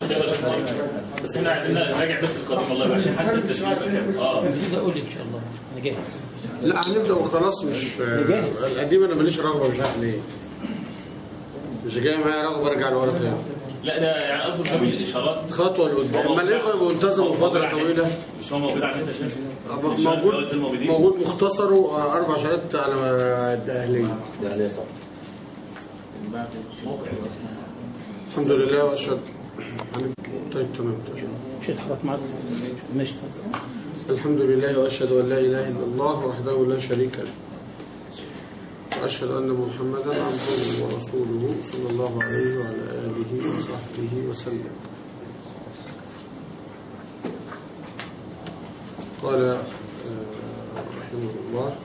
بس احنا عايزين نراجع بس القانون والله عشان حد التشكيل هتبدا اقول ان شاء الله انا جاهز. لا هنبدا وخلاص. مش القديم انا ماليش رغبه، مش عارف ليه مش جاي معايا رغبه ارجع لورا تاني. لا ده يعني قصدي باب الاشارات خطوه لقدام. اما الاخوه يبقوا التزموا فتره طويله. مش هو موجود عندنا موجود مختصر و4 شهادات على الاهليه. الاهليه صح. الحمد لله واشهد. طيب تمام. مش هتحرك معاك ماشي. الحمد لله واشهد ان لا اله الا الله وحده لا شريك له، واشهد ان محمدا عبده ورسوله صلى الله عليه وعلى اله وصحبه وسلم. قال رحمه الله: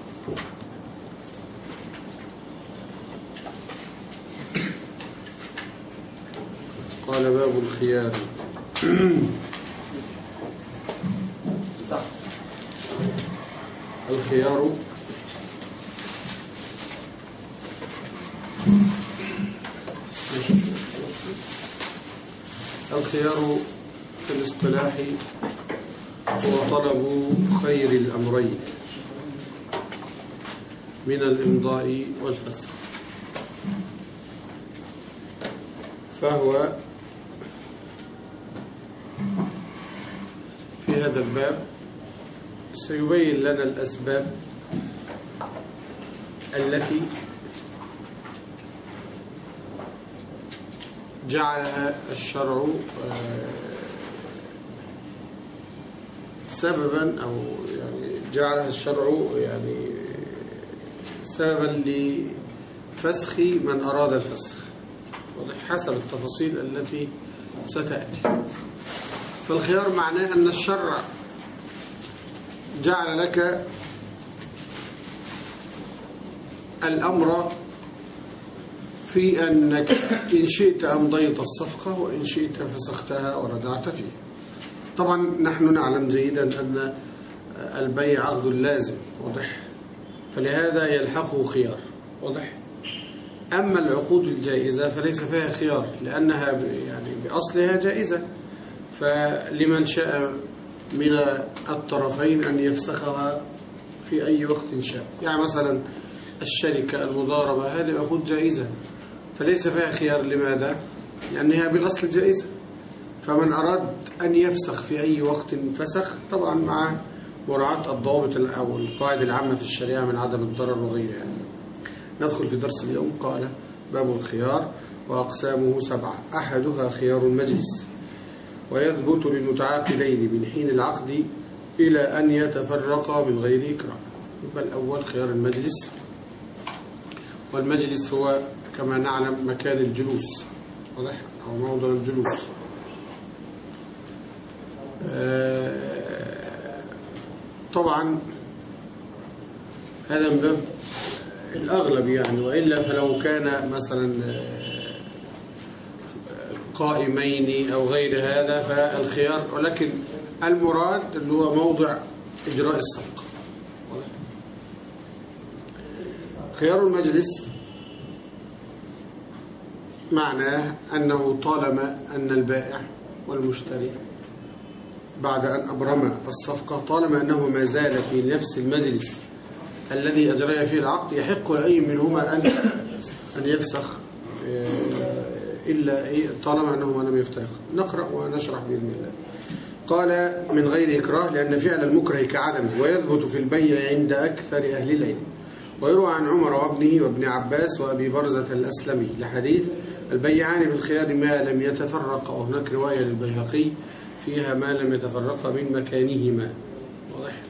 قال باب الخيار. الخيار في الاصطلاح هو طلب خير الأمرين من الإمضاء والفسخ، فهو في هذا الباب سيبين لنا الأسباب التي جعلها الشرع سببا، أو يعني جعلها الشرع يعني سببا لفسخ من أراد الفسخ حسب التفاصيل التي ستأتي. فالخيار معناه أن الشرع جعل لك الأمر في أنك إن شئت أمضيت الصفقة وإن شئت فسختها ورجعت فيه. طبعا نحن نعلم جيدا أن البيع عقد لازم واضح، فلهذا يلحقه خيار واضح. أما العقود الجائزة فليس فيها خيار لأنها يعني بأصلها جائزة، فلمن شاء من الطرفين أن يفسخها في أي وقت شاء. يعني مثلا الشركة المضاربة هذه عقود جائزة فليس فيها خيار. لماذا؟ لأنها بالأصل جائزة، فمن أراد أن يفسخ في أي وقت فسخ، طبعا مع مراعاة الضوابط أو القواعد العامة في الشريعة من عدم الضرر وغيرها. ندخل في درس اليوم. قال باب الخيار وأقسامه 7. أحدها خيار المجلس، ويثبت للمتعاقدين من حين العقد إلى أن يتفرقا من غير إكراه. يبقى الأول خيار المجلس، والمجلس هو كما نعلم مكان الجلوس واضح، أو موضع الجلوس. طبعا هذا من باب الأغلب يعني، وإلا فلو كان مثلا قائمين أو غير هذا فالخيار، ولكن المراد اللي هو موضع إجراء الصفقة. خيار المجلس معناه أنه طالما أن البائع والمشتري بعد أن أبرم الصفقة، طالما أنه ما زال في نفس المجلس الذي أجرى فيه العقد، يحق لأي منهما أن يفسخ إلا طالما أنهما لم يفترقا. نقرأ ونشرح بإذن الله. قال من غير إكراه، لأن فعل المكره كعدمه، ويثبت في البيع عند أكثر أهل العلم. ويروى عن عمر وابنه وابن عباس وأبي برزة الأسلمي لحديث البيعان بالخيار ما لم يتفرقا، وهناك رواية للبيهقي فيها ما لم يتفرقا من مكانهما واضح،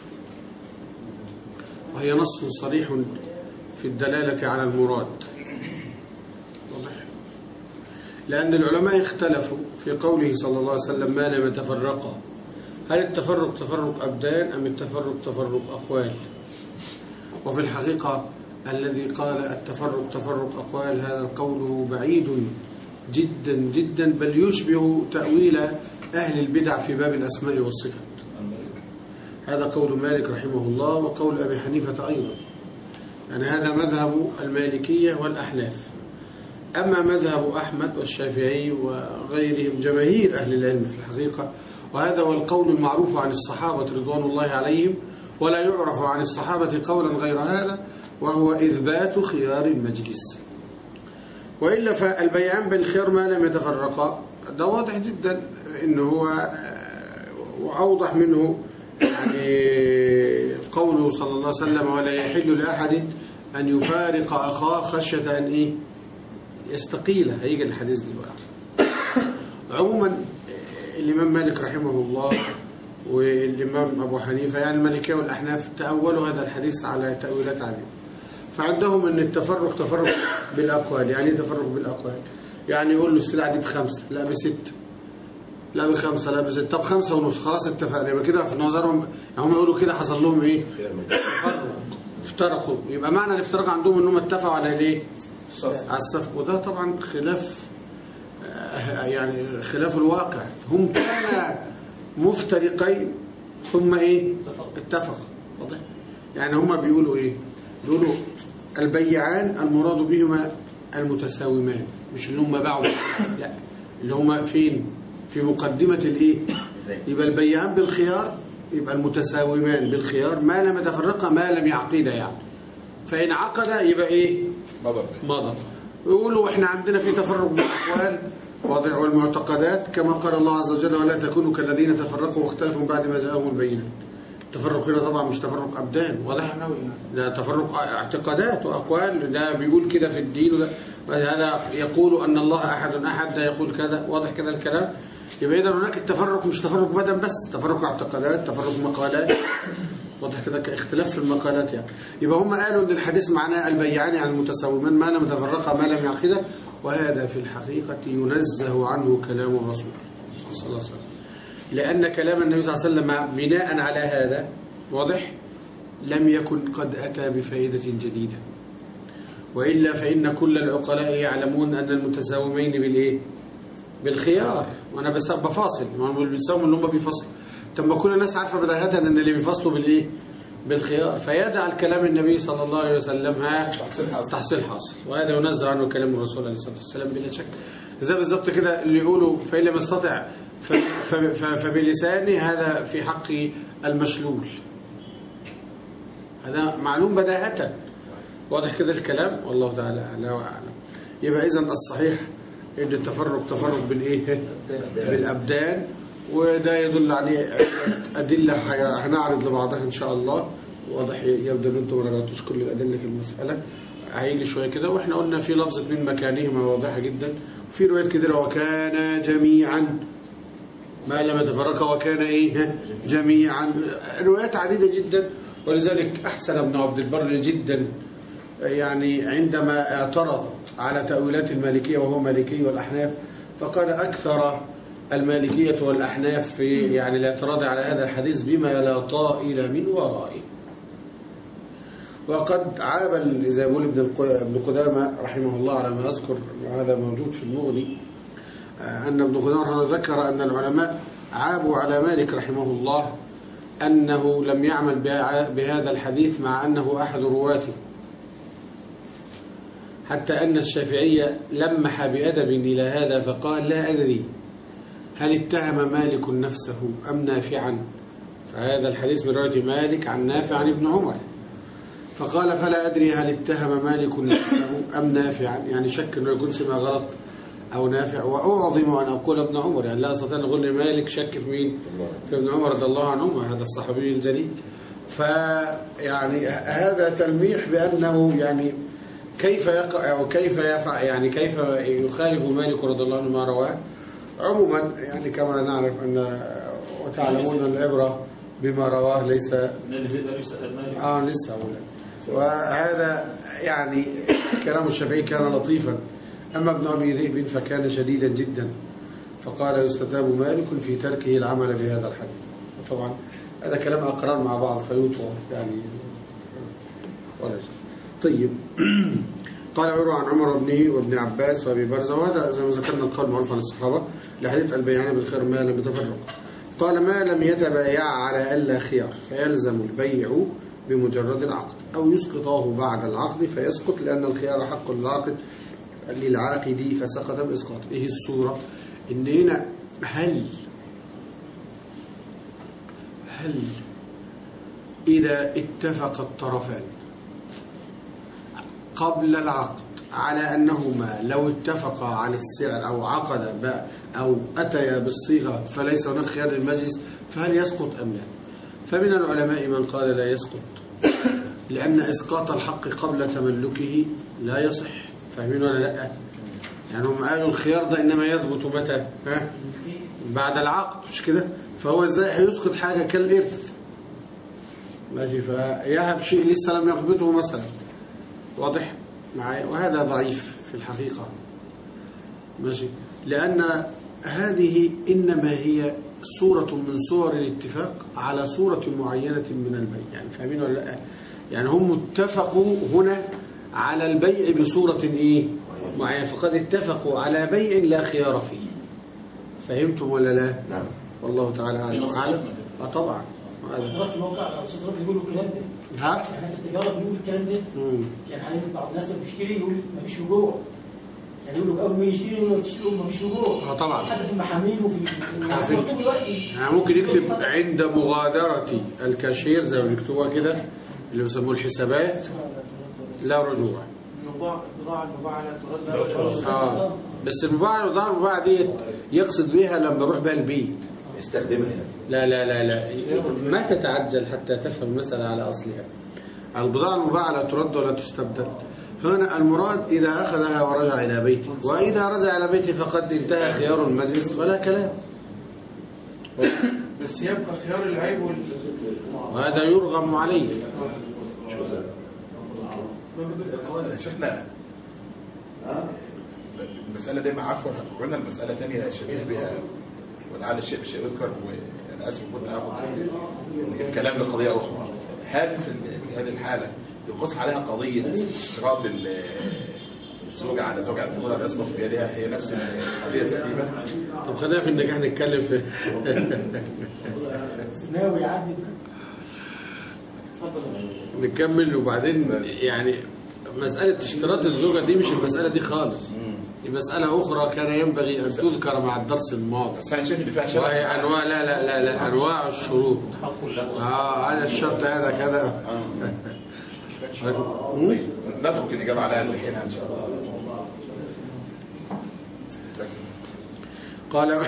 وهي نص صريح في الدلالة على المراد واضح. لأن العلماء اختلفوا في قوله صلى الله عليه وسلم ما لم يتفرقا، هل التفرق تفرق أبدان أم التفرق تفرق أقوال؟ وفي الحقيقة الذي قال التفرق تفرق أقوال هذا قوله بعيد جدا جدا، بل يشبه تأويل أهل البدع في باب الأسماء والصفات. هذا قول مالك رحمه الله وقول أبي حنيفة أيضا، يعني هذا مذهب المالكية والأحناف. أما مذهب أحمد والشافعي وغيرهم جماهير أهل العلم في الحقيقة، وهذا هو القول المعروف عن الصحابة رضوان الله عليهم، ولا يعرف عن الصحابة قولا غير هذا، وهو إثبات خيار المجلس. وإلا فالبيعان بالخيار ما لم يتفرقا ده واضح جدا إنه هو، وأوضح منه يعني قوله صلى الله عليه وسلم: ولا يحل لأحد أن يفارق أخاه خشية أن يستقيل. هيجي الحديث دلوقتي. عموما الإمام مالك رحمه الله والإمام أبو حنيفة، يعني المالكية والأحناف، تأولوا هذا الحديث على تأويلات عديدة. فعندهم أن التفرق تفرق بالأقوال. يعني تفرق بالأقوال، يعني يقول له السلعة دي ب5، لا ب6، لا ب5، لا ب6، طب 5.5، خلاص اتفقنا. يبقى كده في نظرهم هم يقولوا كده حصل لهم ايه؟ افترقوا. يبقى معنى الافتراق عندهم انهم اتفقوا على ايه؟ على الصفق. وده طبعا خلاف، يعني خلاف الواقع. هم كان مفترقين ثم ايه؟ اتفقوا. واضح؟ يعني هم بيقولوا ايه؟ بيقولوا البيعان المراد بهما المتساومان، مش اللي هم باعوا، لا، اللي هم فين؟ في مقدمة الايه؟ يبقى البيعان بالخيار، يبقى المتساومان بالخيار ما لم يتفرقا، ما لم يعقدا. يعني فإن عقد يبقى ايه؟ مضى. يقولوا احنا عندنا في تفرق بالأقوال واضح والمعتقدات، كما قال الله عز وجل: ولا تكونوا كالذين تفرقوا واختلفوا بعد ما جاءهم البينات. التفرق هنا طبعا مش تفرق أبدان، واضح؟ ده تفرق اعتقادات وأقوال. ده بيقول كده في الدين، هذا يقول أن الله أحد، ده يقول كذا. واضح كده الكلام؟ يبقى إذا هناك التفرق مش تفرق بدن بس، تفرق اعتقادات، تفرق مقالات. واضح كده كاختلاف في المقالات. يعني يبقى هم قالوا ان الحديث معناه البيعان عن المتساومان ما لم يتفرقا ما لم يعقدا، وهذا في الحقيقة ينزه عنه كلام الرسول صلى الله عليه وسلم، لأن كلام النبي صلى الله عليه وسلم بناء على هذا واضح لم يكن قد أتى بفائدة جديدة. وإلا فإن كل العقلاء يعلمون أن المتساومين بالإيه؟ بالخيار. وأنا بس بفاصل، ما بيساوموا اللي هم بيفصلوا. طب ما كل الناس عارفة بداية أن اللي بيفصلوا بالإيه؟ بالخيار. فيجعل كلام النبي صلى الله عليه وسلم تحصيل حاصل، وهذا ينزه عنه كلام الرسول عليه الصلاة والسلام بلا شك. زي بالضبط كده اللي يقولوا فإن لم يستطع فبلسانه، هذا في حق المشلول. هذا معلوم بداهة. واضح كده الكلام؟ والله تعالى أعلى وأعلم. يبقى إذن الصحيح إن التفرق تفرق بالإيه؟ بالأبدان. وده يدل عليه أدلة هنعرض لبعضها إن شاء الله. واضح يبدو أن أنتم ما رجعتوش كل الأدلة في المسألة، هيجي شوية كده. وإحنا قلنا في لفظة من مكانهما واضحة جدا، وفي روايات كده وكان جميعا ما لم يتفرقا، وكان إيه؟ جميعا. روايات عديدة جدا. ولذلك أحسن ابن عبد البر جدا يعني عندما اعترض على تأويلات المالكية، وهو مالكي والأحناف، فقال أكثر المالكية والأحناف في يعني الاعتراض على هذا الحديث بما لا طائل من ورائه. وقد عاب زي ما يقول ابن قدامة رحمه الله على ما أذكر، هذا موجود في المغني، أن ابن قدامة ذكر أن العلماء عابوا على مالك رحمه الله أنه لم يعمل بهذا الحديث مع أنه أحد رواته، حتى أن الشافعية لمح بأدب إلى هذا فقال: لا أدري هل اتهم مالك نفسه أم نافعا؟ فهذا الحديث من رواية مالك عن نافع عن ابن عمر. فقال: فلا أدري هل اتهم مالك نفسه أم نافعا، يعني شك أنه يكون سمع غلط أو نافع. وأعظم أن أقول ابن عمر، يعني لا أستطيع أن أقول مالك شك في مين؟ في ابن عمر رضي الله عنهما، هذا الصحابي الجليل. فيعني هذا تلميح بأنه يعني كيف يقع أو كيف يفعل، يعني كيف يخالف مالك رضي الله عنه ما رواه. عموما يعني كما نعرف أن وتعلمون العبرة بما رواه ليس لسه. وهذا يعني كلام الشافعي كان لطيفا. أما ابن أبي ذئب فكان شديدا جدا، فقال: يستتاب مالك في تركه العمل بهذا الحديث. وطبعا هذا كلام أقرار مع بعض فيطوى يعني ولا شيء. طيب. قال عروة عن عمر وابن عباس وابي برزة، وهذا زي ما ذكرنا القول معروف عن الصحابة لحديث البيعان بالخير ما لم يتفرق. قال: ما لم يتبايع على ألا خيار فيلزم البيع بمجرد العقد، أو يسقطاه بعد العقد فيسقط، لأن الخيار حق العاقد للعاقد فسقط بإسقاط. إيه الصورة؟ إن هنا هل إذا اتفق الطرفان قبل العقد على أنهما لو اتفقا على السعر أو عقد أو أتيا بالصيغة فليس هناك خيار للمجلس، فهل يسقط أم لا؟ فمن العلماء من قال لا يسقط، لأن إسقاط الحق قبل تملكه لا يصح. فاهمين ولا لا؟ يعني هم قالوا الخيار ده إنما يثبت متى؟ بعد العقد، مش كده؟ فهو إزاي هيسقط حاجة كالإرث؟ ماشي، فيهب شيء لسه لم يقبضه مثلا، واضح معايا؟ وهذا ضعيف في الحقيقة، ماشي، لأن هذه إنما هي صورة من صور الاتفاق على صورة معينة من البيع. يعني فاهمين ولا لا؟ يعني هم اتفقوا هنا على البيع بصورة إيه؟ معينة، فقد اتفقوا على بيع لا خيار فيه. فهمتم ولا لا؟ نعم. والله تعالى أعلم. طبعا في موقع الاستاذ رافي بيقولوا الكلام ده. ها؟ احنا في التجاره بنقول الكلام ده. يعني عليه بعض الناس اللي بيشتري يقول مفيش رجوع. يعني يقول له اول ما يشتري يقول له تشتري مفيش رجوع. طبعا. حتى في المحامين وفي مكتوب دلوقتي. يعني ممكن يكتب عند مغادرة الكاشير زي ما بيكتبوها كده اللي بيسموه الحسابات لا رجوع. البضاعة المباعة لا ترد. بس المباعة دي يقصد بها لما يروح بها البيت يستخدمها هنا. لا لا لا لا، ما تتعجل حتى تفهم المسألة على أصلها. البضاعة المباعة لا ترد ولا تستبدل. هنا المراد إذا أخذها ورجع إلى بيته، وإذا رجع إلى بيته فقد انتهى خيار المجلس ولا كلام. بس يبقى خيار العيب وهذا يرغم عليه. شفنا المسألة دي عفوا قلنا المسألة تانية شبيهة بها ولعل الشيء مش يذكر، وأنا آسف كنت هاخد الكلام لقضية أخرى. هل في هذه الحالة يقص عليها قضية اشتراط الزوجة على زوجة أن تكون الرسمة في بيدها هي نفس القضية تقريبا؟ طب خلينا في النجاح نتكلم في ناوي يعدي. نكمل وبعدين يعني مسألة اشتراط الزوجة دي مش المسألة دي خالص، دي مسألة أخرى كان ينبغي أن تذكر مع الدرس الماضي. بس أنا شايف اللي فيها شرط. وهي أنواع لا أنواع الشروط. هذا الشرط هذا كذا. نترك الإجابة عليها الحين إن شاء الله. قال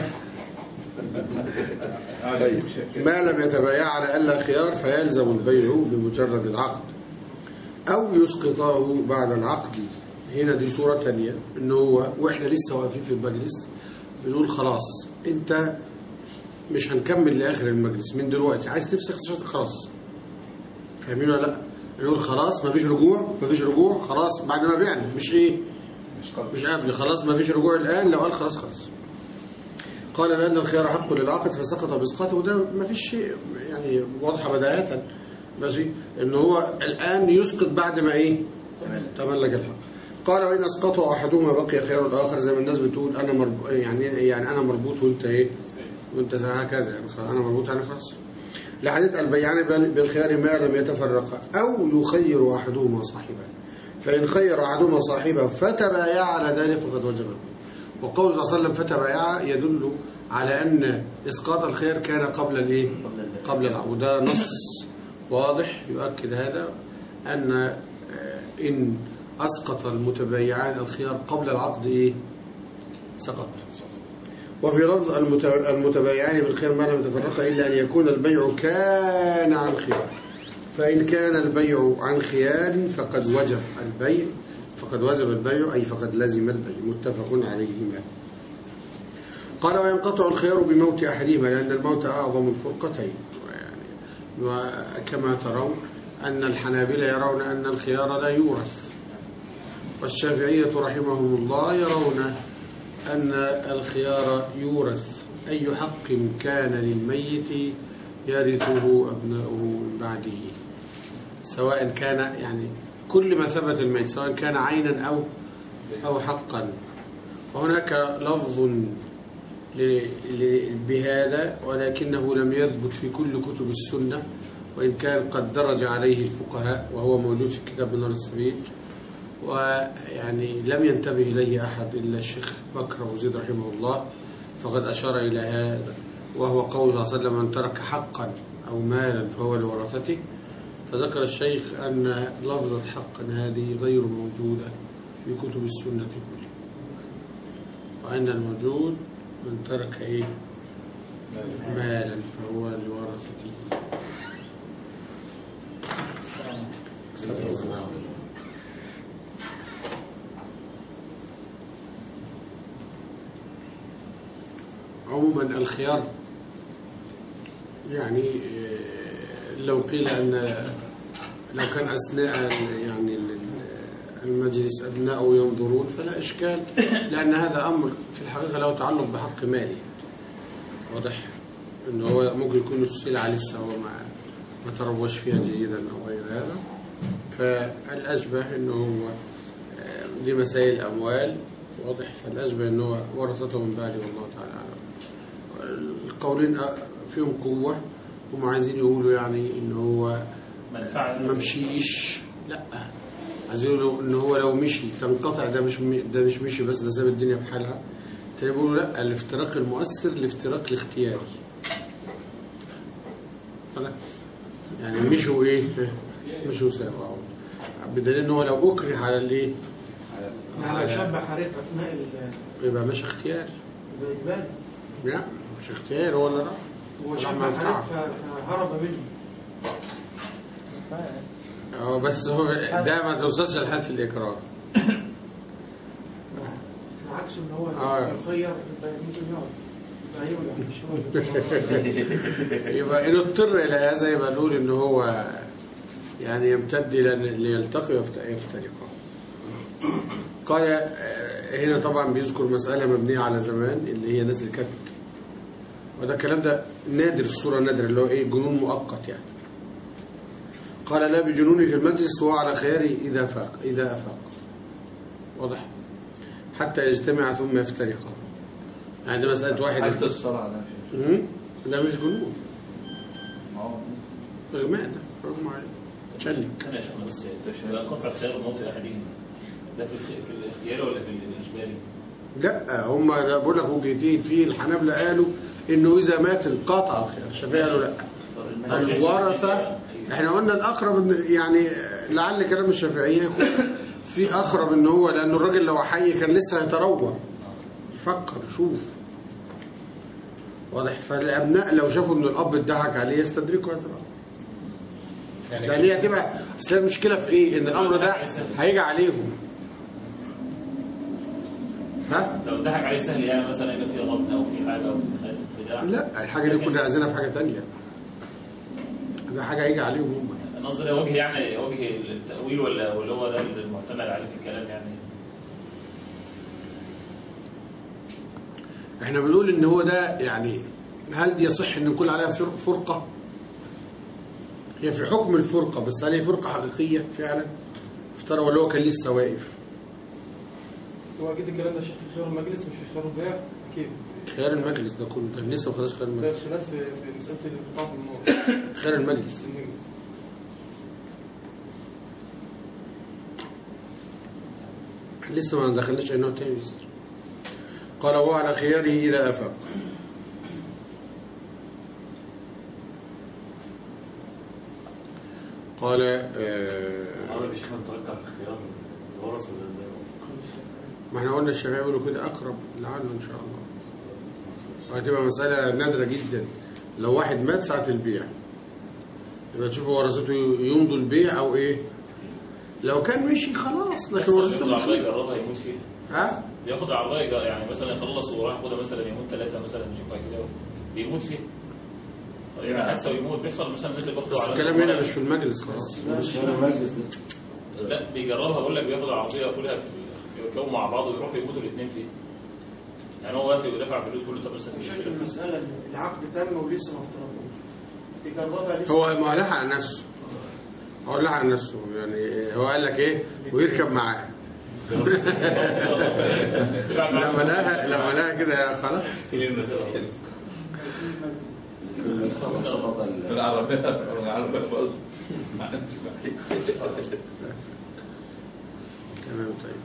طيب ما لم يتبايع على ألا خيار فيلزم البيع بمجرد العقد أو يسقطه بعد العقد. هنا دي صورة تانية إنه هو وإحنا لسه واقفين في المجلس بنقول خلاص أنت مش هنكمل لآخر المجلس من دلوقتي، عايز تفسخ خلاص. فاهمين ولا لا؟ نقول خلاص مفيش رجوع خلاص بعد ما بعنا مش قبل خلاص مفيش رجوع الآن. لو قال خلاص قال لأن الخيار حق للعقد فسقط بإسقاطه، وده مفيش شيء يعني واضحة بداية، ماشي، إن هو الآن يسقط بعد ما تملك الحق. قال وإن أسقطه أحدهما بقي خيار الآخر، زي ما الناس بتقول أنا مربوط، يعني أنا مربوط وأنت هكذا، يعني أنا مربوط يعني خلاص. لحديث البيعان بالخيار ما لم يتفرقا أو يخير أحدهما صاحبه، فإن خير أحدهما صاحبه فتبايع على ذلك فقد وجب. وقول صلى الله عليه وسلم فتبايع يدل على أن إسقاط الخير كان قبل العقد، وده نص واضح يؤكد هذا، أن إن أسقط المتبايعان الخيار قبل العقد سقط. وفي لفظ المتبايعان بالخير ما لم يتفرقا إلا أن يكون البيع كان عن خيار، فإن كان البيع عن خيار فقد وجب البيع أي فقد لزم البيع. متفق عليهما. قال وينقطع الخيار بموت أحدهما لأن الموت أعظم الفرقتين. وكما ترون أن الحنابلة يرون أن الخيار لا يورث، والشافعية رحمهم الله يرون أن الخيار يورث، أي حق كان للميت يرثه أبناؤه من بعده، سواء كان يعني كل ما ثبت الميت سواء كان عينا أو حقا. وهناك لفظ بهذا ولكنه لم يثبت في كل كتب السنة، وإن كان قد درج عليه الفقهاء وهو موجود في كتاب منار السبيل. ويعني لم ينتبه إليه أحد إلا الشيخ بكر أبو زيد رحمه الله، فقد أشار إلى هذا، وهو قول صلى الله عليه وسلم: من ترك حقا أو مالا فهو لورثته. فذكر الشيخ أن لفظة حقا هذه غير موجودة في كتب السنة كلها، وأن الموجود من ترك إيه؟ مالا فهو لورثته. عموما الخيار يعني لو قيل أن لو كان أثناء يعني المجلس أبناء ينظرون فلا إشكال، لأن هذا أمر في الحقيقة له تعلق بحق مالي واضح، إنه هو ممكن يكون السلعة لسه هو ما تروج فيها جيدا أو غير هذا، فالأشبه إنه هو دي مسائل أموال واضح، فالأشبه إنه ورثته من بعده والله تعالى أعلم. القولين فيهم قوة، هم عايزين يقولوا يعني إنه هو ما مشيش، لا عايزين يقولوا إنه هو لو مشي تنقطع، ده مش مشي بس، ده ساب الدنيا بحالها. تاني بيقولوا لا، الافتراق المؤثر الافتراق الاختياري، يعني مشوا ايه؟ مشوا سابوا، بدليل ان هو لو اكره على الايه؟ يعني لو شاب حريق اثناء يبقى مش اختيار، يبقى اجباري. لا مش اختيار، هو اللي راح، هو شاب حريق فهرب منه. بس هو ده ما توصلش لحالة الإكراه. العكس ان هو يخير ممكن يقعد يبقى إنه اضطر إلى هذا يبقى نقول إن هو يعني يمتد ليلتقي ويفترقا. قال هنا طبعا بيذكر مسألة مبنية على زمان اللي هي نزل الكبت، وده الكلام ده نادر، الصورة نادرة اللي هو ايه؟ جنون مؤقت يعني. قال: لا بجنوني في المجلس وهو على خياري إذا أفاق واضح، حتى يجتمع ثم يفترقا. يعني ده مسألة واحد حتى الصرع ده مش جنون، إغماء، ده رغم عليه تشنك. أنا عشان بس قطع خيار الموت أحدهم ده في الاختيار ولا في الإجباري؟ لا، هم بقول لك وجهتين، في الحنابلة قالوا إنه إذا مات انقطع الخيار، الشافعية قالوا لا، الورثة. احنا قلنا الأقرب يعني لعل كلام الشافعية يكون في أقرب إن هو، لأنه الراجل لو حي كان لسه هيتروى يفكر يشوف واضح. فالأبناء لو شافوا إن الأب اتضحك عليه يستدركوا هذا الأمر. لأن هي هتبقى أصل المشكلة في إيه؟ إن الأمر ده هيجي عليهم. ها؟ لو ضحك عليه سهل يعني مثلا يبقى في غضن أو في حاجة أو في خداع. لا، الحاجة دي كنا عايزينها في حاجة تانية، ده حاجة هيجي عليهم هم. النظر ده وجه يعني وجه التأويل ولا هو ده المعتمد عليه في الكلام يعني؟ احنا بنقول ان هو ده يعني، هل دي يصح ان نقول عليها فرقة؟ هي في حكم الفرقة، بس هل هي فرقة حقيقية فعلا؟ افترى ولا هو كان لسه واقف؟ هو اكيد الكلام ده شيخ في خيار المجلس مش في خيار البيع اكيد. خيار المجلس ده كله كان لسه ما خدش خيار المجلس. ده خلاف في مسألة الانقطاع بالنور. خيار المجلس. لسه ما دخلناش اي نوع تاني. قال: هو على خياره إذا أفاق. قال هذا مش متركب في خيار الورثة ولا ما احنا قلنا الشافعي يقولوا كده أقرب لعله إن شاء الله، وهتبقى مسألة نادرة جدا. لو واحد مات ساعة البيع يبقى تشوفوا ورثته يمضوا البيع أو إيه. لو كان مشي خلاص، لكن ورثته مش يجربها يموت فيها. ها؟ بياخد عربية يعني مثلا يخلص وراح ياخدها مثلا يموت 3 مثلا نشوفها كده بيموت فيها. يعني حادثة ويموت، بيحصل مثلا الناس اللي بياخدوا على الكلام هنا مش في المجلس خلاص. مش في المجلس ده. لا بيجربها، بقول لك بياخد العربية ياكلها يركبوا مع بعض ويروحوا يموتوا الاثنين فيها. يعني هو واقف ودافع فلوس كله. طب مثلا يعني المسألة العقد تم ولسه ما افترضوش. يجربها لسه. هو ما لها عن نفسه. هو لها عن نفسه يعني، هو قال لك ايه ويركب معاه. لما لها كده خلاص. تمام. طيب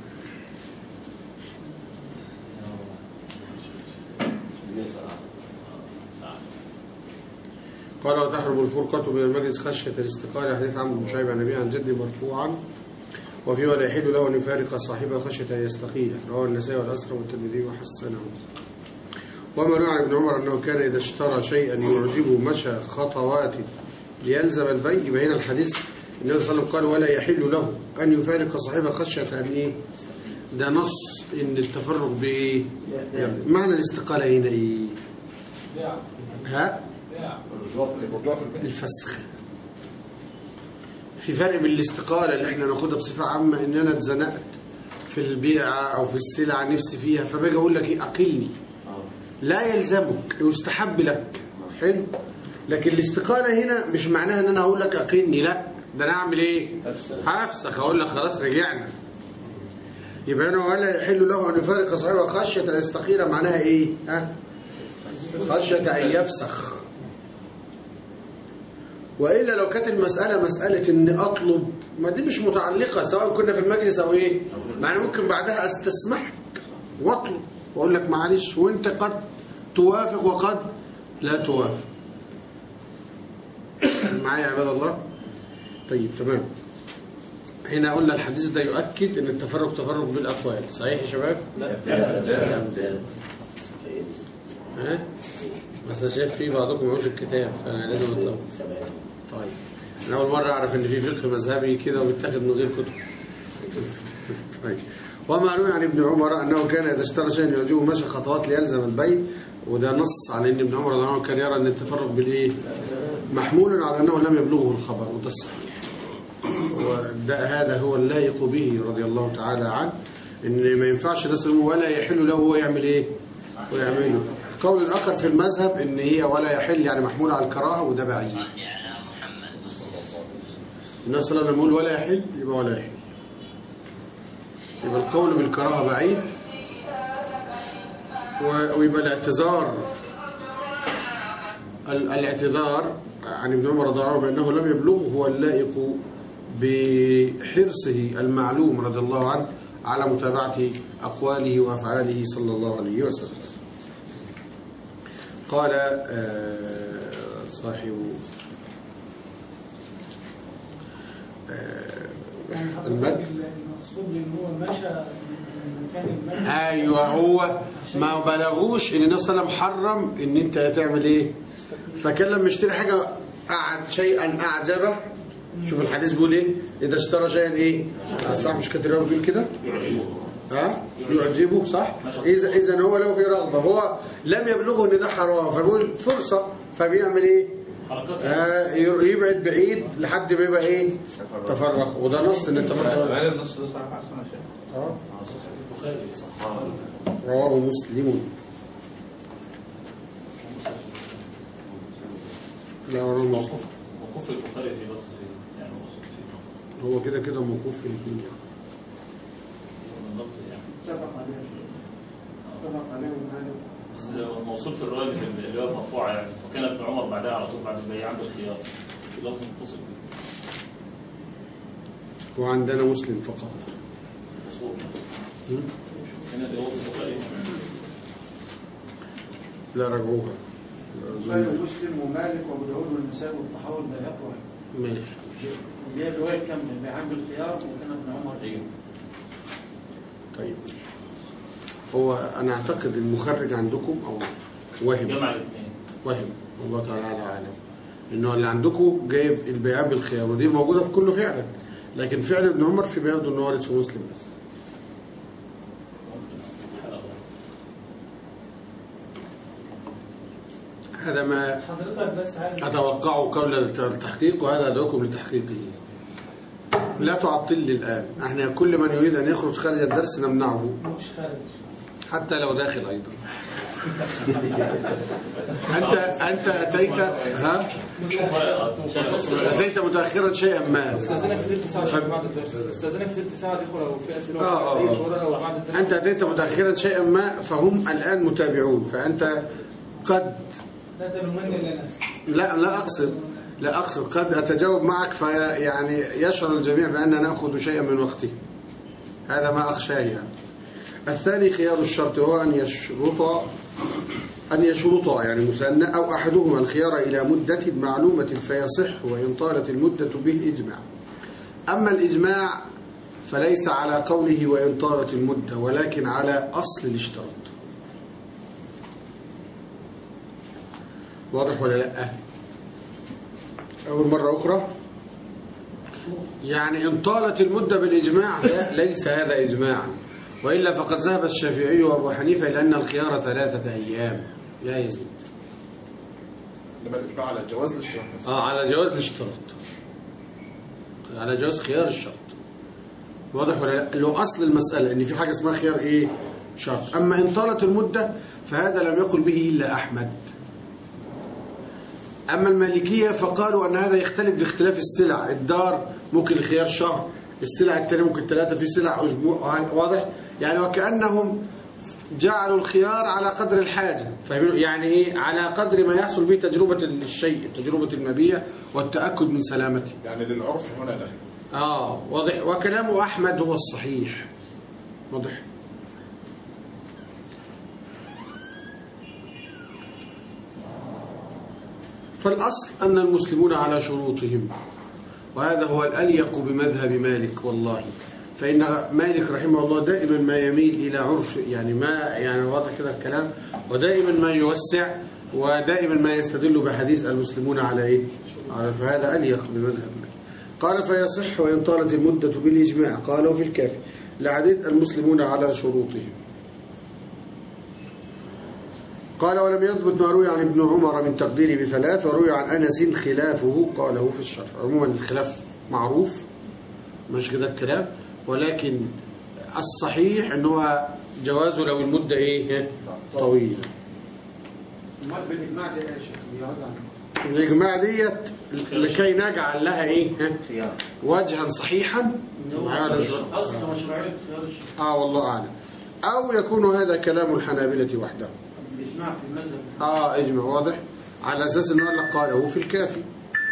قال وتحرم الفرقة من المجلس خشية الاستقالة. حديث عمرو بن شعيب عن النبي عن جده مرفوعا وفيه ولا يحل له أن يفارق صاحبه خشية أن يستقيل. رواه النسائي والأسرم والترمذي وحسنه. وما روى عن ابن عمر أنه كان إذا اشترى شيئا يعجبه مشى خطوات ليلزم البيع. يبقى هنا الحديث النبي صلى الله عليه وسلم قال ولا يحل له أن يفارق صاحبه خشية أن إيه؟ ده نص إن التفرق بإيه؟ معنى الاستقالة هنا إيه؟ ها؟ الرجوع في البيت. الفسخ. في فرق بين الاستقالة اللي احنا ناخدها بصفة عامة ان انا اتزنقت في البيعة او في السلعة نفسي فيها فباجي اقول لك ايه اقلني، لا يلزمك، يستحب لك. حلو. لكن الاستقالة هنا مش معناها ان انا هقول لك اقلني، لا ده انا اعمل ايه؟ هفسخ، اقول لك خلاص رجعنا. يبقى انا ولا يحل له ان يفارق صاحبه خشية ان يستقيل. معناها ايه؟ ها؟ خشية ان يفسخ. وإلا لو كانت المسألة مسألة إن أطلب، ما دي مش متعلقة سواء كنا في المجلس أو إيه، معنى ممكن بعدها أستسمحك وأطلب وأقول لك معلش، وأنت قد توافق وقد لا توافق. معايا يا عباد الله؟ طيب تمام. هنا قلنا الحديث ده يؤكد إن التفرق تفرق بالأقوال. صحيح يا شباب؟ لا. ها؟ بس شايف في بعضكم معوش الكتاب فأنا لازم أطلب. طيب أنا أول مرة أعرف إن في فقه مذهبي كده وبيتاخد من غير كتب. طيب. وما روي عن ابن عمر أنه كان إذا اشترى شيئا يعجبه مشى خطوات ليلزم البيع. وده نص على إن ابن عمر رضي الله عنه كان يرى أن التفرق بالإيه؟ محمول على أنه لم يبلغه الخبر، وده الصحيح. وهذا هو اللائق به رضي الله تعالى عنه، إن ما ينفعش نسلمه ولا يحل له هو يعمل إيه؟ ويعمله. القول الآخر في المذهب إن هي ولا يحل يعني محمول على الكراهة، وده بعيد. النبي صلى الله عليه وسلم يقول ولا يحل يبقى ولا يحل، يبقى القول بالكراهة بعيد. ويبقى الاعتذار عن ابن عمر رضي الله عنه بأنه لم يبلغه هو اللائق بحرصه المعلوم رضي الله عنه على متابعة أقواله وأفعاله صلى الله عليه وسلم. قال صاحب المد المقصود ان هو مشى من مكان المد. ايوه، هو ما بلغوش ان النبي صلى الله عليه وسلم حرم ان انت تعمل ايه. فكان لما يشتري حاجه قعد شيئا اعجبه. شوف الحديث بيقول ايه؟ اذا اشترى شيئا ايه؟ صح مش كاتب بيقول كده؟ ها؟ يعجبه صح؟ اذا هو لو في رغبه، هو لم يبلغه ان ده حرام فبيقول فرصه، فبيعمل ايه؟ يبعد بعيد لحد ما يبقى ايه؟ تفرق. وده نص ان التفرق. على النص ده صحيح احسن يا شيخ. البخاري صح. رواه مسلم. لا رواه مسلم. موقوف البخاري في لفظ يعني هو كده كده موقوف في الاثنين اللفظ يعني. اتفق عليه ومعاه. بس موصول في الرواية اللي هو مرفوعة يعني، وكان ابن عمر بعدها على طول بعد البيع عنده الخيار. في لفظ متصل به. وعندنا مسلم فقط. مصور. هنا اللي هو في البخاري. لا رجعوها. مسلم ومالك وابو داود والنسائي والطحاوي لا يقوى. ماشي. اللي هي الروايه كامله بيعان بالخيار وكان ابن عمر. ايوه. طيب. هو انا اعتقد المخرج عندكم او وهم. جمع الاثنين. وهم. الله تعالى اعلم. انه اللي عندكم جايب البيعان بالخيار ودي موجوده في كله فعلا. لكن فعل ابن عمر في بياض انه وارد في مسلم بس. هذا ما حضرتك بس عايز أتوقعه قبل التحقيق، وهذا أدعوكم لتحقيقه. لا تعطل لي الآن. احنا كل من يريد أن يخرج خارج الدرس نمنعه مش خارج حتى لو داخل أيضا. أنت أتيت أتيت متأخرا شيئا ما. استاذنك في ثلث ساعه بعد الدرس. استاذنك في ثلث ساعه الاخوه لو في اسئله. أنت أتيت متأخرا شيئا ما فهم الآن متابعون، فأنت قد لا تلومني الا نفسي. لا أقصد قد أتجاوب معك فيعني يشعر الجميع بأننا نأخذ شيئا من وقته. هذا ما أخشاه يعني. الثاني خيار الشرط هو أن يشرط يعني مثنى أو أحدهما الخيار إلى مدة معلومة فيصح وإن طالت المدة بالإجماع. أما الإجماع فليس على قوله وإن طالت المدة ولكن على أصل الاشتراط. واضح ولا لا؟ أول مرة أخرى يعني إن طالت المدة بالإجماع ليس هذا إجماعا، وإلا فقد ذهب الشافعي وأبو حنيفة إلى أن الخيار 3 أيام لا يزيد. لما الإجماع على جواز الاشتراط. على جواز الاشتراط، على جواز خيار الشرط. واضح ولا لا؟ لو أصل المسألة إن في حاجة اسمها خيار إيه؟ شرط. أما إن طالت المدة فهذا لم يقل به إلا أحمد. أما المالكية فقالوا أن هذا يختلف باختلاف السلع. الدار ممكن الخيار شهر، السلع التانية ممكن 3، في سلع أسبوع. واضح؟ يعني وكأنهم جعلوا الخيار على قدر الحاجة، فاهمين؟ يعني إيه؟ على قدر ما يحصل به تجربة الشيء، تجربة المبيع والتأكد من سلامته. يعني للعرف هنا لا. واضح. وكلام أحمد هو الصحيح. واضح. فالأصل أن المسلمون على شروطهم، وهذا هو الأليق بمذهب مالك والله. فإن مالك رحمه الله دائما ما يميل إلى عرف، يعني ما يعني واضح كده الكلام، ودائما ما يوسع، ودائما ما يستدل بحديث المسلمون على إيه؟ فهذا أليق بمذهب مالك. قال فيصح وإن طالت المدة بالإجماع. قالوا في الكافي لحديث المسلمون على شروطهم. قال ولم يثبت ما روي عن ابن عمر من تقديره ب3، وروي عن أنس خلافه قاله في الشرع. عموما الخلاف معروف مش كده الكلام، ولكن الصحيح أنه جوازه لو المدة إيه طويلة. بالإجماع دي إيش يقعد عنه؟ الإجماع ديت لكي نجعل لها إيه وجها صحيحا. أصل مشروعية خيار والله أعلم. أو يكون هذا كلام الحنابلة وحده. الإجماع في المذهب. إجماع واضح على أساس أنه قاله في الكافي.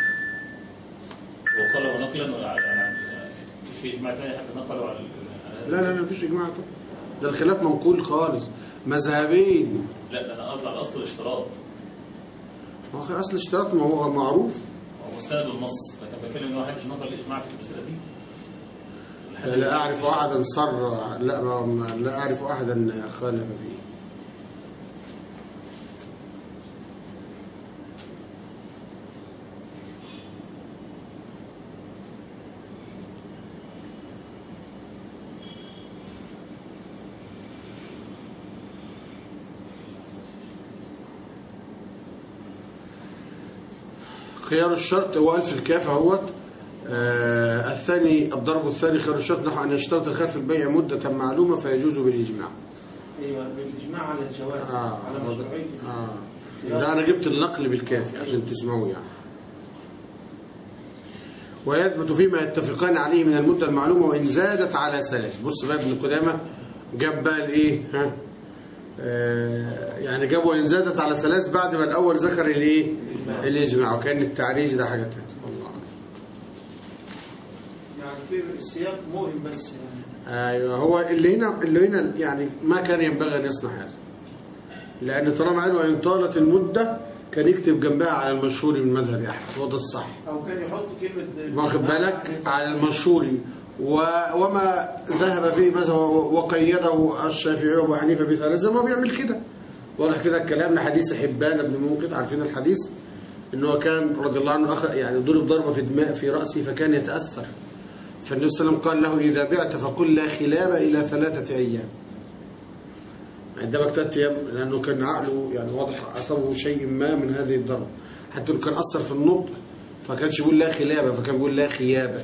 وقال ونقلا في إجماع ثاني حتى نقلوا على لا مفيش إجماع. ده الخلاف منقول خالص، مذهبين. لا أنا قصدي على أصل الاشتراط. ما هو أصل الاشتراط ما هو معروف. هو مستند النص، لكن بتكلم إن واحد مش نقل الإجماع في المسألة دي. لا أعرف أحدا لا أعرف أحدا خالف فيه. خيار الشرط هو ألف الكاف اهوت. الثاني الضرب الثاني خيار الشرط نحو أن يشترط الخيار في البيع مدة معلومة فيجوز بالإجماع. أيوة بالإجماع على الجواز على مشروعية. ده أنا جبت النقل بالكافي عشان تسمعوا يعني. ويثبت فيما يتفقان عليه من المدة المعلومة وإن زادت على 3. بص بقى ابن قدامة جاب بقى الإيه يعني جابوا إن زادت على 3 بعد ما الأول ذكر الإيه الإجماع، وكان التعريج ده حاجة تانية. والله يعني في السياق مهم بس يعني. أيوه هو اللي هنا يعني ما كان ينبغي أن يصنع هذا، لأن طالما قالوا إن طالت المدة كان يكتب جنبها على المشهور من مذهب أحمد، هو ده الصح. أو كان يحط كلمة واخد بالك على المشهور وما ذهب فيه مثلا وقيده الشافعي وابو حنيفه ب3 ما بيعمل كده. واضح كده الكلام لحديث حبان بن موقد، عارفين الحديث انه كان رضي الله عنه يعني ضرب ضربه في دماء في راسه فكان يتاثر، فالنبي صلى الله عليه وسلم قال له اذا بعت فقل لا خلاب الى 3 أيام. عندما 3 أيام لانه كان عقله يعني واضح اصابه شيء ما من هذه الضربه، حتى لو كان اثر في النطق فكانش يقول لا خلابه فكان بيقول لا خيابه.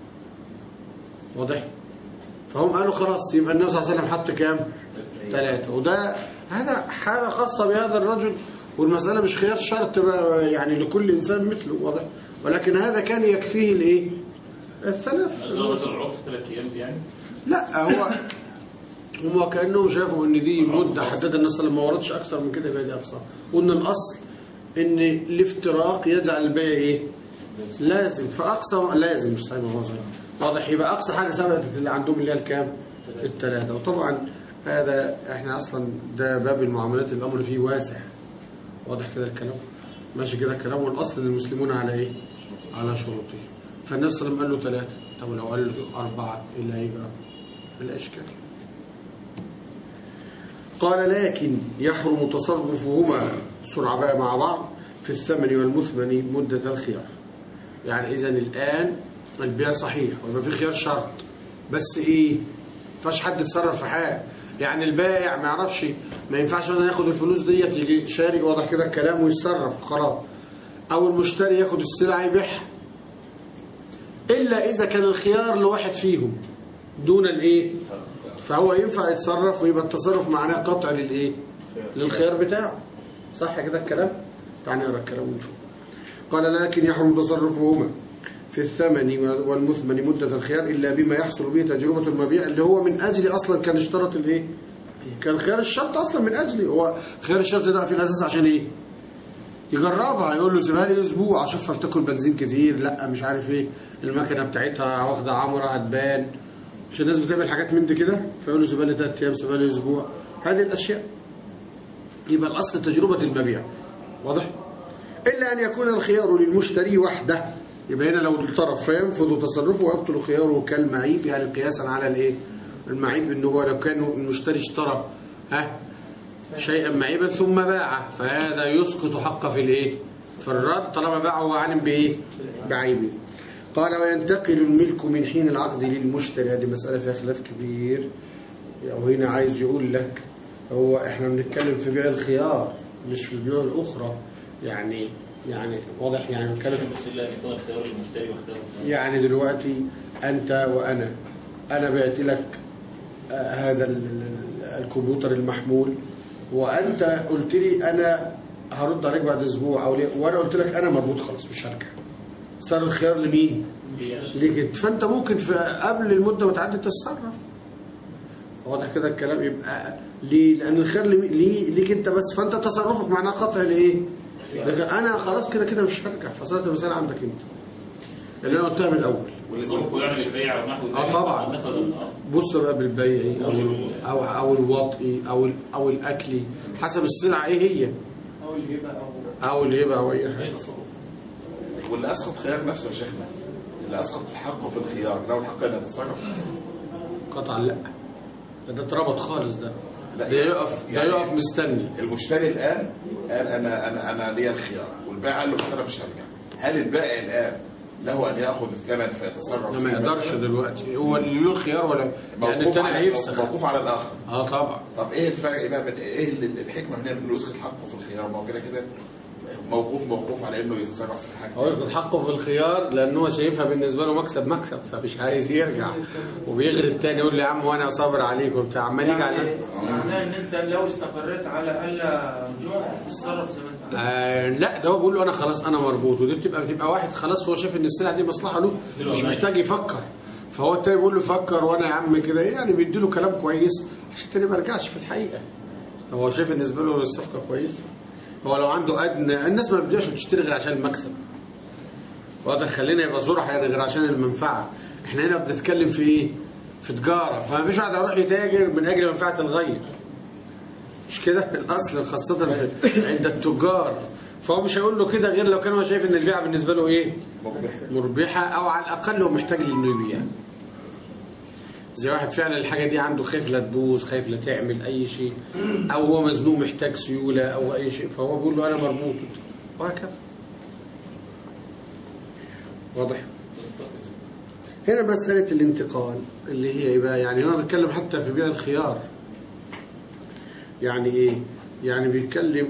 واضح؟ فهم قالوا خلاص يبقى النبي صلى الله عليه وسلم حط كام 3، وده هذا حالة خاصة بهذا الرجل، والمسألة مش خيار شرط يعني لكل إنسان مثله. واضح؟ ولكن هذا كان يكفيه الايه 3. مثلا العرف 3 أيام دي يعني. لا هم كأنهم شافوا ان دي مدة حددها النبي صلى الله عليه وسلم ما وردش اكثر من كده يبقى دي اقصى، وان الاصل ان الافتراق يجعل البيع ايه لازم، فاقصى لازم مش صحيح هو صحيح. واضح؟ يبقى اقصى حاجه ثبتت اللي عندهم اللي هي الكام الثلاثة. وطبعا هذا احنا اصلا ده باب المعاملات الامر فيه واسع، واضح كده الكلام، ماشي كده الكلام. والاصل المسلمون على ايه؟ على شروطه. فالنبي صلى الله عليه وسلم قال له 3، طب لو قال له 4 ايه اللي هيبقى في الاشكال؟ قال لكن يحرم تصرفهما سرعة بقى مع بعض في الثمن والمثمن مدة الخيار. يعني اذا الان البيع صحيح ويبقى في خيار شرط، بس ايه؟ فاش حد يتصرف في حاجه. يعني البائع ما يعرفش، ما ينفعش مثلا ياخد الفلوس ديت يجي شاري، واضح كده الكلام، ويتصرف خلاص، او المشتري ياخد السلعه يبيعها، الا اذا كان الخيار لواحد فيهم دون الايه، فهو ينفع يتصرف، ويبقى التصرف معناه قطع للايه، للخيار بتاعه. صح كده الكلام؟ تعالى نقرا الكلام ونشوف. قال لكن يحرم تصرفهما في الثمن والمثمن مدة الخيار إلا بما يحصل به تجربة المبيع، اللي هو من أجل أصلا كان اشترط الإيه؟ كان خيار الشرط أصلا من أجله. هو خيار الشرط ده في الأساس عشان إيه؟ يجربها، يقول له سيبها لي أسبوع أشوفها بتاكل بنزين كتير، لا مش عارف إيه، المكنة بتاعتها واخدة عمرة هتبان، مش الناس بتعمل حاجات من دي كده، فيقول له سيبها لي 3 أيام، سيبها لي أسبوع، هذه الأشياء. يبقى الأصل تجربة المبيع، واضح؟ إلا أن يكون الخيار للمشتري وحده، يبقى هنا لو الطرف فينفذ تصرفه ويبطل خياره كالمعيب، يعني قياسا على الايه؟ المعيب، انه هو لو كان المشتري اشترى شيئا معيبا ثم باعه، فهذا يسقط حقه في الايه؟ في الرد، طالما باعه هو عالم بايه؟ بعيبه. قال وينتقل الملك من حين العقد للمشتري. هذه مسألة فيها خلاف كبير، وهنا عايز يقول لك هو احنا بنتكلم في بيع الخيار مش في البيوع الأخرى، يعني واضح، يعني بنتكلم بس لا يكون الخيار للمشتري وحده. يعني دلوقتي أنت وأنا بعت لك هذا الكمبيوتر المحمول، وأنت قلت لي أنا هرد عليك بعد أسبوع، وأنا قلت لك أنا مربوط خلاص مش هرجع، صار الخيار لمين؟ ليك. فأنت ممكن قبل المدة ما تعدي تتصرف، واضح كده الكلام. يبقى ليه؟ لأن الخيار ليك أنت بس، فأنت تصرفك معناه قطع لإيه؟ أنا خلاص كده مش هرجع، فصارت المسألة عندك أنت اللي أنا قلتها من الأول. والظروف يعني البيع ونحو ذلك. طبعا. بص بقى بالبيعي أو الوطئي أو الأكلي، حسب السلعة إيه هي، أو الهبة أو أي حاجة. واللي أسقط خيار نفسه يا شيخنا، اللي أسقط حقه في الخيار له الحق أن يتصرف قطعا لا، ده اتربط خالص، ده يعني يقف مستني. المشتري الآن قال أنا ليا الخيار، والبائع قال له بس أنا مش هرجع، هل البائع الآن له أن يأخذ الثمن فيتصرف؟ ما يقدرش دلوقتي، هو اللي له الخيار ولا يعني الثاني هيفسخ، موقوف على الآخر. طبعا. طب إيه الفرق بقى من إيه الحكمة من إنه يسقط حقه في الخيار؟ ما هو كده موقوف على إنه يتصرف في حاجة. هو ياخد حقه في الخيار لأنه هو شايفها بالنسبة له مكسب، فمش عايز يرجع، وبيغري الثاني يقول لي يا عم وأنا صابر عليك وبتاع، عمال يجي على معناه إن أنت لو استقريت على ألا رجوع تتصرف زي ما أنت عايز. لا، ده هو بيقول له أنا خلاص أنا مربوط، ودي بتبقى واحد خلاص هو شايف إن السلعة دي مصلحة له، مش محتاج يفكر، فهو التاني بيقول له فكر وأنا يا عم كده، يعني بيدي له كلام كويس عشان التاني ما يرجعش في الحقيقة، هو شايف بالنسبة له الصفقة كويسة. هو لو عنده أدنى، الناس ما بتبداش تشتري غير عشان المكسب، واضح، خلينا يبقى صراحة يعني غير عشان المنفعة. احنا هنا بنتكلم في ايه؟ في تجارة، فما فيش واحد يروح يتاجر من أجل منفعة الغير، مش كده الأصل، خاصة عند التجار. فهو مش هيقول له كده غير لو كان هو شايف ان البيع بالنسبة له ايه؟ مربحة، أو على الأقل هو محتاج لإنه يبيع. زي واحد فعلا الحاجة دي عنده خايف لا تبوظ، خايف لا تعمل أي شيء، أو هو مزنوق محتاج سيولة أو أي شيء، فهو بيقول له أنا مربوط، وهكذا. واضح؟ هنا مسألة الانتقال اللي هي إيه بقى؟ يعني هو بيتكلم حتى في بيع الخيار، يعني إيه؟ يعني بيتكلم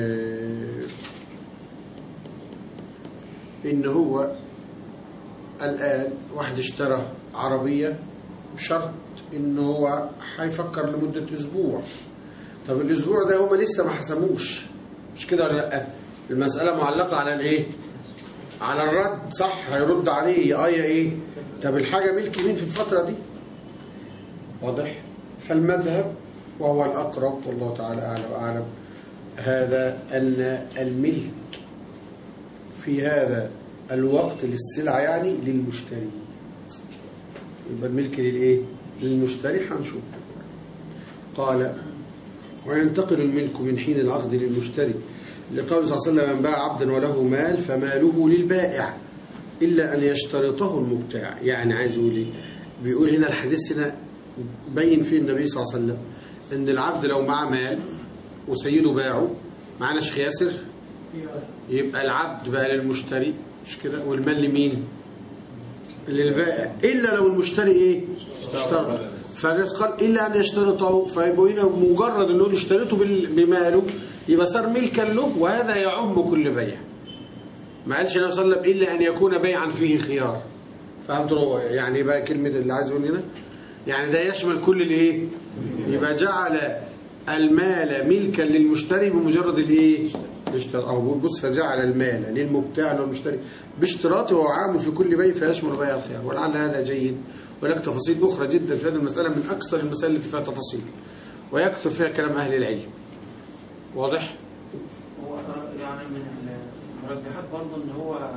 إن هو الآن واحد اشترى عربية بشرط إنه هو هيفكر لمدة أسبوع. طب الأسبوع ده هما لسه ما حسموش، مش كده ولا لأ؟ المسألة معلقة على الإيه؟ على الرد، صح؟ هيرد عليه يا إيه؟ طب الحاجة ملك مين في الفترة دي؟ واضح؟ فالمذهب وهو الأقرب والله تعالى أعلى وأعلم، هذا أن الملك في هذا الوقت للسلعة يعني للمشتري، يبقى الملك للإيه؟ للمشتري هنشوف. قال وينتقل الملك من حين العقد للمشتري لقول صلى الله عليه وسلم من باع عبدا وله مال فماله للبائع إلا أن يشترطه المبتاع. يعني عايز يقول ايه؟ بيقول هنا الحديث هنا بين فيه النبي صلى الله عليه وسلم ان العبد لو معاه مال وسيده باعه معناش خياسر، يبقى العبد بقى للمشتري مش كده، والمال لمين؟ للبائع، إلا لو المشتري ايه؟ اشترط. فقال إلا أن يشترطه، فيبقى هنا مجرد أنه اشترطه بماله يبقى صار ملكا له، وهذا يعم كل بيع. ما قالش النبي صلى الله عليه وسلم إلا أن يكون بيعا فيه خيار. فهمتوا يعني بقى كلمة اللي عايز يقول هنا؟ يعني ده يشمل كل الايه؟ يبقى جعل المال ملكا للمشتري بمجرد الايه؟ الاشتراط. او بص فجعل المال للمبتاع والمشتري باشتراطه وهو عام في كل بيع فيشمل بيع الخيار. ولعل هذا جيد، ولك تفاصيل اخرى جدا في هذه المساله من اكثر المسائل التي فيها تفاصيل ويكثر فيها كلام اهل العلم. واضح؟ هو يعني من المرجحات برضه ان هو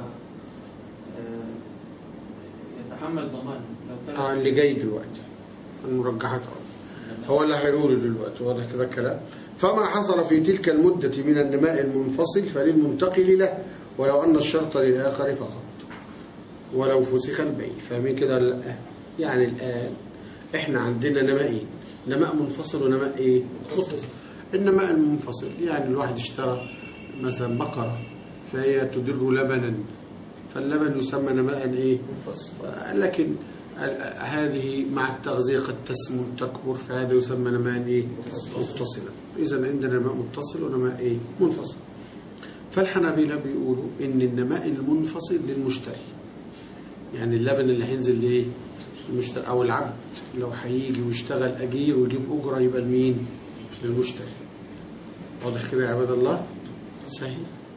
يتحمل ضمان لو كان اللي جاي دلوقتي المرجحات هو اللي هيقوله دلوقتي. واضح كده الكلام. فما حصل في تلك المدة من النماء المنفصل فللمنتقل له ولو أن الشرط للآخر فقط ولو فسخ البيع. فاهمين كده ولا لا؟ يعني الآن احنا عندنا نمائين، نماء منفصل ونماء ايه؟ متصل. النماء المنفصل يعني الواحد اشترى مثلا بقرة فهي تدر لبنا، فاللبن يسمى نماء ايه؟ منفصل. لكن هذه مع التغذية قد تسمن تكبر، فهذا يسمى نماء ايه؟ متصلا. إذا عندنا نماء متصل ونماء ايه؟ منفصل. فالحنابلة بيقولوا ان النماء المنفصل للمشتري، يعني اللبن اللي هينزل لايه؟ المشتري، او العبد لو هيجي ويشتغل اجير ويجيب اجره يبقى لمين؟ للمشتري. واضح كده يا عباد الله؟ صحيح.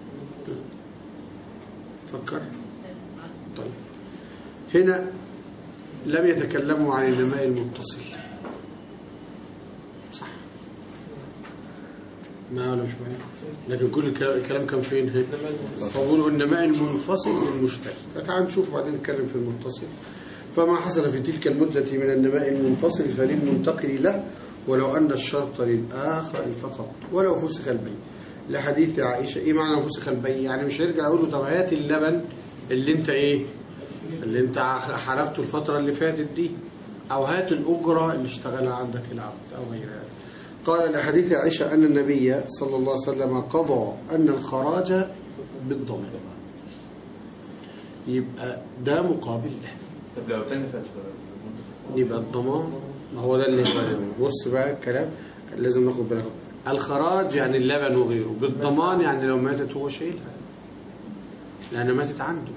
فكر. طيب هنا لم يتكلموا عن النماء المتصل، صح؟ ما ولا شوية، لكن كل الكلام كان فين هنا؟ فقولوا النماء المنفصل للمشتري. فتعال نشوف بعدين نتكلم في المتصل. فما حصل في تلك المدة من النماء المنفصل فللمنتقل له ولو أن الشرط للآخر فقط ولو فسخ البيع. لحديث عائشة. ايه معنى فسخ البيع؟ يعني مش هيرجع يقول له طب هات اللبن اللي انت ايه؟ اللي انت حرقته الفترة اللي فاتت دي، او هات الأجرة اللي اشتغلها عندك العبد او غيرها. قال لحديث عائشة أن النبي صلى الله عليه وسلم قضى أن الخراج بالضمان. يبقى ده مقابل ده. طب لو تنفت يبقى الضمان، ما هو ده اللي بص بقى الكلام لازم ناخد بالك. الخراج يعني اللبن وغيره، بالضمان يعني لو ماتت هو شايلها لأنها ماتت عنده.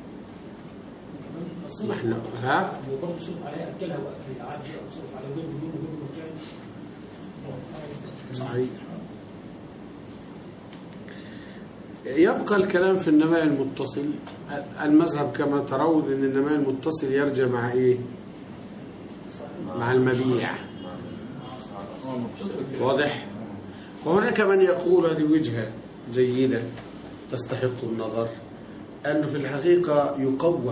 ما احنا ها وبرضه صرف عليها اكلها واكل عادي او صرف على غير بدون مكان. صحيح. يبقى الكلام في النماء المتصل. المذهب كما ترون ان النماء المتصل يرجع مع ايه؟ مع المبيع. واضح؟ وهناك من يقول هذه وجهة جيدة تستحق النظر، أنه في الحقيقة يقوم،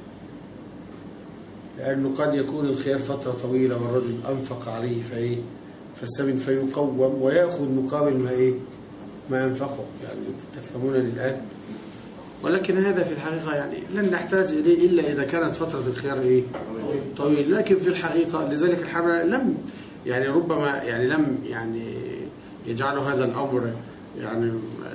لأنه قد يكون الخيار فترة طويلة والرجل أنفق عليه فإيه؟ فالثمن فيقوم ويأخذ مقابل ما إيه؟ ما ينفقه. يعني تفهمون الآن. ولكن هذا في الحقيقة يعني لن نحتاج إليه إلا إذا كانت فترة الخيار إيه؟ طويل. لكن في الحقيقة لذلك الحنابلة لم يعني ربما يعني لم يعني يجعلوا هذا الأمر يعني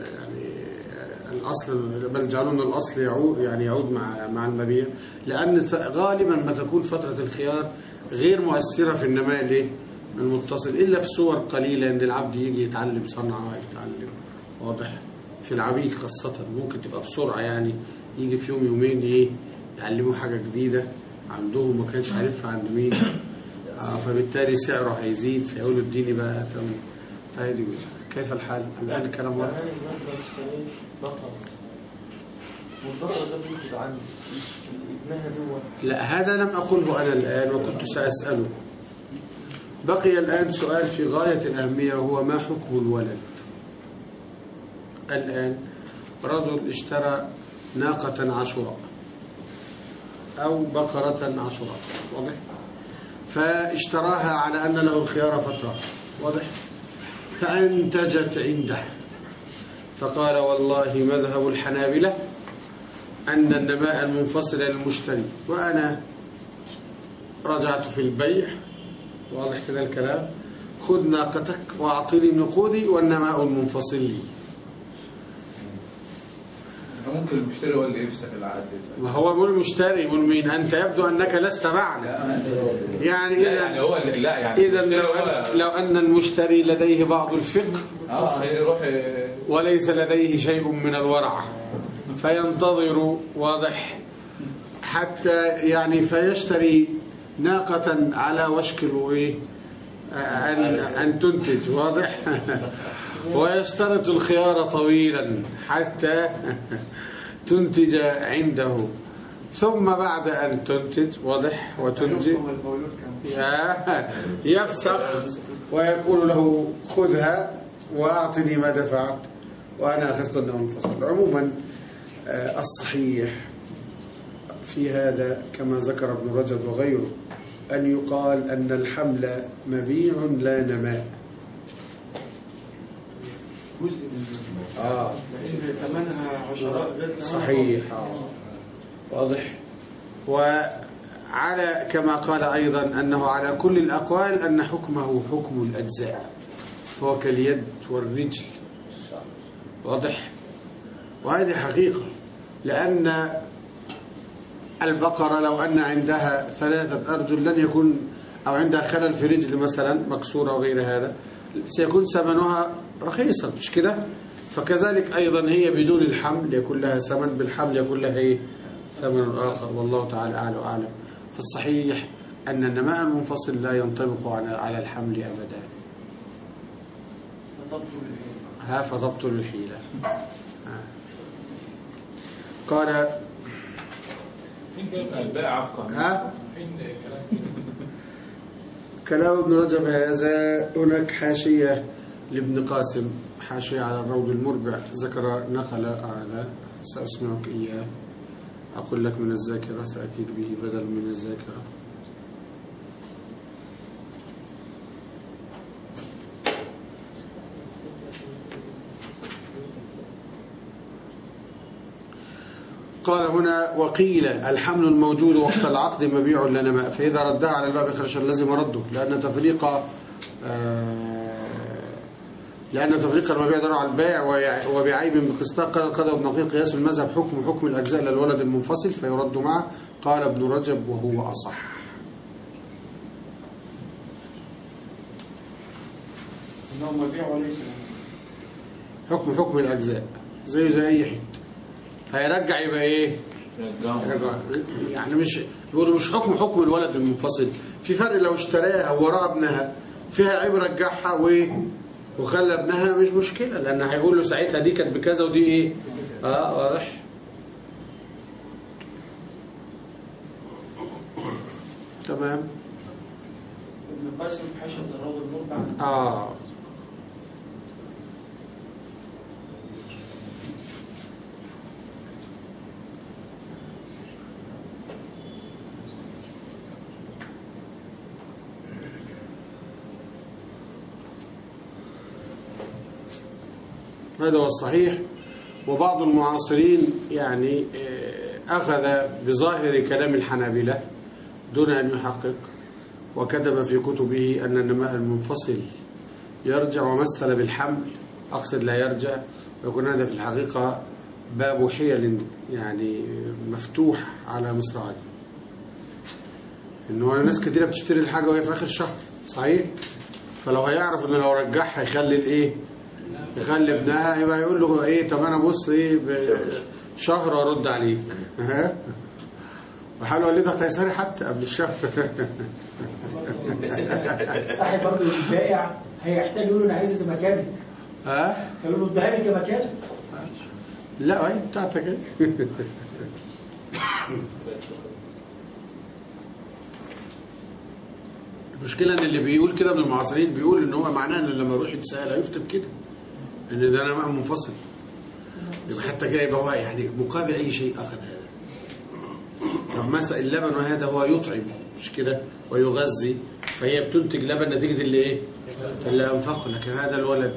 الأصل، بل جعلون الأصل يعود مع المبيع، لأن غالبا ما تكون فترة الخيار غير مؤثرة في النماء ليه؟ المتصل، إلا في صور قليلة إن العبد يجي يتعلم صنعة يتعلم. واضح؟ في العبيد خاصة ممكن تبقى بسرعة، يعني يجي في يوم يومين إيه يعلموا حاجة جديدة عندهم ما كانش عارفها عند مين، فبالتالي سعره هيزيد فيقولوا اديني بقى ثمن. فهذه كيف الحال الآن؟ الكلام واضح. والبقرة ده بيوجد عندي ابنها دوت. لا هذا لم أقوله أنا الآن وكنت سأسأله. بقي الآن سؤال في غاية الأهمية وهو ما حكم الولد. الآن رجل اشترى ناقة عشراء أو بقرة عشراء، واضح؟ فاشتراها على أن له الخيار فترة، واضح؟ فأنتجت عنده، فقال والله مذهب الحنابلة أن النماء المنفصل للمشتري، وأنا رجعت في البيع، واضح كده الكلام، خذ ناقتك وأعطيني نقودي والنماء المنفصل لي. ممكن المشتري هو اللي يفسخ العقد. ما هو مو المشتري، مو مين أنت؟ يبدو أنك لست معنا. يعني إذا يعني هو لا يعني إذا لو أن المشتري لديه بعض الفقه يروح وليس لديه شيء من الورع، فينتظر، واضح، حتى يعني فيشتري ناقة على وشك أن تنتج، واضح، ويشترط الخيار طويلا حتى تنتج عنده، ثم بعد أن تنتج، واضح، وتنتج يفسخ ويقول له خذها وأعطني ما دفعت وأنا أخذت النوع منفصل. عموما الصحيح في هذا كما ذكر ابن رجب وغيره أن يقال أن الحمل مبيع لا نماء. جزء من ثمنها عشرات. صحيح، واضح. وعلى كما قال أيضا أنه على كل الأقوال أن حكمه حكم الأجزاء، فهو كاليد والرجل، واضح. وهذه حقيقة، لأن البقرة لو أن عندها 3 أرجل لن يكون، أو عندها خلل في رجل مثلا مكسورة وغير هذا، سيكون ثمنها رخيصا، مش كده؟ فكذلك أيضا هي بدون الحمل يكون لها ثمن، بالحمل يكون لها ثمن آخر، والله تعالى أعلى وأعلم. فالصحيح أن النماء المنفصل لا ينطبق على الحمل أبدا. فتبطل الحيلة. قال البائع عفقا. كلام ابن رجب هذا. هناك حاشية لابن قاسم، حاشية على الروض المربع، ذكر نقل على، سأسمعك إياه، أقول لك من الذاكرة، سأتيك به بدل من الذاكرة. قال هنا وقيل الحمل الموجود وقت العقد مبيع لا نماء، فإذا ردها على الباب خرج لازم رده، لأن تفريق المبيع دار على البائع وبعيب بقسطاء. قال القضاء ابن نقيل قياس المذهب حكم الأجزاء للولد المنفصل فيرد معه. قال ابن رجب وهو أصح. إنه مبيع وليس حكم الأجزاء زي أي حد هيرجع، يبقى ايه؟ يعني مش بيقولوا مش حكم الولد المنفصل. في فرق لو اشتراها وراء ابنها فيها عيب رجعها وخلى ابنها، مش مشكلة، لأن هيقول له ساعتها دي كانت بكذا ودي ايه؟ واضح. تمام. ابن قاسم في حاشية الروض المربع. هذا هو الصحيح. وبعض المعاصرين يعني أخذ بظاهر كلام الحنابلة دون أن يحقق، وكتب في كتبه أن النماء المنفصل يرجع، ومثل بالحمل، أقصد لا يرجع، ويكون هذا في الحقيقة باب حيل يعني مفتوح على مصراعي، إنه ناس كتيرة بتشتري الحاجة وهي في آخر الشهر، صحيح؟ فلو هيعرف إنه لو رجعها يخلي يخلي ابنها، يبقى يقول له طب أنا بص بشهر وأرد عليك. وحال والدها قيصري حتى قبل الشهر. صاحب برضه البائع هيحتاج يقول له انا عايز مكانك. قالوا له اديها لي كمكانك. لا هي بتاعتك. المشكلة ان اللي بيقول كده من المعاصرين بيقول ان هو معناه ان لما يروح يتسأل هيكتب كده ان ده نماء منفصل، يبقى حتى كده يبقى هو يعني مقابل اي شيء اخر. طب مثلا اللبن وهذا هو يطعم مش كده ويغذي، فهي بتنتج لبن نتيجة اللي ايه اللي انفقه. لكن هذا الولد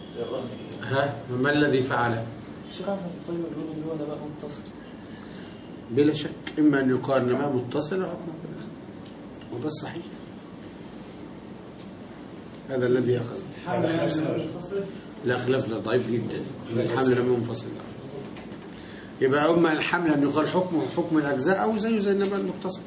ما الذي فعله؟ الشيخ احمد الطيب بيقول ان هو نبات متصل. بلا شك اما ان يقال نماء متصل او حكم متصل، وده الصحيح. هذا الذي يأخذ لا خلاف، ده ضعيف جدا. الحمل نماء منفصل. يبقى اما الحمل ان يقال حكم الاجزاء او زيه زي النماء المتصل،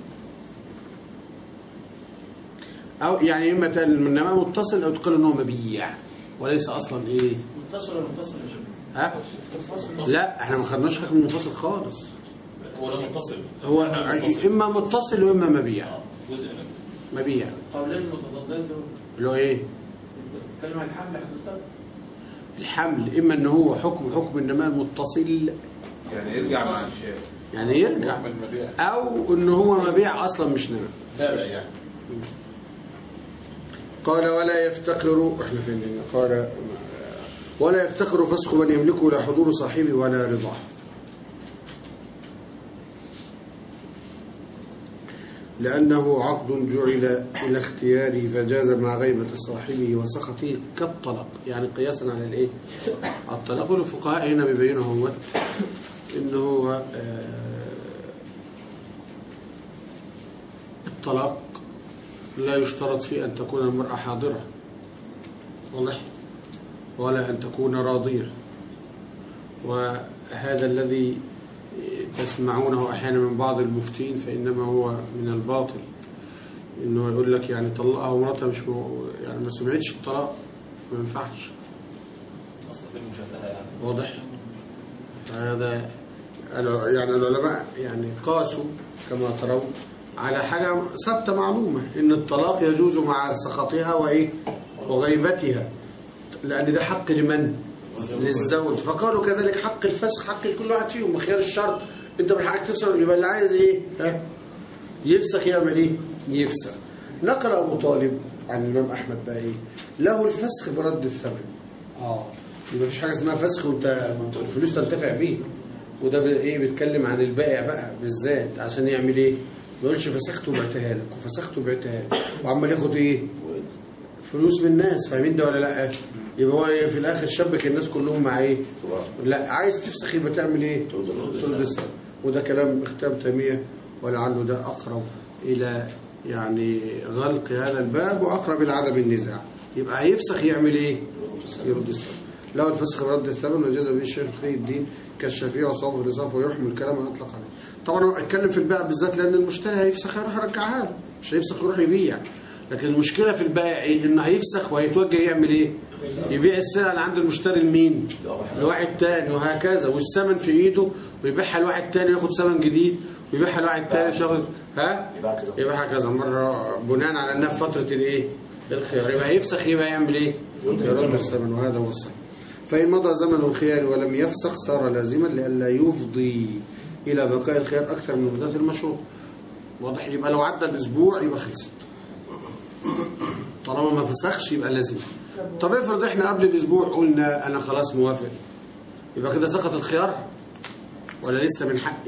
او يعني اما النماء متصل او تقال ان هو مبيع وليس اصلا ايه متصل ولا منفصل يا شباب؟ لا احنا ما خدناش حكم منفصل خالص. هو ده متصل، هو اما متصل واما مبيع. جزء منه مبيع قولين متضادين دول اللي هو ايه؟ كلمة الحمل حضرتك؟ الحمل اما ان هو حكم النماء المتصل يعني يرجع مع الشيء، يعني يرجع، او ان هو مبيع اصلا مش نماء تابع يعني. قال ولا يفتقر، احنا فين قال ولا يفتقر فسخ من يملكه لا حضور صاحبه ولا رضاه. لأنه عقد جعل إلى اختياره فجاز مع غيبة صاحبه وسخطه كالطلاق، يعني قياسا على الايه الطلاق. والفقهاء هنا بيبينوا هو إنه هو الطلاق لا يشترط فيه أن تكون المرأة حاضرة واضح، ولا أن تكون راضية. وهذا الذي تسمعونه أحيانا من بعض المفتين فإنما هو من الباطل، إنه يقول لك يعني طلقها ومراتها مش يعني ما سمعتش الطلاق ما ينفعش اصلا في المشافهه يعني واضح. فهذا يعني العلماء يعني قاسوا كما ترون على حاجة ثابتة معلومة إن الطلاق يجوز مع سخطها وإيه وغيبتها، لأن ده حق لمن؟ للزوج. فقالوا كذلك حق الفسخ حق لكل واحد فيهم، وخيار الشرط انت من حقك تفسخ، يبقى اللي عايز ايه يفسخ يعمل ايه يفسخ. نقل ابو طالب عن الامام احمد بقى ايه له الفسخ برد الثمن. يبقى مفيش حاجه اسمها فسخ وانت الفلوس تنتفع بيه. وده ايه بيتكلم عن البائع بقى بالذات عشان يعمل ايه ما يقولش فسخت وبعتها لك وفسخت وبعتها لك وعمال ياخد ايه فلوس من الناس. فاهمين ده ولا لا؟ يبقى هو في الاخر شبك الناس كلهم مع ايه لا عايز تفسخ يبقى تعمل ايه ترد الثمن. وده كلام اختام تيمية ولعله ده اقرب الى يعني غلق هذا الباب واقرب الى عدم النزاع. يبقى هيفسخ يعمل ايه يرد الثمن. لو الفسخ برد الثمن وجاز به الشيخ تقي الدين كالشافعي وصواب الانصاف ويحمل الكلام ونطلق عليه. طبعا هو اتكلم في البيع بالذات لان المشتري هيفسخ هيروح يرجعها له، مش هيفسخ يروح يبيع. لكن المشكله في البائع ايه انه هيفسخ وهيتوجه يعمل ايه يبيع السلعه اللي عند المشتري لمين لواحد تاني وهكذا، والثمن في ايده ويبيعها لواحد تاني ياخد ثمن جديد ويبيعها لواحد تاني ياخد يبيعها كذا مره بناء على انها في فتره الايه الخيار. يبقى هيفسخ يبقى يعمل ايه يرد الثمن. وهذا هو الصحيح. فإن مضى زمن الخيار ولم يفسخ صار لازما لئلا يفضي إلى بقاء الخيار أكثر من مدة المشروط. واضح. يبقى لو عدى الأسبوع يبقى خلصت، طالما ما فسخش يبقى لازم. طب افرض احنا قبل الأسبوع قلنا أنا خلاص موافق، يبقى كده سقط الخيار ولا لسه من حقي؟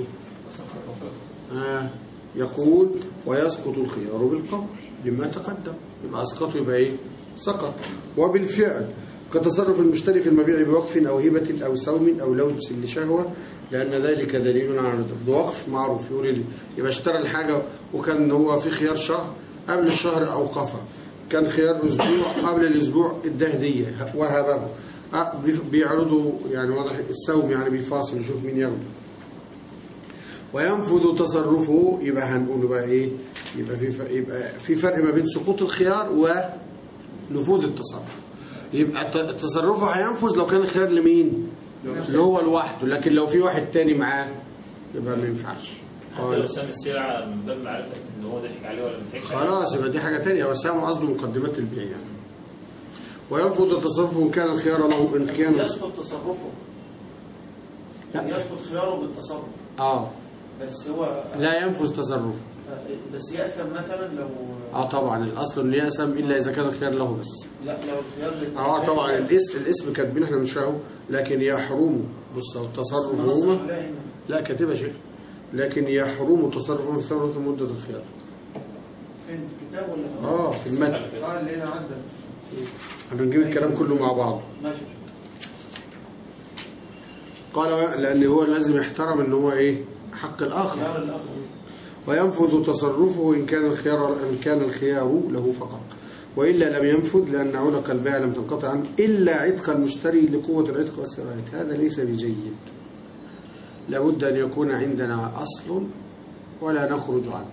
يقول ويسقط الخيار بالقول لما تقدم. يبقى أسقطه يبقى إيه سقط. وبالفعل كتصرف المشتري في المبيع بوقف أو هبة أو سوم أو لوث لشهوة لأن ذلك دليل على الرضا. بوقف معروف يقول يبقى اشترى الحاجة وكان هو في خيار شهر قبل الشهر أوقفها، كان خيار أسبوع قبل الأسبوع اداه هدية وهبه. بيعرضوا يعني واضح السوم يعني بيفاصل يشوف مين ياخده وينفذ تصرفه. يبقى هنقول بقى ايه يبقى في فرق ما بين سقوط الخيار ونفوذ التصرف. يبقى تصرفه هينفذ لو كان الخيار لمين اللي هو لوحده، لكن لو في واحد تاني معاه يبقى ما ينفعش. حتى لو سام السلعه من باب معرفه ان هو ضحك عليه ولا ما ضحكش عليه خلاص يبقى دي حاجه ثانيه. وسام قصده مقدمات البيع يعني. وينفذ تصرفه ان كان الخيار له ان كان يسقط تصرفه يسقط خياره بالتصرف بس هو لا ينفذ تصرفه بس يأثم مثلا لو طبعا الاصل انه يأثم الا اذا كان الخيار له بس. لا لو الخيار طبعا الاسم كاتبين احنا بنشرحه لكن يحرم. بص التصرف هو لا كاتبه شيء لكن يحرم تصرفه في الثمن في مدة الخيار. فين في الكتاب ولا في المتن. اللي هنا عندك. هنجيب الكلام كله مع بعض. ماشي. قال لأن هو لازم يحترم ان هو حق الآخر وينفذ تصرفه إن كان الخيار له فقط، وإلا لم ينفذ لأن علق البيع لم تنقطع عنه إلا عتق المشتري لقوة العتق والسراية. هذا ليس بجيد، لابد أن يكون عندنا أصل ولا نخرج عنه.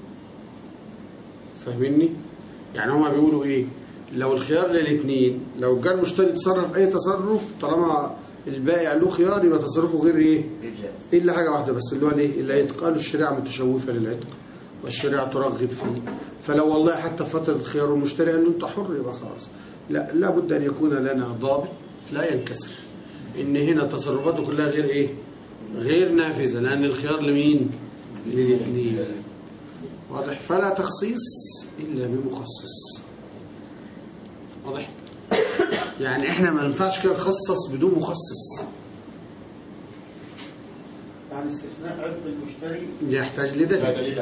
فاهميني؟ يعني هما بيقولوا لو الخيار للاثنين، لو جاء المشتري تصرف أي تصرف طالما البائع له خيار يبقى تصرفه غير إلا حاجة واحدة بس، اللي هو العتق. قالوا الشريعة متشوفة للعتق والشريعة ترغب فيه، فلو والله حتى فترة خيار المشتري أنه أنت حر يبقى خلاص. لا، لابد أن يكون لنا ضابط لا ينكسر، إن هنا تصرفاته كلها غير نافذة، لأن الخيار لمين؟ للاثنين. واضح؟ فلا تخصيص إلا بمخصص. واضح؟ يعني احنا ما ينفعش كده نخصص بدون مخصص. يعني استثناء عتق المشتري يحتاج لدليل.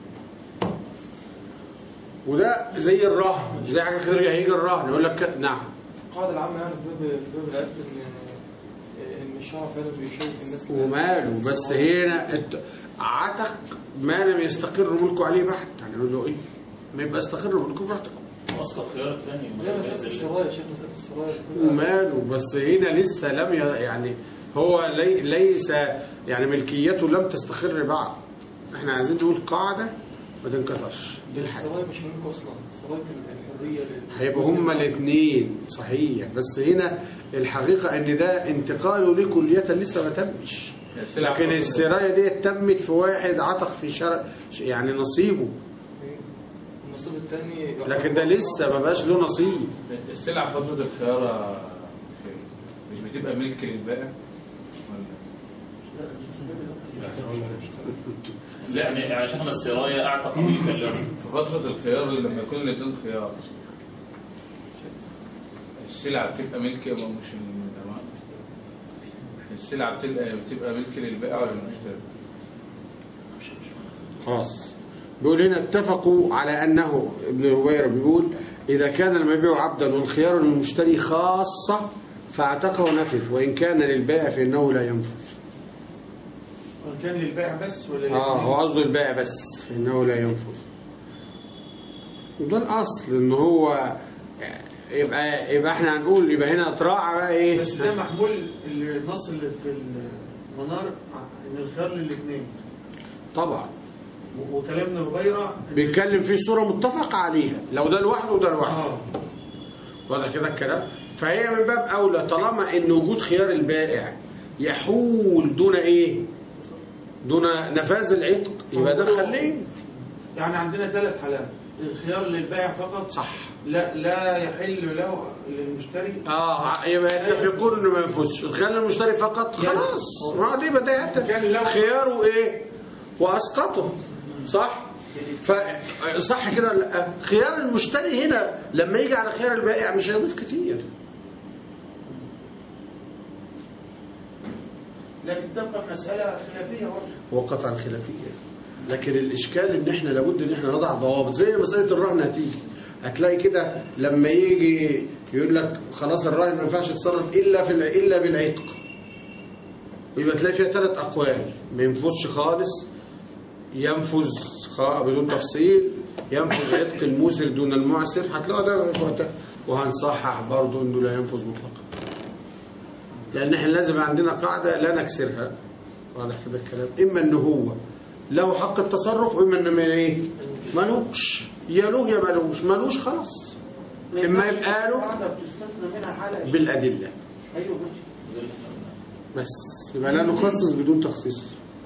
وده زي الرهن، زي حاجه كده هيجي الرهن يقول لك نعم. القاعده العامه يعني في باب العتق ان الشرع فعلا بيشوف الناس وماله، بس هنا عتق ما لم يستقر ملكه عليه بحت، يعني يقول له ما يبقى استقر ملكه بعتق. اسقط خيار الثاني زي مسألة السرايا، شيخ مسألة السرايا وماله، بس هنا لسه لم يعني هو ليس يعني ملكيته لم تستقر بعد. احنا عايزين نقول قاعدة ما تنكسرش. دي الحاجة. السرايا مش ملك اصلا، السرايا الحرية هيبقوا هما الاثنين صحيح، بس هنا الحقيقة ان ده انتقاله لكلية لسه ما تمش، لكن السرايا دي تمت في واحد عتق في شرع يعني نصيبه، النصيب الثاني، لكن ده لسه ما بقاش له نصيب. السلعة فترة الخيار مش بتبقى ملك للبائع لا، يعني عشان السرايا اعتق ملكا له في فترة الخيار لما يكون الاثنين خيار السلعة بتبقى ملك يبقى مش السلعة بتبقى ملك للبائع ولا المشتري؟ خلاص. بيقول هنا اتفقوا على أنه ابن ربيرة بيقول إذا كان المبيع عبدا والخيار للمشتري خاصة فاعتقه نفذ، وإن كان للبائع فإنه لا ينفذ. وإن كان للبائع بس ولا هو قصده البائع بس فإنه لا ينفذ. وده الأصل إن هو يبقى احنا هنقول يبقى هنا تراعى بقى بس ده محمول النص اللي في المنار إن الخيار للاثنين طبعا، وكلامنا ربيرة بيتكلم فيه صورة متفق عليها، لو ده لوحده وده لوحده. واضح كده الكلام. فهي من باب أولى طالما إن وجود خيار البائع يحول دون دون نفاذ العتق، يبقى ده خليه. يعني عندنا 3 حالات: الخيار للبائع فقط، صح، لا يحل له للمشتري، يبقى يتفقون انه ما ينفذش. الخيار للمشتري فقط خلاص، ما دي بداية خياره واسقطه. صح، صح كده. لا، خيار المشتري هنا لما يجي على خيار البائع مش هيضيف كتير، لكن تبقى مسألة خلافية وقطعا خلافية. لكن الإشكال إن إحنا لابد إن إحنا نضع ضوابط، زي مسألة الرهن هتلاقي كده لما يجي يقول لك خلاص الرهن ما ينفعش يتصرف إلا بالعتق، يبقى تلاقي فيها 3 أقوال: ما ينفذش خالص، ينفذ بدون تفصيل، ينفذ عتق الموسر دون المعسر. هتلاقوا ده وهنصحح برضه إنه لا ينفذ مطلقا، لأن إحنا لازم عندنا قاعدة لا نكسرها. واضح كده الكلام. إما إن هو له حق التصرف، وإما إن ملوش، يا له يا ملوش خلاص. إما يبقى له بالأدلة. بس يبقى لا نخصص بدون تخصيص.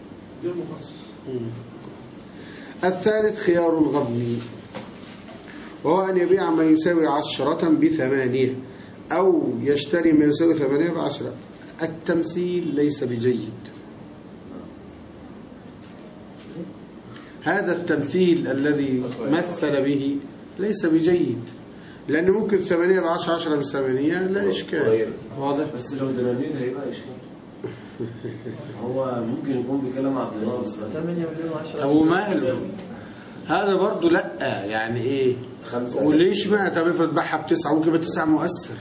الثالث خيار الغبن، وهو أن يبيع ما يساوي 10 ب8 أو يشتري ما يساوي 8 ب10. التمثيل ليس بجيد. هذا التمثيل الذي مثل به ليس بجيد، لأن ممكن 8 ب10 10 ب8 لا إشكال. واضح؟ بس لو دنانير هيبقى إشكال. هو ممكن يكون بيتكلم عن الدينار بس 8 مليون و10. طب وماله؟ هذا برضه لا يعني ايه؟ وليش بقى؟ طب افرض باعها ب9 ممكن يبقى 9 مؤثر.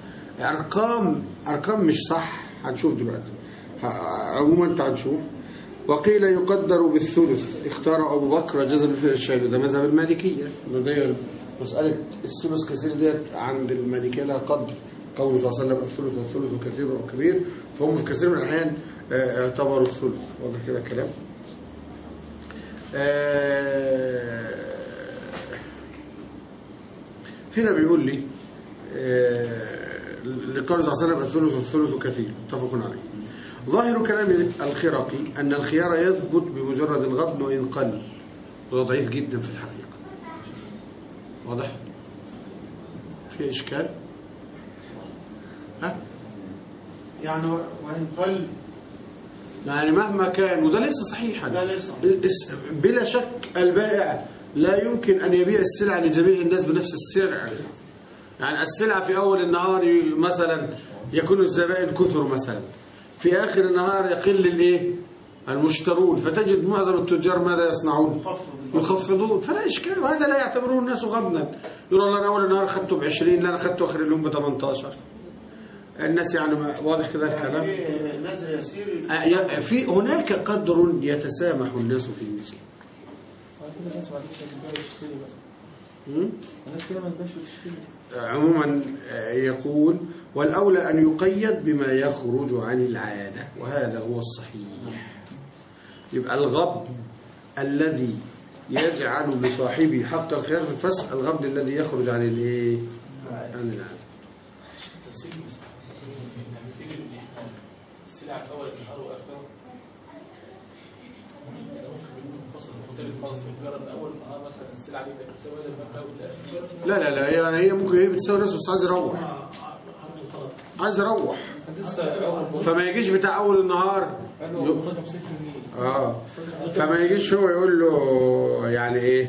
ارقام مش صح. هنشوف دلوقتي عموما انت هنشوف. وقيل يقدر بالثلث اختار ابو بكر جزم في الشهاده. ده مذهب المالكيه. ده مساله الثلث كثير ديت عند المالكيه لها قدر. قوله صلى الله عليه وسلم الثلث كثير وكبير، فهم في كثير من الاحيان اعتبروا الثلث. واضح كده الكلام. هنا بيقول لي لقول صلى الله عليه وسلم الثلث كثير، متفق عليه. ظاهر كلام الخرقي أن الخيار يثبت بمجرد الغبن وإن قل، وده ضعيف جدا في الحقيقة. واضح؟ في إشكال؟ ها؟ يعني وإن قل يعني مهما كان، وده ليس صحيحا. بلا شك البائع لا يمكن أن يبيع السلعة لجميع الناس بنفس السعر. يعني السلعة في أول النهار مثلا يكون الزبائن كثر مثلا، في آخر النهار يقل الايه؟ المشترون، فتجد معظم التجار ماذا يصنعون؟ يخفضون. فلا إشكال، وهذا لا يعتبره الناس غبنا. يقول الله أنا أول النهار أخذته ب20، لا أنا أخذته آخر اليوم ب18. الناس يعني واضح كذا الكلام. نزل يسير في هناك قدر يتسامح الناس في مثله. عموما يقول والأولى أن يقيد بما يخرج عن العادة، وهذا هو الصحيح. يبقى الغبن الذي يجعل لصاحبه حق الخيار في الفسخ الغبن الذي يخرج عن الايه؟ عن العادة. السلعة في أول النهار وآخره منفصل مختلف خالص. مجرد أول النهار مثلا السلعة دي بتساوي لا يعني هي ممكن هي بتساوي ناس بس عايز يروح فما يجيش بتاع أول النهار فما يجيش هو يقول له يعني ايه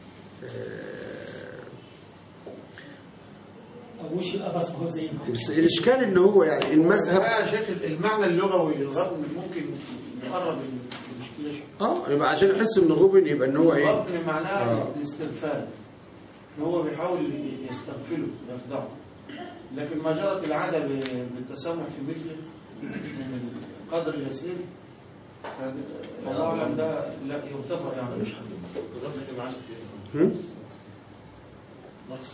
وش القفص هو زي بس الاشكال ان هو يعني المذهب شكل المعنى اللغوي للغبن ممكن نقرب من المشكله يبقى عشان يحس ان غبن يبقى ان هو ايه الغبن معناه الاستغفال، ان هو بيحاول يستغفله ويخدعه. لكن ما جرت العاده بالتسامح في مثله من القدر اليسير فالله اعلم ده لا يغتفر يعني مش الغبن اللي معاه كتير نقص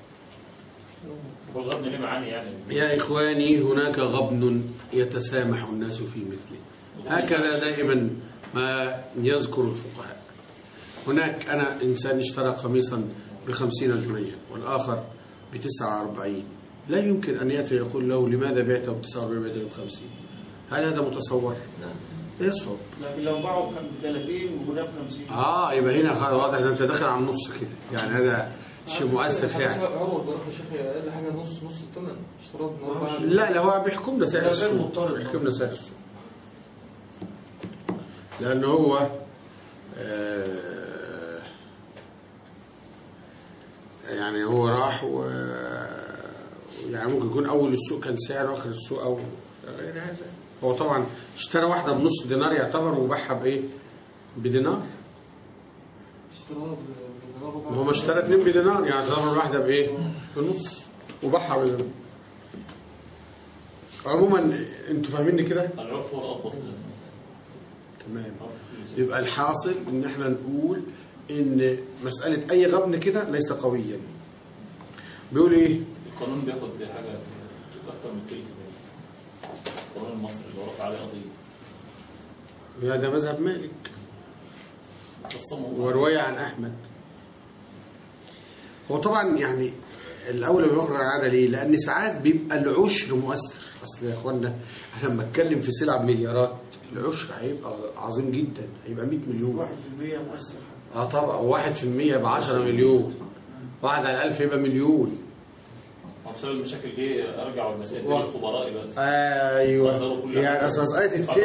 والغبن ليه معاني يعني. يا إخواني هناك غبن يتسامح الناس في مثله، هكذا دائما ما يذكر الفقهاء. هناك أنا إنسان اشترى قميصا ب50 جنيه والآخر ب49، لا يمكن أن يأتي يقول له لماذا بعته ب49 بعته ب50؟ هل هذا متصور؟ يصعب. لكن لو باعوا ب30 وهنا ب50 يبقى هنا واضح ان انت داخل على النص كده، يعني هذا شيء مؤثر فعلا. عروض بروح يا شيخ اقل حاجه نص الثمن اشتراط. لا هو بيحكمنا سعر السوق، بيحكمنا سعر السوق لانه هو يعني هو راح يعني ممكن يكون اول السوق كان سعر واخر السوق او غير هذا. هو طبعا اشترى واحده بنص دينار يعتبر وباعها بايه؟ بدينار. هو ما اشترى 2 بدينار يعني ضرب واحده بايه؟ بنص وباعها بدينار. عموما انتوا فاهميني كده؟ العرف هو الأضبط. تمام. يبقى الحاصل ان احنا نقول ان مساله اي غبن كده ليس قويا. بيقول ايه؟ القانون بياخد حاجه اكتر من ثلث. القانون المصري اللي رفع عليه قضيه. هذا مذهب مالك ورواية عن أحمد. هو طبعا يعني الأولى بيخرج العادة ليه؟ لأن ساعات بيبقى العشر مؤثر. أصل يا إخوانا احنا لما نتكلم في سلع بمليارات العشر هيبقى عظيم جدا، هيبقى 100 مليون. 1% مؤثر. طبعا 1% ب10 مليون، 1 على 1000 يبقى مليون. بسبب المشاكل دي ارجعوا المسائل للخبراء دلوقتي. ايوه يعني اساس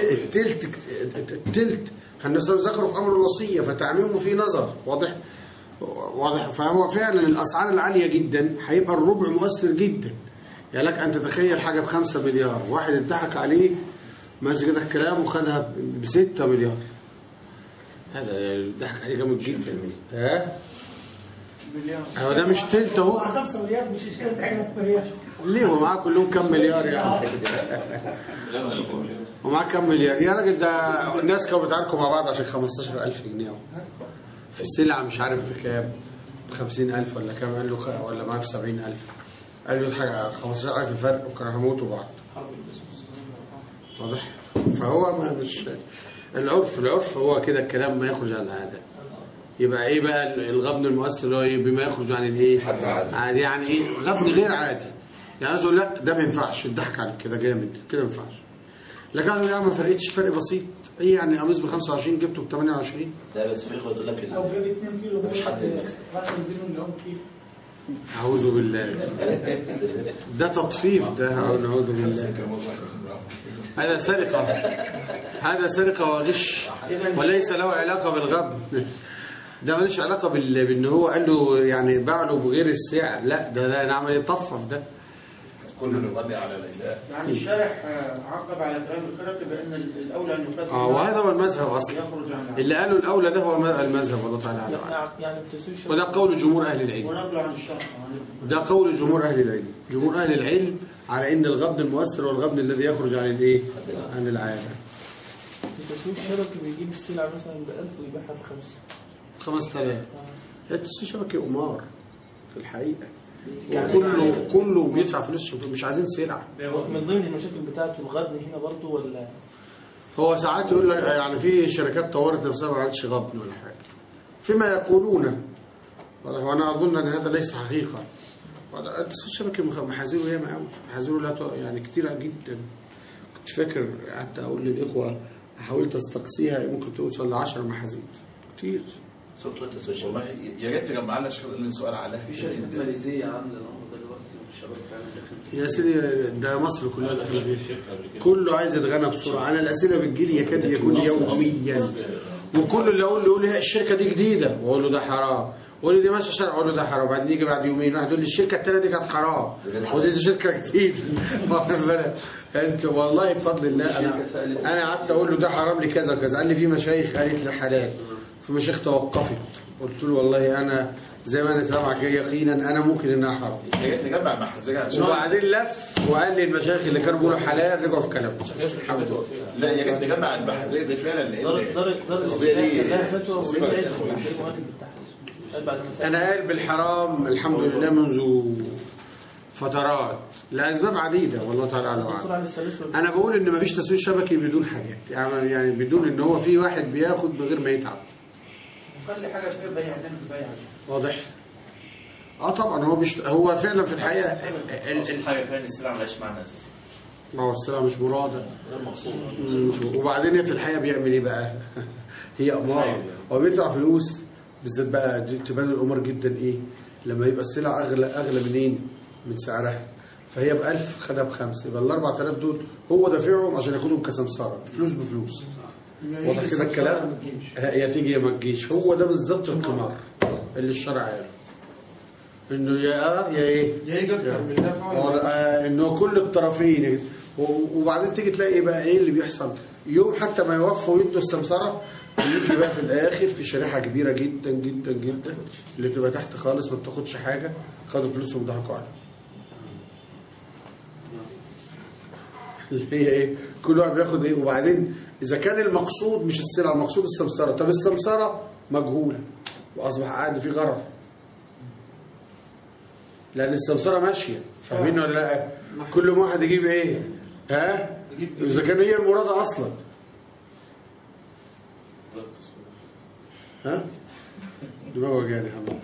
التلت الناس ذكروا في امر الوصيه فتعميمه في نظر واضح. فهو فعلا الاسعار العاليه جدا هيبقى الربع مؤثر جدا. يعني لك ان تتخيل حاجه ب5 مليار واحد اتضحك عليه ماشي كده الكلام وخدها ب6 مليار. هذا ضحك عليه جامد جدا. ها هو ده مش تلت اهو. مع 5 مليار مش اشكال حاجه مليار. ليه هو معاه كلهم كام مليار يعني؟ ومعاه كام مليار يا راجل؟ ده الناس كانوا بيتعاركوا مع بعض عشان 15,000 جنيه في السلعه مش عارف بكام، ب50,000 ولا كام، قال له ولا معاه ب70,000، قال له حاجه 15,000 فرق وكانوا هيموتوا بعض. واضح؟ فهو ما مش العرف هو كده الكلام ما يخرج عن العاده. يبقى ايه بقى الغبن المؤثر اللي هو بما يخرج عن الايه؟ عادي. يعني ايه غبن غير عادي؟ يعني اقول لا ده ما ينفعش، الضحك عليك كده جامد كده ما ينفعش. لكن اقول لا ما فرقتش فرق بسيط. ايه يعني قميص ب25 جبته ب28؟ لا بس بياخد لك او جاب 2 كيلو مفيش حد يكسب. اعوذ بالله. ده تطفيف، ده اعوذ بالله. هذا سرقه وغش وليس له علاقه بالغبن. ده ماليش علاقه بان هو قال له يعني باع له بغير السعر، لا ده نعمل يطفف ده كله نغني على الاله. يعني الشارح عقب على كلام الخرقي بان الاولى ان يقدم وهذا هو المذهب اصلا اللي قالوا الاولى ده هو المذهب والله تعالى يعني وده قول جمهور اهل العلم. ونقل عن الشرع. ده قول جمهور اهل العلم. جمهور اهل العلم على ان الغبن المؤثر هو الغبن الذي يخرج عن الايه؟ عن العاده. التسويق الشبكي بيجيب السلعه مثلا ب1000 ويبيعها ب5. 5000. التسويق شبكي قمار في الحقيقه. كله بيدفع فلوس، مش عايزين سلعه. من ضمن المشاكل بتاعته الغبن هنا برضه ولا؟ هو ساعات يقول لك يعني في شركات طورت نفسها ما عادش غبن ولا حاجه فيما يقولون، وانا اظن ان هذا ليس حقيقه. التسويق الشبكي محاذيره ياما قوي، محاذيره لا يعني كتيره جدا. كنت فاكر قعدت اقول للاخوه حاولت استقصيها ممكن توصل ل10 محاذير كتير. والله يا ريت تجمع لنا سؤال على في شركه ماليزيه عامله الامر دلوقتي والشباب فعلا داخلين يا سيدي. ده مصر كلها داخله فيه، كله عايز يتغنى بسرعه. انا الاسئله بتجيلي يكاد يكون يوميا، وكل اللي اقول له الشركه دي جديده واقول له ده حرام، واقول له دي ماشيه شرع اقول له ده حرام، بعدين يجي بعد يومين واحد يقول لي الشركه الثانيه دي كانت حرام ودي شركه جديده. واخد بالك انت؟ والله بفضل الله انا قعدت اقول له ده حرام لكذا وكذا، قال لي في مشايخ قالت لي حلال، في مشايخ توقفت. قلت له والله انا زي ما انا سامعك يقينا انا ممكن انها حرام. نجمع محاذيرها وبعدين لف وقال لي المشايخ اللي كانوا بيقولوا حلال رجعوا في كلامهم. لا يا ريت نجمع المحاذير دي فعلا لان القضيه دي انا قال بالحرام الحمد لله منذ فترات لاسباب عديده والله تعالى اعلم. انا بقول ان مفيش تسويق شبكي بدون حاجات، يعني بدون ان هو في واحد بياخد بغير ما يتعب. خلي حاجه اسمها بيعتين في بيع. واضح؟ طبعا هو فعلا في الحقيقه حاجه ثانيه السلعه مالهاش معنى اساسا. ما هو السلعه مش مراده غير مقصوده. وبعدين في الحقيقه بيعمل ايه بقى؟ هي قمار. هو بيدفع فلوس بالذات بقى تبان القمار جدا ايه؟ لما يبقى السلعه اغلى منين؟ من سعرها. فهي ب1000 خدها ب5 يبقى ال4000 دول هو دافعهم عشان ياخدهم كسمساره فلوس بفلوس. واضح كده الكلام؟ يا تيجي يا ما تجيش. هو ده بالظبط القمار اللي الشرع قال انه يا ايه؟ يا اكتر من دفع انه كل الطرفين. وبعدين تيجي تلاقي ايه بقى ايه اللي بيحصل؟ يوم حتى ما يوفوا يدوا السمسره يجي بقى في الاخر في شريحه كبيره جدا جدا جدا اللي بتبقى تحت خالص ما بتاخدش حاجه، خدوا فلوسهم وضحكوا عليها. اللي هي ايه؟ كل واحد بياخد ايه. وبعدين اذا كان المقصود مش السلعه، المقصود السمسره، طب السمسره مجهوله واصبح قاعد في غرر لان السمسره ماشيه. فاهمين ولا لا؟ كل واحد يجيب ايه؟ ها؟ اذا كان هي المراده اصلا. ها؟ دماغه وجعني حمد.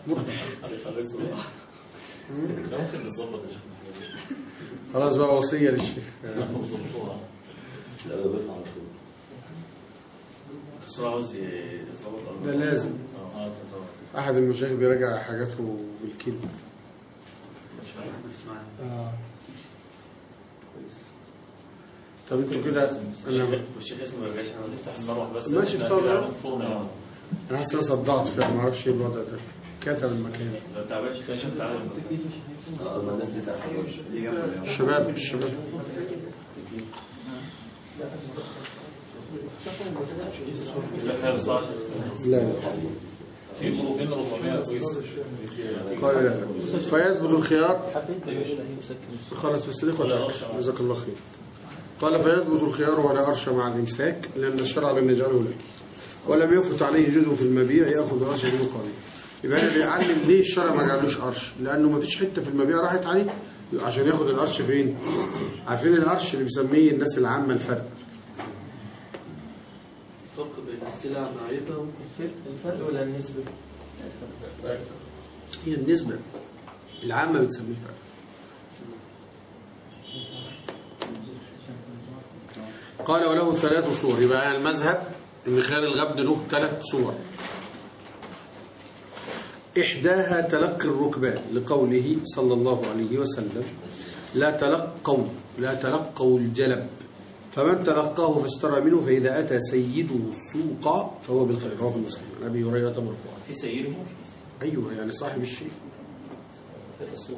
ممكن نظبط يا شيخ. خلاص بقى وصيه للشيخ. ناخد نظبطوها. لا ده بيطلع على طول. الصراحه عاوز يظبط. ده لازم. احد المشايخ بيراجع حاجاته بالكلمه. طب انتوا كده والشيخ اسمه ما بيرجعش، احنا نفتح المروح بس ماشي بتاع الفرن يعني. انا حاسس ان انا صدعت فيها ما اعرفش ايه الوضع ده. كاتب المكان لو تعبانش فيها شيخ تعالى. الشباب لا في بروفين 400 كويس. قال لا فيثبت الخيار خلاص بس ولا جزاك الله خير. قال فيثبت الخيار ولا أرش مع الإمساك لأن الشرع لم يجعله له ولم يفت عليه جزء في المبيع يأخذ أرش بمقابل. يبقى أنا بيعلم ليه الشرع ما جعلوش أرش؟ لأنه ما فيش حتة في المبيع راحت عليه عشان ياخد الأرش فين؟ عارفين الأرش اللي بيسميه الناس العامة الفرق. الفرق بين السلع معرفة الفرق ولا النسبة؟ هي النسبة العامة بتسميه فرق. قال وله 3 صور. يبقى المذهب ان خيار الغبن له 3 صور. إحداها تلقي الركبان لقوله صلى الله عليه وسلم لا تلقوا الجلب فمن تلقاه فاشترى منه فإذا أتى سيده السوق فهو بالخير. رواه مسلم عن أبي هريرة مرفوعا. في سيده أيوه يعني صاحب الشيء في السوق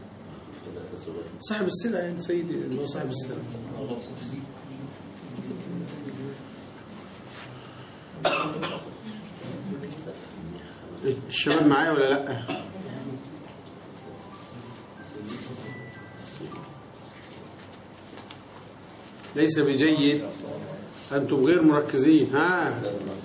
صاحب السلع يعني سيدي اللي هو صاحب السلع. الشباب معايا ولا لا؟ ليس بجيد أنتم غير مركزين. ها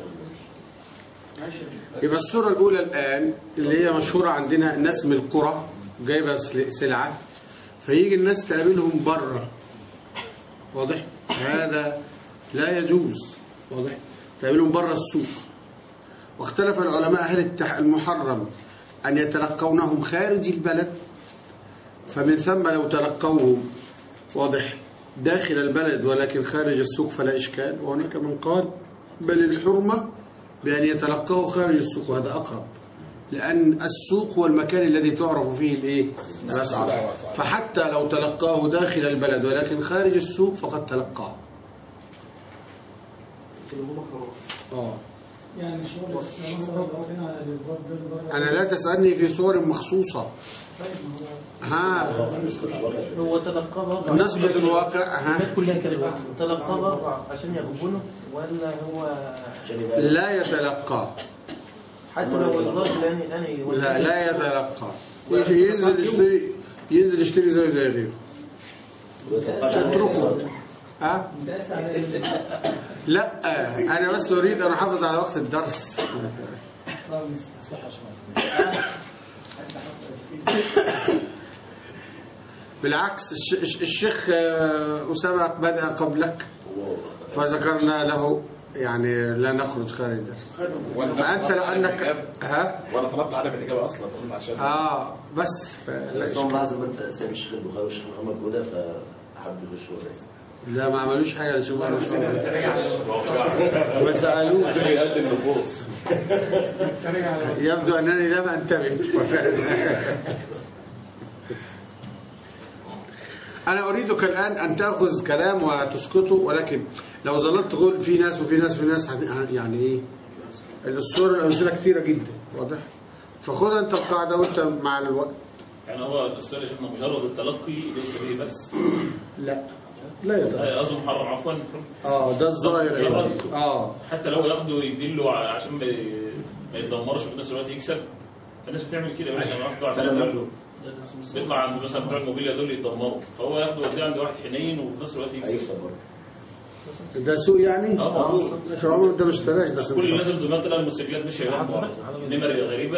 يبقى الصورة الأولى الآن اللي هي مشهورة عندنا الناس من القرى جايبة سلعة فيجي الناس تقابلهم بره. واضح؟ هذا لا يجوز. واضح؟ تقابلهم بره السوق. واختلف العلماء هل المحرم أن يتلقونهم خارج البلد فمن ثم لو تلقوهم واضح داخل البلد ولكن خارج السوق فلا إشكال. وهناك من قال بل الحرمة بأن يتلقوه خارج السوق وهذا أقرب لأن السوق هو المكان الذي تعرف فيه الإيه؟ الأسعار. فحتى لو تلقاه داخل البلد ولكن خارج السوق فقد تلقاه. يعني شغل أنا لا تسألني في صور مخصوصة. هو تلقاه نسبة الواقع تلقاه عشان يغبنه ولا هو لا يتلقى حتى لو الراجل لا يتلقى ينزل يشتري زي غيره. لا أنا بس أريد أن أحافظ على وقت الدرس. بالعكس الشيخ أسامة بدأ قبلك فذكرنا له يعني لا نخرج خارج الدرس. فأنت لأنك وأنا طلبت عدم الإجابة أصلا عشان بس هم لازم أنت سامي الشيخ البخاري والشيخ محمد جودة فحب يخشوا الرئيس. لا ما عملوش حاجة لشوفوا ما سألوش يقدم نفوس. يبدو أنني لم أنتبه. أنا أريدك الآن أن تأخذ كلام وتسقطه ولكن لو ظلت تقول في ناس وفي ناس وفي ناس يعني إيه الصور الأمثلة كثيرة جدا. واضح؟ فخذ أنت القاعدة وأنت مع الوقت. يعني هو السؤال يا شيخنا مجرد التلقي ليس به بأس. لا يتلقى قصده محرم عفوا. ده الظاهر. حتى لو ياخده ويدله عشان ما يتدمرش في نفس الوقت يكسب. فالناس بتعمل كده يعني واحد عشان بيطلع عند مثلا بتوع الموبيليا دول يتدمروا فهو ياخده ويديه عند واحد حنين وفي نفس الوقت يكسب. ده سوق يعني؟ شو عمره انت ما اشتراش ده كل الناس اللي دلوقتي الموتوسيكلات مش هيلاقوا نمر غريبه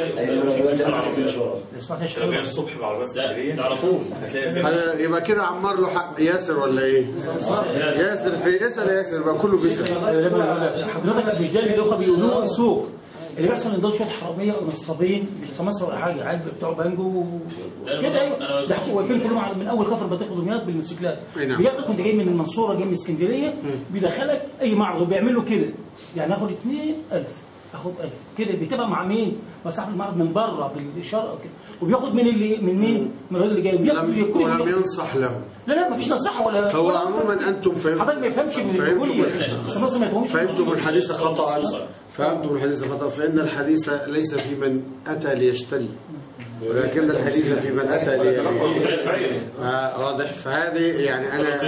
يبقى الصبح بعربيات ده على طول يبقى كده عمر له حق ياسر ولا ايه؟ ياسر في اسال ياسر بقى كله بيسال. حضرتك مش زي اللي بيقولوه السوق اللي بيحصل ان دول شويه حراميه ونصابين مش في مصر ولا حاجه عيال بتوع بانجو كده. ايوه ده واقفين كلهم من اول كفر بطيخ ودمياط بالموتوسيكلات. بياخدك وانت جاي من المنصوره جاي من اسكندريه بيدخلك اي معرض بيعملوا كده يعني اخد 2000 اخد 1000 كده بتبقى مع مين؟ مع صاحب المعرض من بره بالاشاره كده وبياخد من اللي من مين؟ من الراجل اللي جاي بياخد ولم ينصح له. لا مفيش نصيحه ولا هو عموما انتم فهمتوا حضرتك ما يفهمش من فهمتوا الحديث خطأ. فهمتم الحديث خطأ فإن الحديث ليس في من أتى ليشتري ولكن الحديث في من أتى واضح. فهذه يعني أنا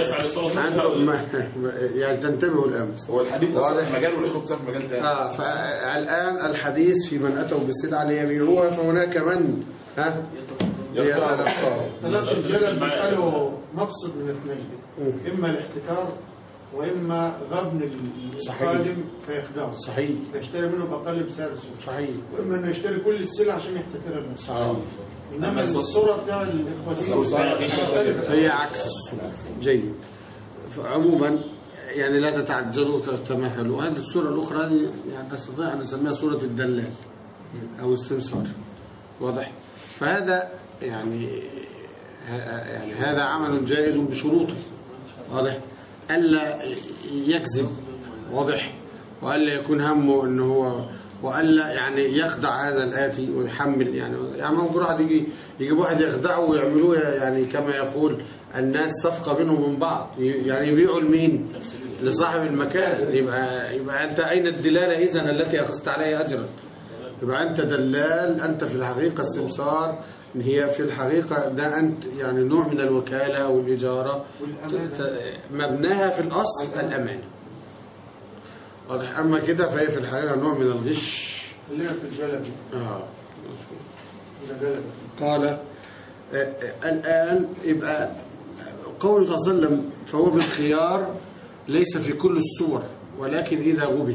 يعني تنتبهوا الأمس. هو الحديث واضح مجال والإخوة في مجال ثاني. فالآن الحديث في من أتوا بالسلعة ليبيعوها، فهناك من يتلقى. له مقصد من اثنين، إما الاحتكار وإما غبن المقادم فيخدعه. صحيح. يشتري منه بأقل بسعر السوق. صحيح. وإما إنه يشتري كل السلع عشان يحتكرها منه. صحيح. إنما الصورة بتاع الإخوة هي عكس الصورة. جيد. عموما يعني لا تتعجلوا وتتمهلوا. هذه الصورة الأخرى دي يعني نستطيع أن نسميها صورة الدلال أو السمسار. واضح. فهذا يعني هذا عمل جائز بشروطه. واضح. ألا يكذب. واضح. وألا يكون همه إنه هو، وألا يعني يخدع هذا الآتي ويحمل يعني ممكن واحد يجيب واحد يخدعه ويعملوه يعني كما يقول الناس صفقة بينهم وبين بعض، يعني يبيعوا لمين؟ لصاحب المكان. يبقى أنت أين الدلالة إذن التي أخذت عليها أجرا؟ يبقى أنت دلال. أنت في الحقيقة السمسار هي في الحقيقة ده أنت يعني نوع من الوكالة والإجارة مبناها في الأصل الأمانة. واضح. أما كده فهي في الحقيقة نوع من الغش. خلينا في الجلب. قال الآن يبقى قول صلى الله عليه وسلم فهو بالخيار ليس في كل الصور ولكن إذا غبن،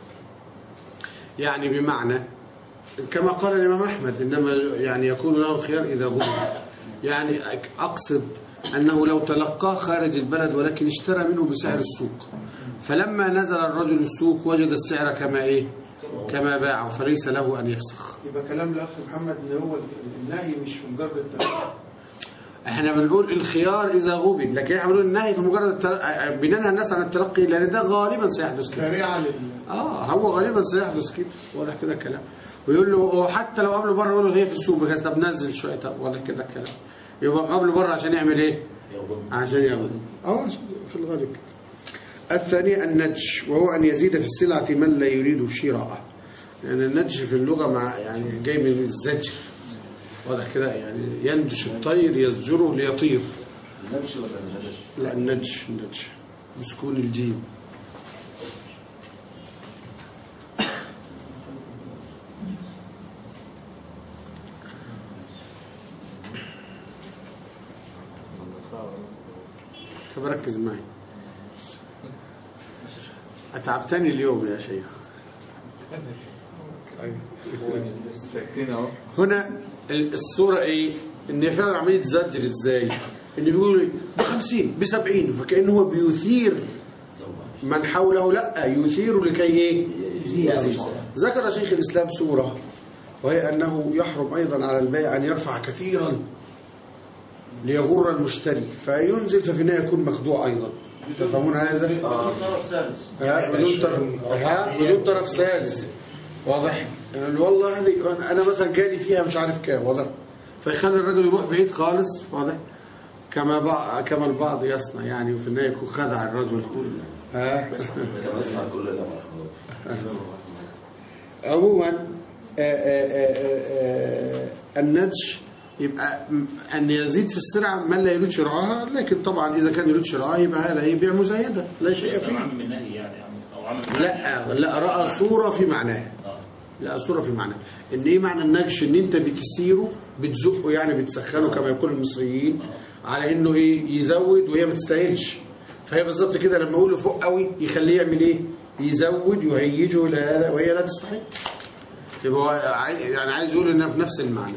يعني بمعنى كما قال الإمام أحمد إنما يعني يكون له الخيار إذا غبن، يعني أقصد أنه لو تلقاه خارج البلد ولكن اشترى منه بسعر السوق، فلما نزل الرجل السوق وجد السعر كما باعه فليس له أن يفسخ. يبقى كلام الأخ محمد إن هو النهي مش في مجرد التلقي. احنا بنقول الخيار إذا غبن، لكن احنا بنقول النهي في مجرد بننهى الناس عن التلقي لأن ده غالبا سيحدث كده. هو غالبا سيحدث كده. واضح كده الكلام. ويقول له حتى لو قبله بره يقول له هي في السوق بس طب نزل شويه. طب واضح كده الكلام. يبقى قبله بره عشان يعمل ايه؟ عشان يغضب. في الغالب كده. الثاني النج، وهو أن يزيد في السلعة من لا يريد شراءه. يعني النج في اللغة مع يعني جاي من الزجر. واضح كده يعني ينجش الطير يزجره ليطير. النج ولا النجش؟ لا النج بسكون الجيم. بركز معي. أتعبتني اليوم يا شيخ. هنا الصورة ايه؟ ان فعلا عملية زجر ازاي؟ ان بيقولوا ب50 ب70 فكأنه هو بيثير من حوله. لا يثير لكي ايه؟ يزيد. ذكر شيخ الإسلام صورة وهي أنه يحرم أيضا على البائع أن يرفع كثيرا ليغر المشتري فينزل ففي النهاية يكون مخدوع أيضا. تفهمون هذا؟ بدون طرف ثالث. واضح؟ يعني والله أنا مثلا جالي فيها مش عارف كام. واضح؟ فيخلي الرجل يروح بعيد خالص. واضح؟ كما البعض يصنع يعني وفي النهاية يكون خدع الرجل. عموما النج يبقى أن يزيد في السلعة من لا يريد شراءها، لكن طبعا إذا كان يريد شراءها يبقى هذا يبيع مزايدة لا شيء فيه. لا رأى صورة في معناها. لا صورة في معناها. إن إيه معنى النجش؟ إن أنت بتسيره بتزقه يعني بتسخنه كما يقول المصريين على إنه إيه يزود وهي ما تستاهلش. فهي بالظبط كده لما أقول له فوق قوي يخليه يعمل إيه؟ يزود يهيجه إلى هذا وهي لا تستحق. يبقى يعني عايز يقول إنها في نفس المعنى.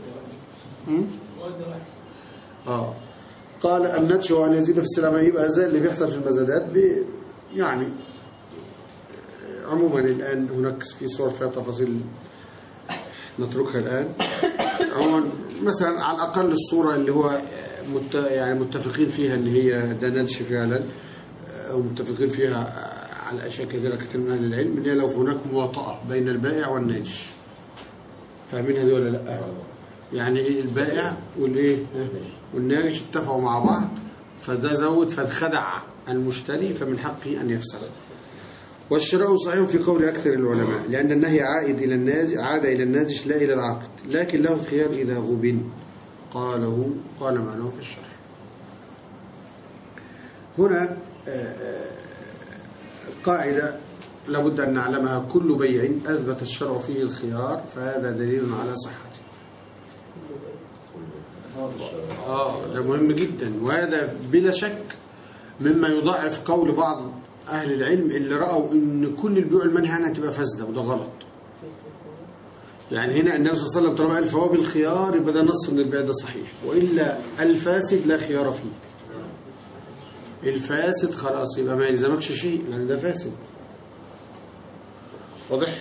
قال النتش هو أن يزيد في السلامة. يبقى زي اللي بيحصل في المزادات يعني عموما الآن هناك في صور فيها تفاصيل نتركها الآن. عموما مثلا على الأقل الصورة اللي هو يعني متفقين فيها اللي هي ده نتش فعلا أو متفقين فيها على أشياء كثيرة كثير من أهل العلم اللي هي لو هناك مواطأة بين البائع والناجش. فاهمين هذه ولا لا؟ يعني ايه البائع والايه والناجش اتفقوا مع بعض فده زود فانخدع المشتري فمن حقه ان يفسخ. والشراء صحيح في قول أكثر العلماء، لأن النهي عائد إلى الناجش لا إلى العقد، لكن له الخيار إذا غبن. قال معناه في الشرح. هنا قاعدة لابد أن نعلمها: كل بيع أثبت الشرع فيه الخيار فهذا دليل على صحته. ده مهم جدا، وهذا بلا شك مما يضاعف قول بعض أهل العلم اللي رأوا إن كل البيوع المنهي عنها تبقى فاسدة، وده غلط. يعني هنا النبي صلى الله عليه وسلم طالما قال فهو بالخيار يبقى ده نص إن البيع ده صحيح، وإلا الفاسد لا خيار فيه. الفاسد خلاص يبقى ما يلزمكش شيء لأن ده فاسد. واضح؟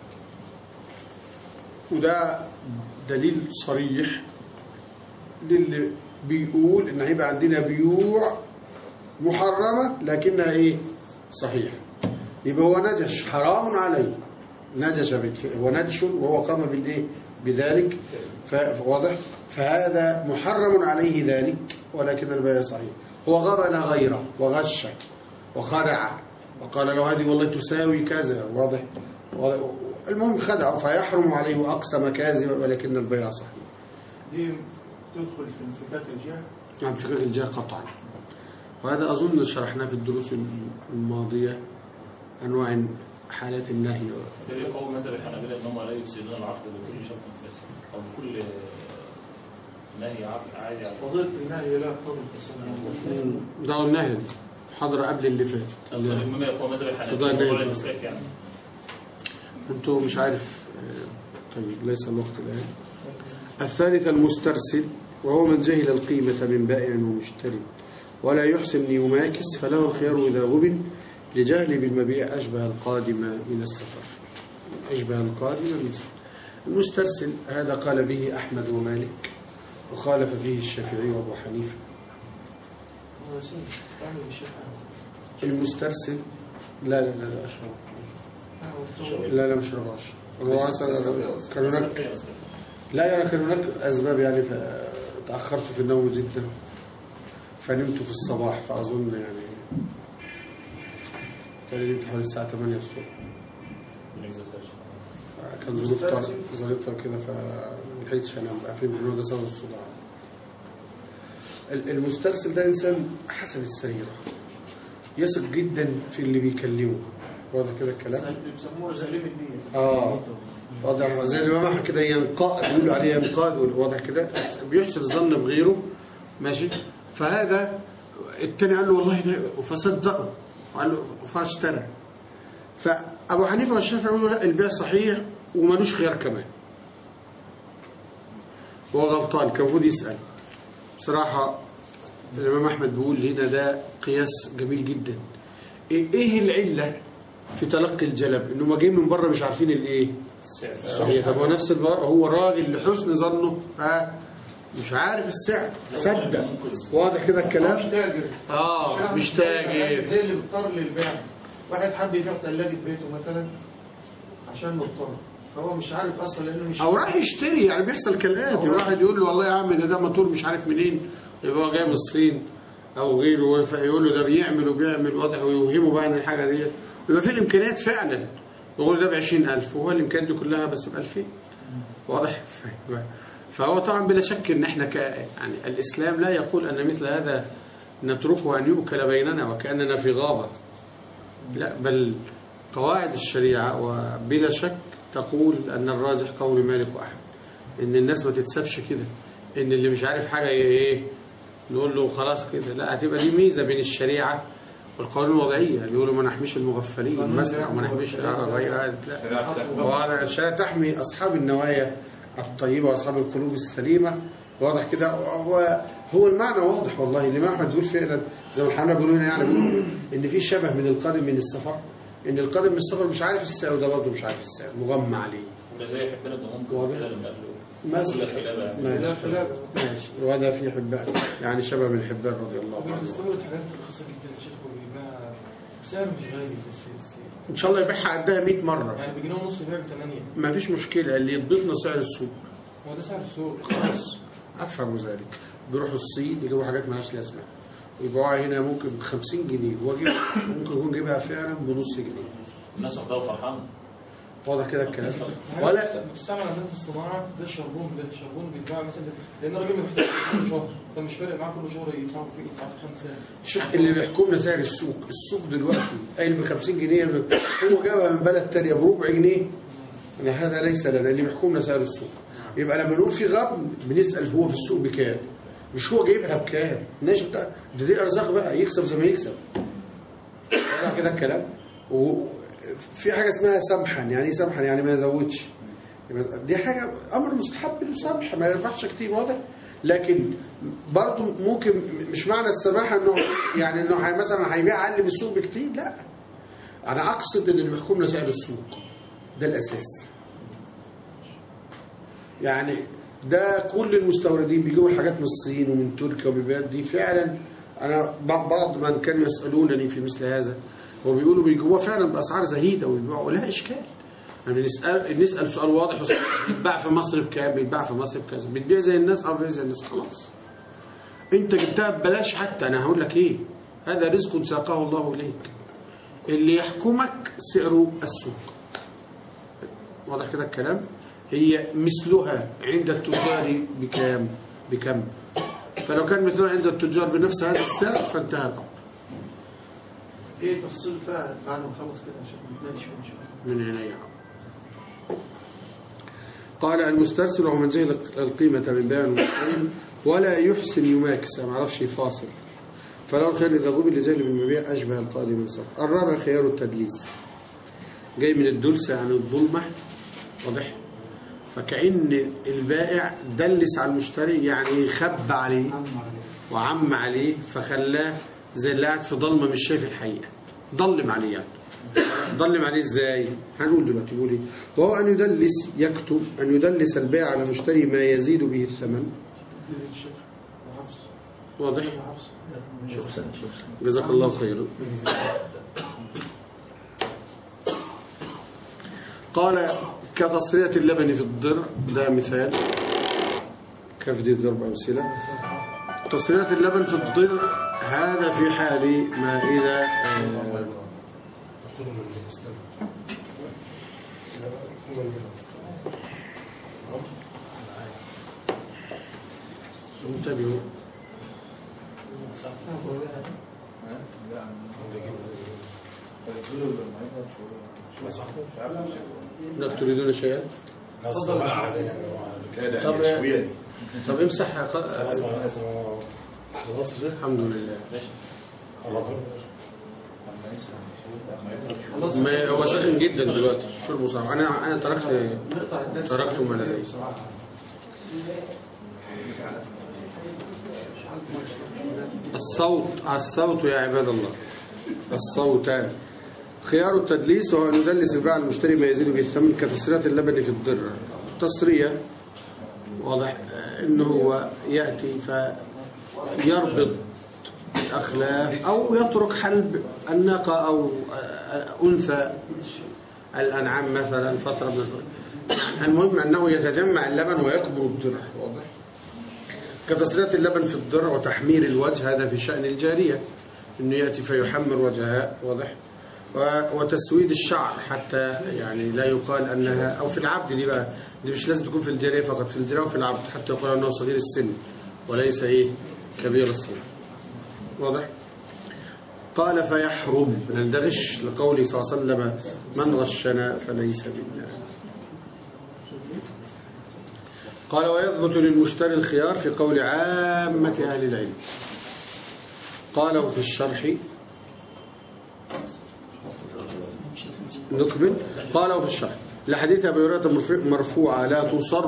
وده دليل صريح للي بيقول إن هيبقى عندنا بيوع محرمة لكنها إيه؟ صحيح. يبقى هو نجش حرام عليه، نجش هو نجش وهو قام بالإيه؟ بذلك. واضح؟ فهذا محرم عليه ذلك ولكن البيع صحيح. هو غبن غيره وغش وخدع وقال له هذه والله تساوي كذا. واضح؟ المهم خدع فيحرم عليه وأقسم كاذبا ولكن البيع صحيح. دي تدخل في انفكاك الجهة؟ نعم، انفكاك الجهة قطعا، وهذا أظن شرحناه في الدروس الماضية أنواع حالات النهي. قول مثل الحنابلة إن هم لا يفسدون العقد بكل شرط فاسد أو بكل نهي عادي. قضية النهي لا قول الفساد ده النهي حضر قبل اللي فاتت. المهم يقول مثل الحنابلة يعني أنتوا مش عارف. طيب ليس الوقت الآن. الثالث المسترسل، وهو من جهل القيمة من بائع ومشتري ولا يحسن يماكس فله الخيار إذا غبن لجهل بالمبيع أشبه القادم من السفر. أشبه القادم من السفر. المسترسل هذا قال به أحمد ومالك وخالف فيه الشافعي وأبو حنيفة. المسترسل لا أشرب. لا مش رباش. كان هناك أسباب يعني فتأخرت في النوم جدا فنمت في الصباح، فأظن يعني نمت حوالي الساعة 8 الصبح. كان ظروف كده فملحقتش أنام بقى في الموضوع ده سبب الصداع. المسترسل ده إنسان حسب السريرة، يثق جدا في اللي بيكلمه. واضح كده الكلام؟ بيسموه زليم النية. واضح زي الإمام كده ينقاد، بيقولوا عليه ينقاد. واضح كده بيحسن الظن بغيره. ماشي. فهذا التاني قال له والله ده، فصدقه وقال له فاشترى. فأبو حنيفة والشافعي يقولوا لا البيع صحيح ومالوش خيار كمان. هو غلطان، كان المفروض يسأل. بصراحة الإمام أحمد بيقول هنا ده قياس جميل جدا. إيه العلة في تلقي الجلب؟ إنه ما جايين من بره مش عارفين الإيه؟ صحيح. طب هو نفس هو الراجل لحسن ظنه مش عارف السعر، صدق. واضح كده الكلام؟ مش تاجر. زي اللي بيضطر للبيع. واحد حب يبيع ثلاجة بيته مثلا عشان مضطر، فهو مش عارف اصلا لانه مش او راح يشتري. يعني بيحصل كالآتي: واحد يقول له والله يا عم ده موتور مش عارف منين، يبقى جاي من الصين او غيره، فيقول له ده بيعمل وبيعمل. واضح. ويوهمه بقى ان الحاجه دي يبقى في الامكانيات فعلا، يقول ده ب 20,000 وهو الامكانيات دي كلها بس ب 2000. واضح. فهو طبعا بلا شك ان احنا يعني الاسلام لا يقول ان مثل هذا نتركه ان يؤكل بيننا وكاننا في غابه، لا، بل قواعد الشريعه وبلا شك تقول ان الراجح قول مالك واحمد ان الناس ما تتسابش كده، ان اللي مش عارف حاجه ايه نقول له خلاص كده. لا، هتبقى دي ميزه بين الشريعه والقانون الوضعيه. بيقولوا ما نحميش المغفلين مثلا وما نحميش غير. لا، الشريعه تحمي اصحاب النوايا الطيبه واصحاب القلوب السليمه. واضح كده. هو المعنى واضح والله. اللي ما احمد بيقول فعلا زي ما الحنابلة بيقولوا هنا، يعني بيقولوا ان في شبه من القادم من السفر، ان القادم من السفر مش عارف السعر وده برضه مش عارف السعر، مغمى عليه. وده زي حبنا الضمان كده لما قالوا ماشي. وهذا في حبان يعني شبه من حبان رضي الله عنه. بيستورد حاجات رخيصه جدا يا شيخ وبيبيع بسعر مش غالي بس ان شاء الله يبيعها قدها 100 مره، يعني بجنيه ونص يبيع ب 8. ما فيش مشكله، اللي يضبط له سعر السوق. هو ده سعر السوق خلاص. افهم ذلك. بيروحوا الصين يجيبوا حاجات مالهاش لازمه يبيعوها هنا ممكن ب50 جنيه واجيب ممكن يكون جايبها فعلا بنص جنيه. الناس واخداها فرحان. واضح كده الكلام. ولا بتستعمل عندنا في الصناعه زي الشربون كده، الشربون بيتباع مثلا لان الراجل محتاج كل شهر، فمش فارق معاه كل شهر يدفعوا فيه 5. اللي بيحكمنا سعر السوق دلوقتي قايل ب50 جنيه هو جابها من بلد ثانيه بربع جنيه. هذا ليس لنا، اللي بيحكمنا سعر السوق. يبقى لما نقول في غبن بنسال هو في السوق بكام، مش هو جايبها بكام. ماشي، دي ارزاق بقى، يكسب زي ما يكسب. كده الكلام. وفي حاجه اسمها سمحا، يعني ايه سمحا؟ يعني ما يزودش. دي حاجه امر مستحب للسمح، ما يربحش كتير، واضح. لكن برضه ممكن مش معنى السماحه انه يعني انه مثلا هيبيع اقل من السوق بكتير، لا. انا اقصد ان اللي بيحكمنا سعر السوق ده الاساس. يعني ده كل المستوردين بيجيبوا الحاجات من الصين ومن تركيا وبالبلاد دي فعلا. انا بعض من كانوا يسالونني في مثل هذا وبيقولوا بيجيبوها فعلا باسعار زهيده ويبيعوا لها اشكال. يعني نسال سؤال واضح، بيتباع في مصر بكام؟ بيتباع في مصر بكذا. بتبيع زي الناس او بيع زي الناس، خلاص انت جبتها ببلاش. حتى انا هقول لك ايه، هذا رزق ساقه الله اليك. اللي يحكمك سعر السوق، واضح كده الكلام. هي مثلها عند التجار بكم. فلو كان مثلها عند التجار بنفس هذا السعر فانتهى الامر. ايه تفصيل فعلا بعد ما نخلص كده عشان نتناقش فيه ان شاء الله. من عينيا. قال المسترسل وهو من جهل القيمة من بيع المشتري ولا يحسن يماكس، ما عرفش يفاصل، فلو الخير إذا غبي لجهل بالمبيع أشبه القادم من الصرف. الرابع خيار التدليس، جاي من الدلس عن الظلمة، واضح. فكأن البائع دلس على المشتري، يعني خب عليه وعم عليه فخلاه زي اللي قاعد في ضلمة مش شايف الحقيقة، ضلم عليه. يعني ضلم عليه ازاي؟ هنقول دلوقتي. بيقول ايه؟ وهو ان يدلس، يكتب ان يدلس البائع على المشتري ما يزيد به الثمن. واضح؟ جزاك الله خيرا. قال كتصرية اللبن في الضرع، ده مثال، كيف دي ضرب أمثلة. تصرية اللبن في الضرع هذا في حال ما إذا انتبهوا. لا تريدون شيئا؟ طب امسح. الحمد لله. ما هو سخن جدا دلوقتي، شربه صعب. انا تركته ما لدي. الصوت يا عباد الله، الصوتان. خيار التدليس هو أن يدلس البائع المشتري ما يزيد به الثمن كتسرية اللبن في الضرع. التسرية واضح انه هو يأتي فيربط الأخلاف أو يترك حلب الناقة أو أنثى الأنعام مثلا فترة من الفترة. المهم أنه يتجمع اللبن ويكبر الضرع، واضح. كتسرية اللبن في الضرع وتحمير الوجه، هذا في شأن الجارية، أنه يأتي فيحمر وجهها، واضح. وتسويد الشعر حتى يعني لا يقال أنها، أو في العبد دي بقى، دي مش لازم تكون في الجارية فقط، في الجارية وفي العبد حتى يقال أنه صغير السن وليس كبير السن، واضح. قال فيحرم من ده غش، لقوله صلى الله عليه وسلم من غشنا فليس منا. قال ويثبت للمشتري الخيار في قول عامة أهل العلم. قالوا في الشرح نكمل. قالوا في الشرح لحديث أبي هريرة مرفوعة لا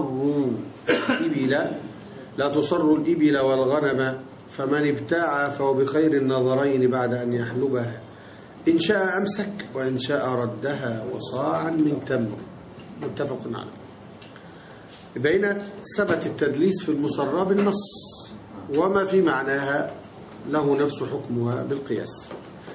تصر الإبل والغنم فمن ابتاع فهو بخير النظرين بعد أن يحلبها إن شاء أمسك وإن شاء ردها وصاعا من تمر، متفق عليه. بين ثبت التدليس في المصرى بالنص وما في معناها له نفس حكمها بالقياس،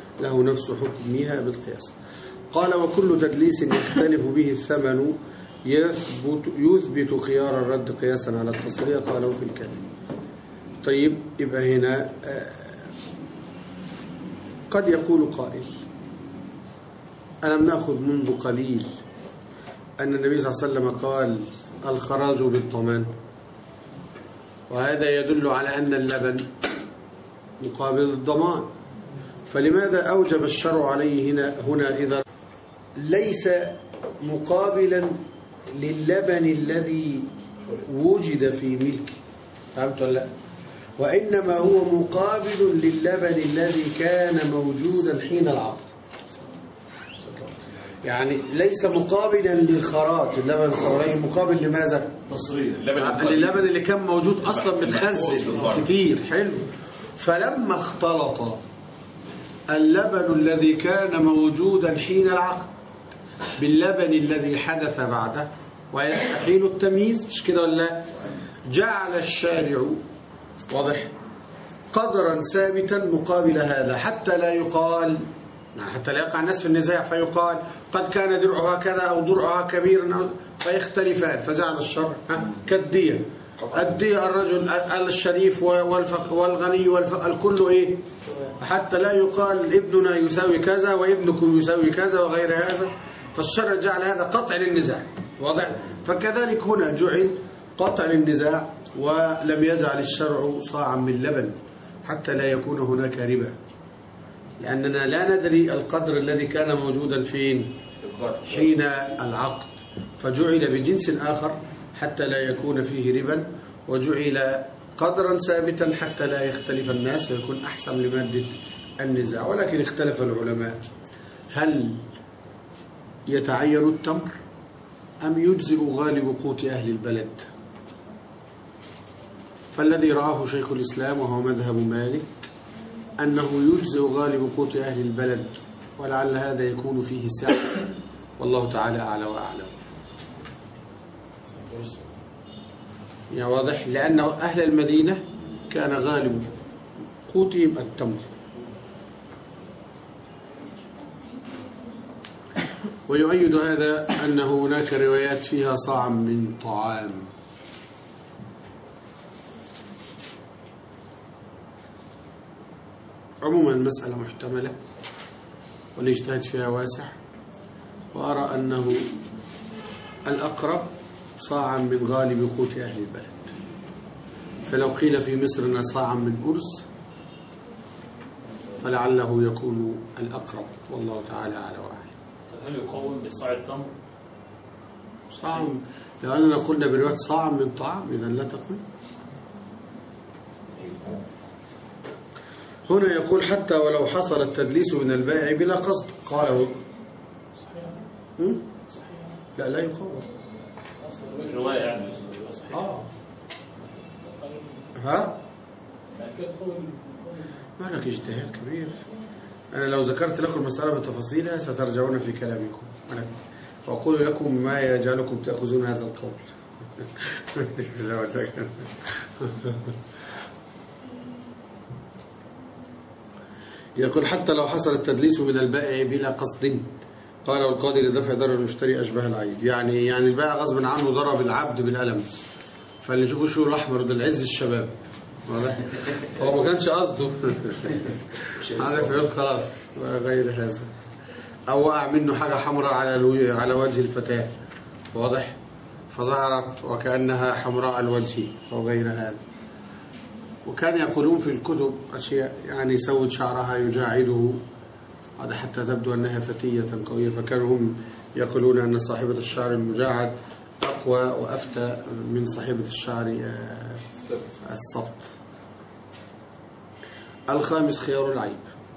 قال وكل تدليس يختلف به الثمن يثبت خيار الرد قياسا على التصرية، قالوا في الكلام. طيب يبقى هنا قد يقول قائل ألم نأخذ منذ قليل أن النبي صلى الله عليه وسلم قال الخراج بالضمان، وهذا يدل على أن اللبن مقابل الضمان، فلماذا أوجب الشرع عليه هنا إذا ليس مقابلا للبن الذي وجد في ملكه؟ فهمت ولا لا؟ وإنما هو مقابل للبن الذي كان موجودا حين العقد. يعني ليس مقابلا للخراج اللبن الثوري، مقابل لماذا؟ تصريح اللبن اللي كان موجود أصلا متخزن كتير. حلو. فلما اختلط اللبن الذي كان موجودا حين العقد باللبن الذي حدث بعده ويستحيل التمييز، مش كده ولا؟ جعل الشارع واضح قدرا ثابتا مقابل هذا، حتى لا يقال، حتى لا يقع الناس في النزاع فيقال قد كان درعها كذا أو درعها كبيرا فيختلفان، فجعل الشرع كالدية. الدية الرجل الشريف والغني الكل إيه؟ حتى لا يقال ابننا يساوي كذا وابنكم يساوي كذا وغير هذا، فالشرع جعل هذا قطع للنزاع. واضح؟ فكذلك هنا جعل قطع للنزاع، ولم يجعل الشرع صاعا من لبن حتى لا يكون هناك ربا، لأننا لا ندري القدر الذي كان موجودا فين حين العقد، فجعل بجنس آخر حتى لا يكون فيه ربا، وجعل قدرا ثابتا حتى لا يختلف الناس ويكون أحسن لمادة النزاع. ولكن اختلف العلماء هل يتعين التمر أم يجزئ غالب قوت أهل البلد؟ فالذي رآه شيخ الإسلام وهو مذهب مالك أنه يجزئ غالب قوت أهل البلد، ولعل هذا يكون فيه سعة، والله تعالى أعلى وأعلم. يا واضح، لأن أهل المدينة كان غالب قوتهم التمر، ويؤيد هذا أن هناك روايات فيها صاع من طعام. عموما المسألة محتملة والاجتهاد فيها واسع، وأرى أنه الأقرب صاعا من غالب قوت أهل البلد. فلو قيل في مصر صاعا من أرز فلعله يكون الأقرب، والله تعالى أعلى وأعلم. هل يقوم بصاع التمر؟ صاع، لو أننا قلنا برواية صاع من طعام إذا لا تقول. هنا يقول حتى ولو حصل التدليس من البائع بلا قصد، قال لا لا يقوم الرواية يعني ها؟ ما لك اجتهاد كبير. أنا لو ذكرت لكم المسألة بتفاصيلها سترجعون في كلامكم، وأقول لكم ما يجعلكم تأخذون هذا القول. يقول حتى لو حصل التدليس من البائع بلا قصد، قال القاضي لدفع ضرر المشتري أشبه العيب. يعني البائع غصب عنه ضرب العبد بالقلم، فاللي يشوفوا الشو الأحمر ده العز الشباب، هو ما كانش قصده. عارف يقول خلاص غير هذا، أو وقع منه حاجة حمراء على وجه الفتاة، واضح، فظهرت وكأنها حمراء الوجه أو غير هذا. وكان يقولون في الكتب أشياء يعني يسود شعرها يجاعده، هذا حتى تبدو أنها فتية قوية، فكانوا هم يقولون أن صاحبة الشعر المجاعد أقوى وأفتى من صاحبة الشعر الصبت. الخامس خيار العيب،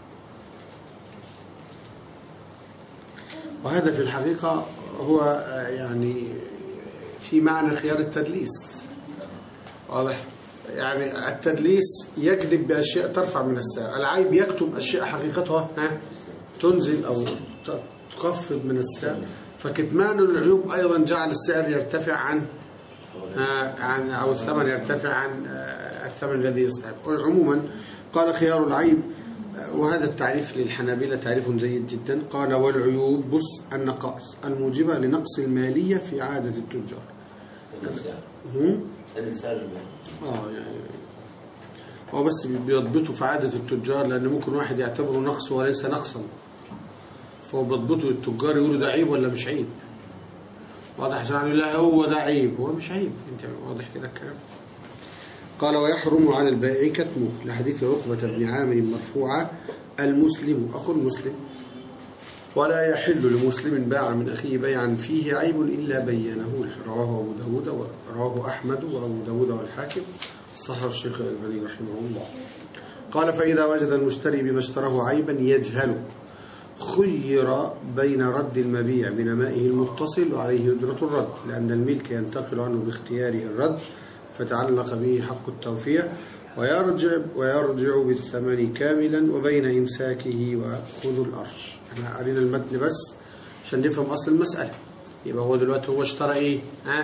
وهذا في الحقيقة هو يعني في معنى خيار التدليس، واضح. يعني التدليس يكذب بأشياء ترفع من السعر، العيب يكتب أشياء حقيقتها تنزل أو تخفض من السعر، فكتمان العيوب أيضا جعل السعر يرتفع عن أو الثمن يرتفع عن الثمن الذي يستحق. عموما قال خيار العيب، وهذا التعريف للحنابلة تعريف جيد جدا. قال والعيوب بص النقائص الموجبة لنقص المالية في عادة التجار. يعني هو بس بيضبطه في عادة التجار، لأن ممكن واحد يعتبره نقص وليس نقصا، فهو بيضبطه التجار يقولوا ده عيب ولا مش عيب. واضح؟ عشان لا هو ده عيب، هو مش عيب. انت واضح كده الكلام. قال ويحرم على البائع كتمه، لحديث عقبة بن عامر مرفوعة المسلم أخو المسلم، ولا يحل لمسلم باع من أخيه بيعا فيه عيب إلا بينه. رواه أبو داود ورواه أحمد وأبو داود والحاكم، صحح الشيخ الألباني رحمه الله. قال فإذا وجد المشتري بما اشتراه عيبا يجهله خير بين رد المبيع بنمائه المتصل وعليه أجرة الرد، لأن الملك ينتقل عنه باختياره الرد فتعلق به حق التوفية، ويرجع بالثمن كاملا وبين إمساكه وأخذ الأرش. احنا قرينا المتن بس عشان نفهم أصل المسألة. يبقى هو دلوقتي هو اشترى إيه؟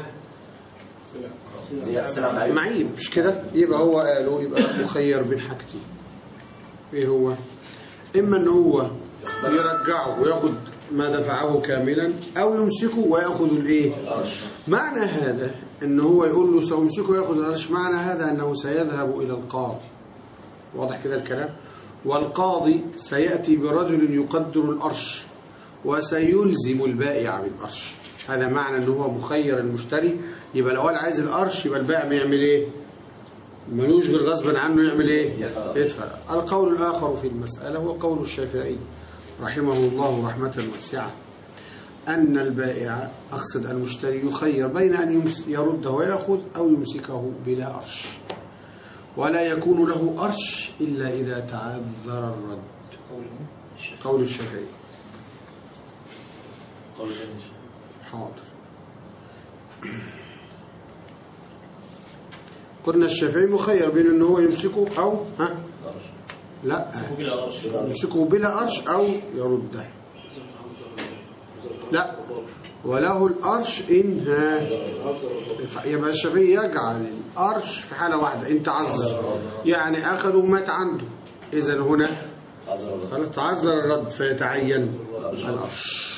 معيب، مش كده؟ يبقى هو قالوا يبقى مخير بين حاجتين. إيه هو؟ إما أن هو يرجعه ويأخذ ما دفعه كاملا، أو يمسكه ويأخذ الإيه؟ معنى هذا أنه هو يقول له سأمسكه ويأخذ الأرش، معنى هذا أنه سيذهب إلى القاضي. واضح كده الكلام؟ والقاضي سيأتي برجل يقدر الأرش وسيلزم البائع بالأرش. هذا معنى أنه هو مخير المشتري. يبقى لو عايز الأرش يبقى البائع ما يعمل إيه؟ ملوش غير غصبا عنه يعمل إيه؟ يدفع. القول الآخر في المسألة هو قول الشافعي رحمه الله رحمة واسعة، أن البائع أقصد المشتري يخير بين أن يرده ويأخذ أو يمسكه بلا أرش، ولا يكون له أرش إلا إذا تعذر الرد. قول الشافعي. حاضر. قلنا الشافعي مخير بين أنه هو يمسكه أو لا يمسكه بلا أرش أو يرده. لا، وله الأرش إن يبقى الشافعي يجعل الأرش في حالة واحدة إن تعذر، يعني أخذه ومات عنده، إذن هنا خلاص تعذر الرد فيتعين الأرش.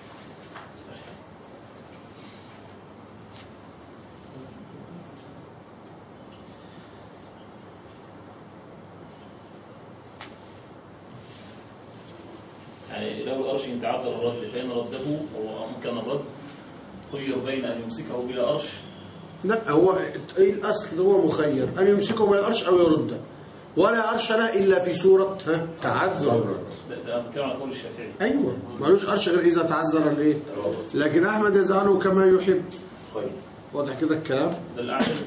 يعني لو الأرش إن تعذر الرد فإن رده أو أمكن الرد خير بين أن يمسكه بلا أرش. لا، هو الأصل هو مخير أن يمسكه بلا أرش أو يرده، ولا أرش له إلا في صورة تعذر الرد. ده بتكلم على قول الشافعي. أيوة، مالوش أرش غير إذا تعذر الإيه. لكن أحمد يزعله كما يحب. واضح كده الكلام؟ ده الأعدل.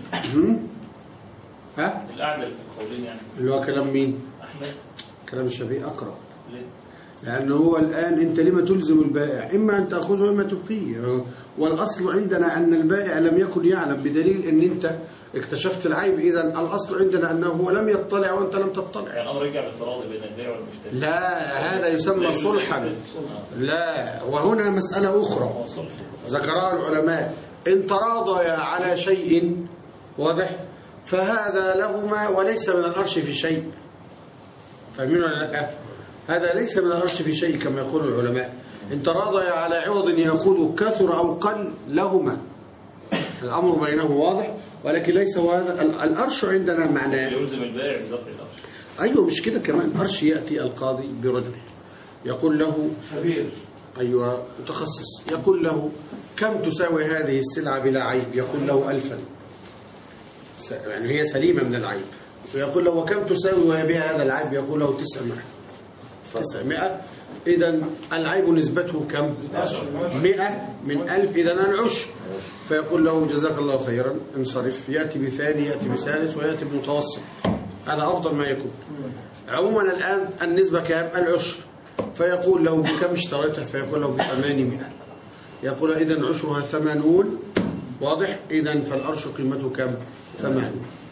ها؟ الأعدل في القولين يعني. اللي هو كلام مين؟ أحمد. كلام الشافعي أقرب. ليه؟ لأنه هو الآن أنت لما تلزم البائع؟ إما أن تأخذه إما تبقيه. والأصل عندنا أن البائع لم يكن يعلم، بدليل أن أنت اكتشفت العيب. إذن الأصل عندنا أنه هو لم يطلع وأنت لم تطلع. يعني الأمر يرجع بالتراضي بين البائع والمشتري. لا، هذا يسمى صلحا. لا، وهنا مسألة أخرى ذكرها العلماء. إن تراضيا على شيء واضح فهذا لهما وليس من الأرش في شيء. فاهمين ولا لا؟ هذا ليس من الأرش في شيء كما يقول العلماء. إن تراضيا على عوض يأخذ كثر أو قل لهما، الأمر بينه واضح، ولكن ليس هو هذا الأرش عندنا معناه. يلزم البائع بدفع الأرش. أيوه، مش كده كمان. الأرش يأتي القاضي برجل يقول له خبير، أيوه متخصص، يقول له كم تساوي هذه السلعة بلا عيب؟ يقول له 1000، يعني هي سليمة من العيب. ويقول له وكم تساوي وهي بها هذا العيب؟ يقول له 900. إذن العيب نسبته كم؟ 100 من 1000، إذن العشر. فيقول له جزاك الله خيرا انصرف. يأتي بثاني، يأتي بثالث، ويأتي بمتوسط. هذا أفضل ما يكون. عموما الآن النسبة كام؟ العشر. فيقول له بكم اشتريتها؟ فيقول له ب800. يقول إذن عشرها 80. واضح؟ إذن فالأرش قيمته كم؟ 8.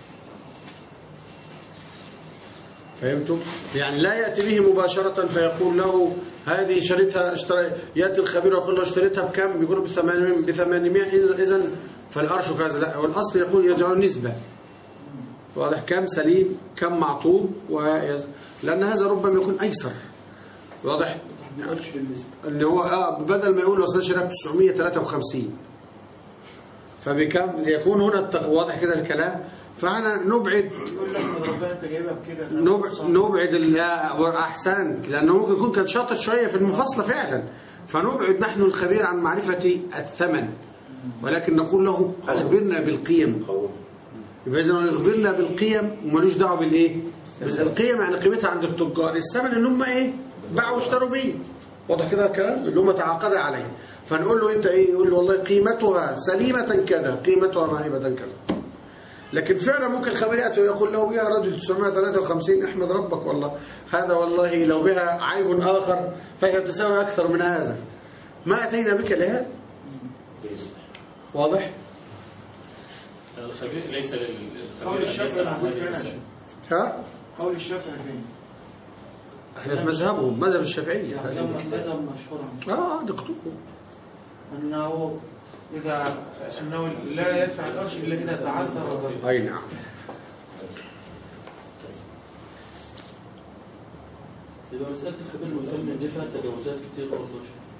فهمتم؟ يعني لا يأتي به مباشرة فيقول له هذه شريتها يأتي الخبير ويقول له اشتريتها بكم؟ بيقول ب800. إذن فالأرش كذا. لا، والأصل يقول يجعل نسبة. واضح؟ كم سليم، كم معطوب، لأن هذا ربما يكون أيسر. واضح؟ ان هو بدل ما يقول له اصل شريتها ب 953 فبكم يكون هنا واضح كده الكلام. فانا نبعد يقول لك من ربنا انت جايبها بكده نبعد احسنت، لانه ممكن يكون كان شاطر شويه في المفاصله فعلا. فنبعد نحن الخبير عن معرفه الثمن، ولكن نقول له اخبرنا بالقيم. يبقى اذا يخبرنا بالقيم ومالوش دعوه بالايه؟ بس القيم يعني قيمتها عند التجار، الثمن اللي هم ايه؟ باعوا واشتروا بيه. واضح كده الكلام اللي هم تعاقدوا عليه. فنقول له انت ايه؟ يقول له والله قيمتها سليمه كذا، قيمتها معيبه كذا. لكن فعلا ممكن الخبير ياتي ويقول له يا رجل 953 احمد ربك والله هذا والله لو بها عيب اخر فهي تساوي اكثر من هذا. ما اتينا بك لهذا. واضح؟ الخبير ليس قول للخبير الشافعي موجود فعلا. ها؟ قول الشافعي فين؟ احنا في مذهبهم، مذهب الشافعي. مذهب مشهور دكتور انه انه لا يدفع القرش الا اذا تعذر الضرب. اي نعم. يبقى مسألة الخبير المسلم دي فيها تجاوزات كتير برضه.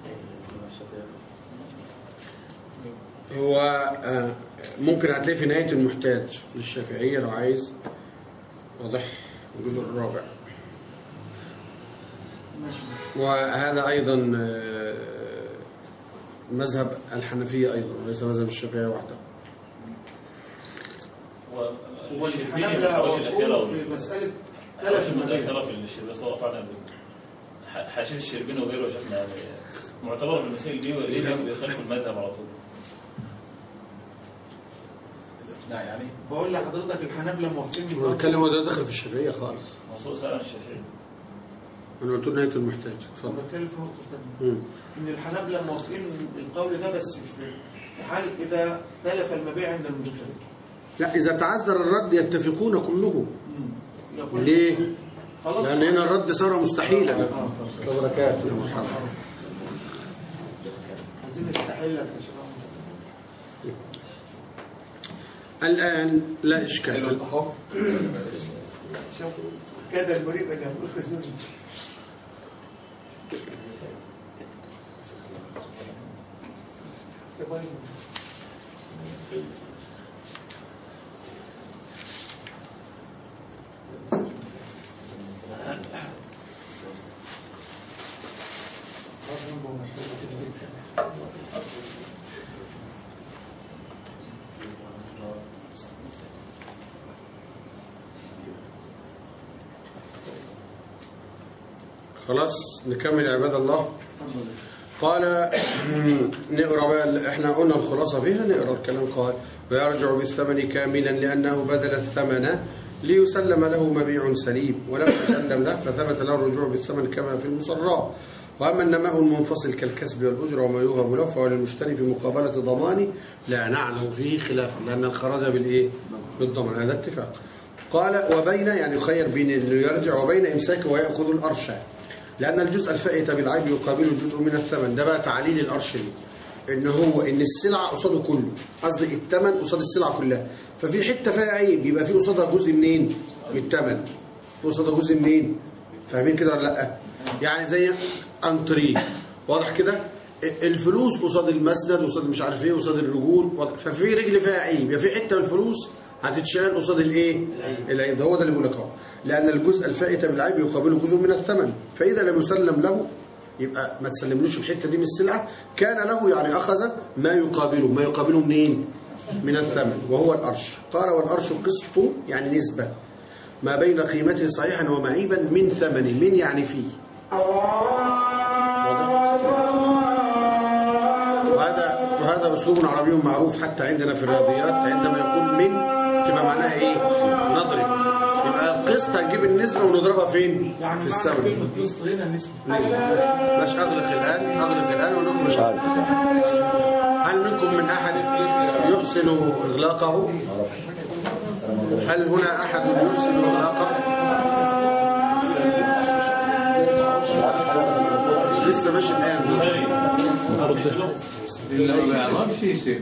هو ممكن هتلاقي في نهاية المحتاج للشافعية لو عايز. واضح؟ الجزء الرابع. وهذا أيضا مذهب الحنفية أيضا وليس مذهب الشافعية وحده. والحنابلة في مسألة ثلاث المتأخرة في الشربين صار فعلا حاشية الشربين وغيره شفنا معتبر في المسائل دي وليه بيخالفوا المذهب على طول. لا يعني بقول لحضرتك الحنابلة موافقين. بتكلم هو ده داخل في الشافعية خالص. موضوع سهل عن الشافعي. أنا قلت له نهاية المحتاج. اتفضل. بتكلم في نقطة ثانية. إن الحنابلة موافقين بالقول ده بس في حالة إذا تلف المبيع عند المشتري. لا إذا تعذر الرد يتفقون كلهم. ليه؟ لأن هنا الرد صار مستحيلا. بركاته. عايزين نستحلك يا شباب. الآن لا إشكال. شوفوا كده المريض أن يأخذ خلاص نكمل عباد الله. قال نقرأ بقى، احنا قلنا الخلاصة بها نقرأ الكلام. قال ويرجع بالثمن كاملا لأنه بدل الثمن ليسلم له مبيع سليم ولم يسلم له فثبت له الرجوع بالثمن كما في المصراء. وأما النماء المنفصل كالكسب والأجرة وما يوهب له فهو للمشتري في مقابلة ضمانه لا نعلم فيه خلافا لأن الخراج بالإيه؟ بالضمان. هذا اتفاق. قال وبين يعني يخير بين انه يرجع وبين امساكه ويأخذ الأرش لأن الجزء الفائت بالعيب يقابل جزء من الثمن. ده بقى تعليل الأرش دي إن هو إن السلعة قصاده كله، قصدي الثمن قصاد السلعة كلها. ففي حتة فيها عيب يبقى في قصادها جزء منين؟ من الثمن. في قصادها جزء منين؟ فاهمين كده ولا لأ؟ يعني زي أنتريه واضح كده؟ الفلوس قصاد المسند قصاد مش عارف ايه قصاد الرجول. ففي رجل فيها عيب يبقى في حتة من الفلوس هتتشال قصاد الايه؟ العيب. ده هو ده اللي بقول لك اهو. لأن الجزء الفائت بالعيب يقابله جزء من الثمن فإذا لم يسلم له يبقى ما تسلملوش الحتة دي من السلعة كان له يعني أخذ ما يقابله منين؟ من الثمن وهو الأرش. قال والأرش قسط يعني نسبة ما بين قيمته صحيحا ومعيبا من ثمن من يعني فيه. وهذا أسلوب عربي معروف حتى عندنا في الرياضيات. عندما يقول من تبقى معناها ايه؟ نضرب. يبقى القسط هنجيب النسبة ونضربها فين؟ يعني في الثمن. كلمة قسط هنا نسبة. مش أغلق الآن ونقول مش عارف. هل منكم من أحد يحسن إغلاقه؟ هل هنا أحد يحسن إغلاقه؟ لسه ماشي الآن. إلا ما يعرفش شيء.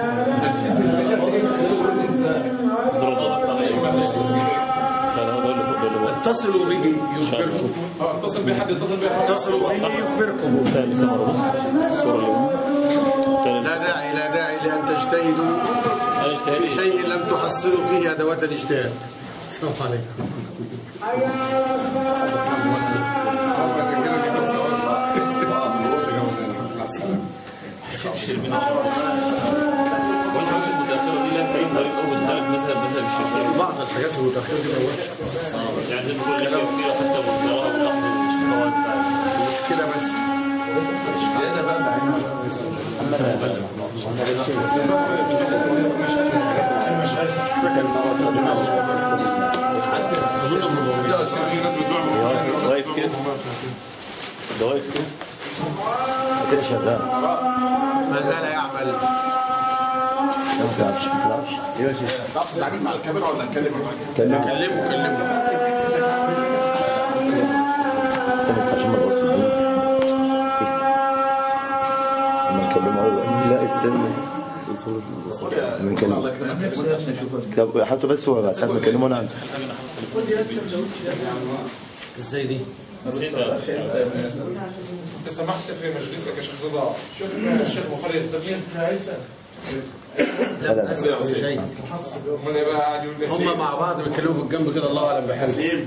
اتصلوا به يخبركم. اتصل بحد اتصلوا به يخبركم. ثاني مرة بس الصورة اليوم لا داعي لأن تجتهدوا في شيء لم تحصلوا فيه أدوات الاجتهاد. السلام عليكم. والحاجات المتأخرة دي لها فريق غريب أوي بتخالف مذهب الشافعي. بعض الحاجات المتأخرة دي وحشة. يعني زي ما بقول لك فيها حتى بالقراءة واللحظة والقواعد كده بس. زيادة بقى بعينها واقف كده ده واقف كده كده شغال ما زال يعمل. ما تعرفش يا شيخ تعرف تتعامل مع الكاميرا ولا نتكلم معاك؟ كلمه بس عشان ما توصل لما نكلمه لا استنى نكلمه طب حتى بس هو بعد ساعه ما نكلمه انا ازاي دي؟ انت سمحت في مجلسك يا شيخ رضا شفنا الشيخ مخرج التغيير هم مع بعض بيتكلموا بالجنب كده الله اعلم بحالهم.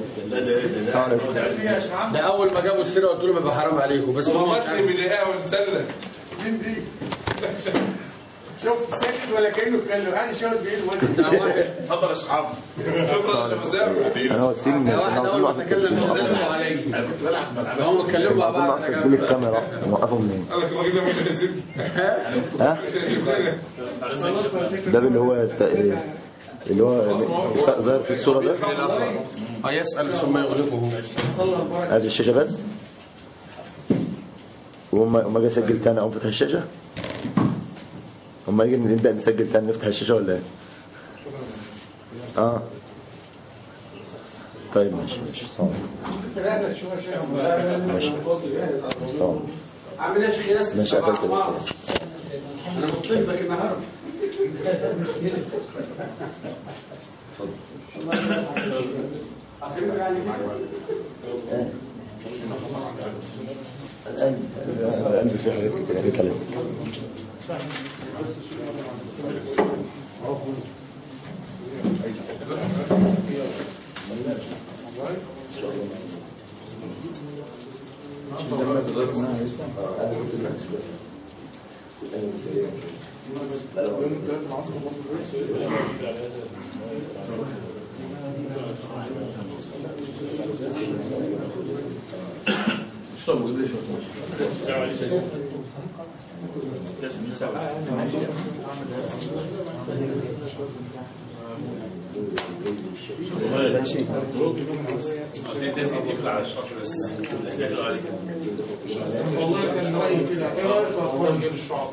ده اول ما جابوا السيره قلت لهم يبقى حرام عليكم بس هو مطلي باللقاء ونسلم مين دي؟ شوف ساكت ولا كانه اتكلم انا شاهد بايده اتفضل يا اصحاب. شكرا يا شيخ زاهر. انا هو السين واحد اول ما تكلم مش هتسمعوا عليا. هم اتكلموا مع بعض دول الكاميرا نوقفهم منين؟ قال لك الراجل ده مش هيسيبني. ها؟ ده اللي هو ظاهر في الصوره ده يسال ثم يغلقه. هذه الشاشه بس وما جاي اسجل تاني او فتح الشاشه يجي نبدا نسجل تاني نفتح الشاشه ولا ايه؟ طيب ماشي صعب ماشي صعب عامل ايه يا شيخ ياسر؟ ماشي قفلت انا مطلبك النهارده. الآن في حاجات كتير قريت عليها. والله كان رايي كده ايه رايك يا اخوان جيب الشعب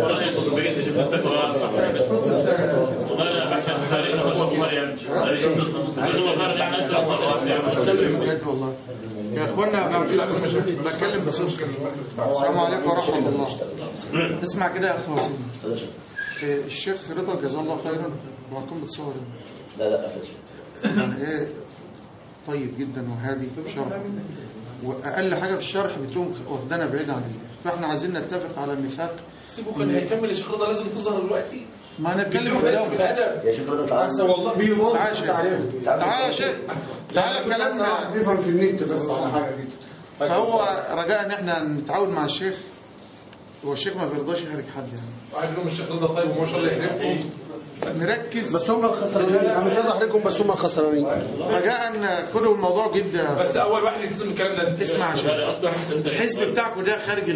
يا اخوانا بتكلم بس السلام عليكم ورحمه الله. تسمع كده يا اخوان الشيخ رضا جزاه الله خيرا وهتكون بتصور لا يعني ايه طيب جدا وهادي شرح واقل حاجه في الشرح بتقوم واخدانا بعيد عن فاحنا عايزين نتفق على ميثاق. سيبه كان هيكمل يا شيخ رضا لازم تظهر دلوقتي. ما نتكلم اليوم يا شيخ رضا تعالى والله بيموت تعالى يا شيخ تعالى كلامنا بيفهم في النت بس على حاجه دي. فهو رجاء ان احنا نتعاون مع الشيخ. هو الشيخ ما بيرضاش يحرج حد يعني عايز لهم الشيخ رضا طيب وما شاء الله يحرمكم نركز بس هم الخسرانين انا مش هقدر احرجهم بس هم الخسرانين. رجاء خدوا الموضوع جدا. بس اول واحد يلتزم الكلام ده اسمع يا شيخ الحزب بتاعكم ده خارج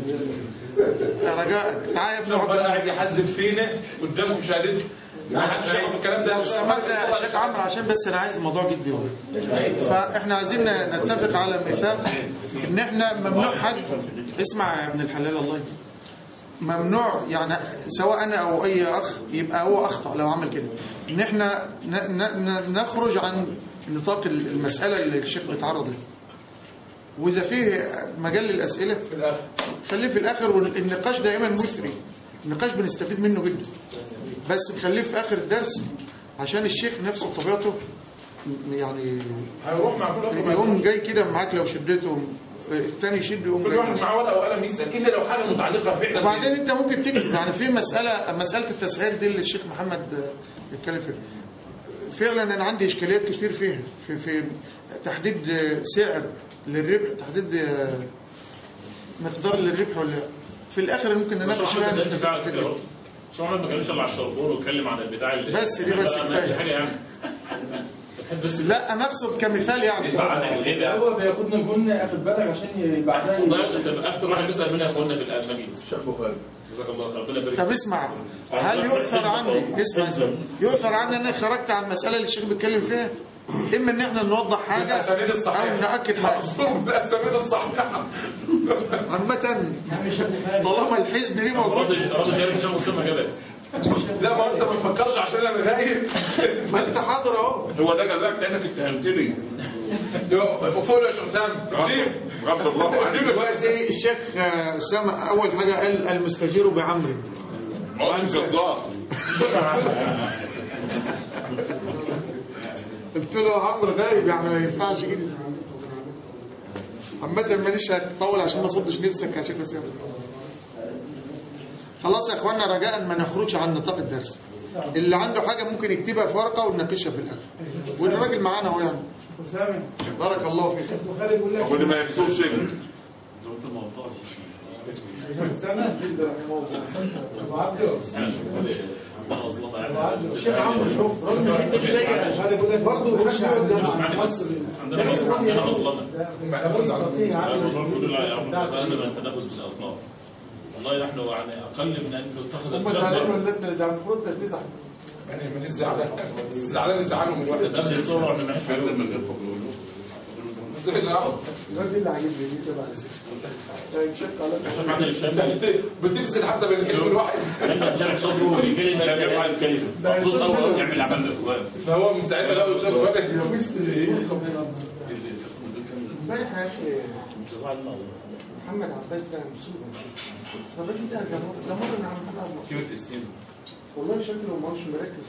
رجاء تعالى يا ابن ربنا قاعد يحذب فينا قدام مشاهدته ما حدش يعرف الكلام ده. لو سمحت يا شيخ عمرو عشان بس انا عايز الموضوع جدي فاحنا عايزين نتفق على ميثاق ان احنا ممنوع حد. اسمع يا ابن الحلال الله يهديك. ممنوع يعني سواء انا او اي اخ يبقى هو اخطا لو عمل كده ان احنا نخرج عن نطاق المساله اللي الشيخ بيتعرض لها. واذا فيه مجال للاسئله في الاخر خليه في الاخر. والنقاش دائما مثري. النقاش بنستفيد منه جدا بس نخليه في اخر الدرس عشان الشيخ نفسه طبيعته يعني هيروح مع كل يوم جاي كده معاك لو شدته الثاني يشد يقوم كل واحد معاه ورقه وقلم يسال الا لو حاجه متعلقه فعلا. وبعدين انت ممكن تكتب يعني في مساله التسعير دي اللي الشيخ محمد اتكلم فيها. فعلا انا عندي اشكاليات كتير فيها في تحديد سعر للربح، تحديد مقدار للربح ولا في الاخر ممكن نناقش فيها. شو عمل ما كانش الا على الشربون واتكلم عن البتاع اللي بس دي بس كفايه. لا انا اقصد كمثال يعني هو بياخدنا جولنا اخد بالك عشان بعدها اكتر واحد بيسال منها اخواننا في المجلس الشيخ بخاري جزاك الله ربنا يبارك. طب اسمع، هل يؤثر عني اسمع يؤثر عني ان خرجت عن المساله اللي الشيخ بيتكلم فيها؟ اما ان احنا نوضح حاجه او ناكد حاجه بالاسامي الصحيحه عامه طالما الحزب دي موجود. راضي جاي الشيخ اسامه جبل. لا ما انت ما تفكرش عشان انا غايب. ما انت حاضر اهو. هو ده جزاك لانك اتهمتني. وفوق يا شيخ اسامه جيب غض الله عنك. دلوقتي الشيخ اسامه اول حاجه قال المستجير بعمرو. ما هوش جزار. قلت له عمرو غايب يعني ما ينفعش كده. عامة ماليش هتطول عشان ما اصدش نفسك يا شيخ اسامه. خلاص يا اخوانا رجاء ما نخرجش عن نطاق الدرس. اللي عنده حاجه ممكن يكتبها في ورقه ونناقشها في الاخر. والراجل معانا اهو يعني. بارك الله فيك. واللي ما يكسوش سجن. شيخ عمرو شوف رغم ان انت جاي بقول لك برضه مش عندنا مظلمه والله نحن يعني اقل من ان نتخذ المفروض تزعل. يعني من زعلان يزعلوا من واحد ده يصور من ناحيه من غير الواد اللي عاجبني دي تبع بتفصل حتى بين الكلمه الواحد لما جرح صدره بكلمه المفروض اول يعمل عمل الاخوان فهو من ساعتها لو شاف بالك امبارح يا اخي محمد عباس ده مصيبه. طب انت ده مره من عم كيف السين والله شكله ما هوش مركز.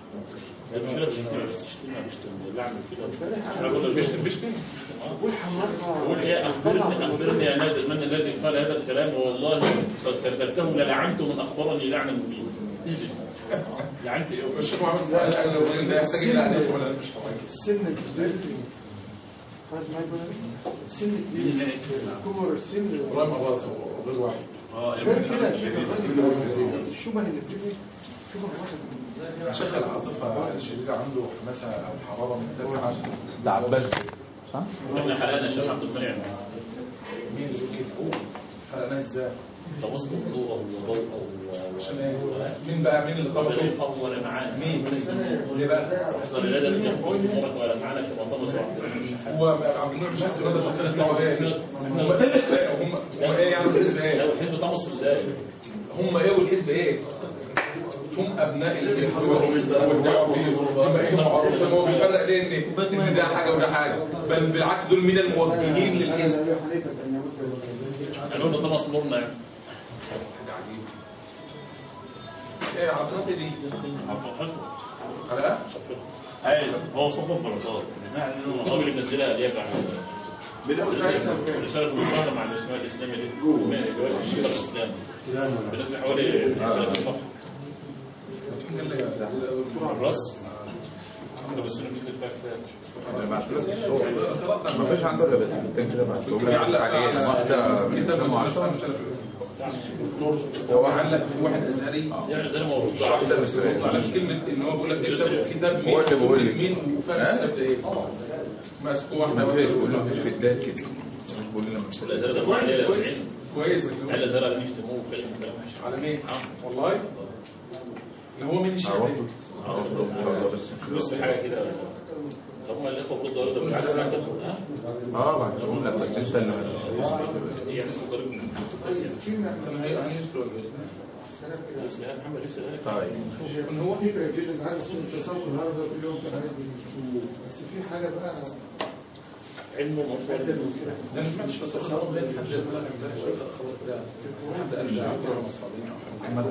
أخبرني يا نادر من الذي قال هذا الكلام والله كتبته للعنته من أخبرني لعنة مبين. لعنت إيه؟ السن كبير. السن كبير. كبر السن. والله ما راسه غير واحد. الشبه اللي بتجي شبه واحد. شكل العاطفة الشديدة عنده حماسة أو حرارة مرتفعة. ده عباس صح؟ احنا حلقنا الشيخ عبد المنعم. مين اللي كده؟ حلقناه ازاي؟ تواصل ضوء او ضوء مين بقى مين اللي طلب اول معانا مين ليه بقى احصل هذا اللي يحكم امك ولا معانا في منظمه سواء هو عبد المنعم مش عايز بدل فكره يطلعوا ايه هم ايه يعني الحزب ايه الحزب طمسوا ازاي هم ايه والحزب ايه هم ابناء اللي بيحضروا والدعوه فيه هو بيفرق ليه ان ده حاجه وده حاجه بل بالعكس دول من الموجهين للحزب قالوا له طمس نورنا يعني ايه عطنتي دي عفوا على ايه هو صبب برطار الراجل اللي منزلها الياب رسالة مشاهدة مع الاسماء الاسلامية دي جواز الشيخ الاسلامي بالنسبة حوالي 3 صفحة الرسم عمرو بس انا مثل ما فيش عنده ولا بيعلق عليه كتاب معين هو علق في واحد ازهري يعني ده موجود على كلمه ان هو بيقول لك كتاب هو اللي بيقول لي مين وفاهم ايه ماسكه واحده بيقول له في الدال كده مش بيقول لي لما كويس على زرع بيشتموه كلام على مين والله اللي هو مين الشيخ بس حاجه كده هم الاخوه برضه قالوا ده بالعكس بعدهم لما تنسى يعني اسمه قريب من هيسكر محمد لسه طيب هو في بريفيجن انت عارف التصور النهارده كل يوم بس في حاجه بقى علمه مفروض ده ما سمعتش بس الصوره بين حاجات ولا خبر ده حد ارجع محمد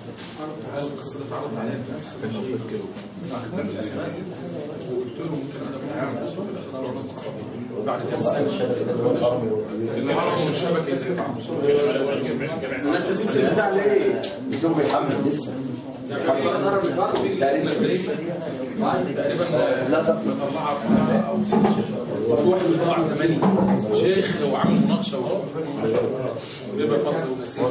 هذه القصه اللي اتعرضت عليها نفس الشيء وقلت له ممكن انا اعمل في الاختبار وبعد كام سنه الشبكه زي بعض. انت بترد على ايه؟ بيقول بيحمل لسه وفي واحد بيطلع 8 شيخ وعامل مناقشه وبيبقى فضل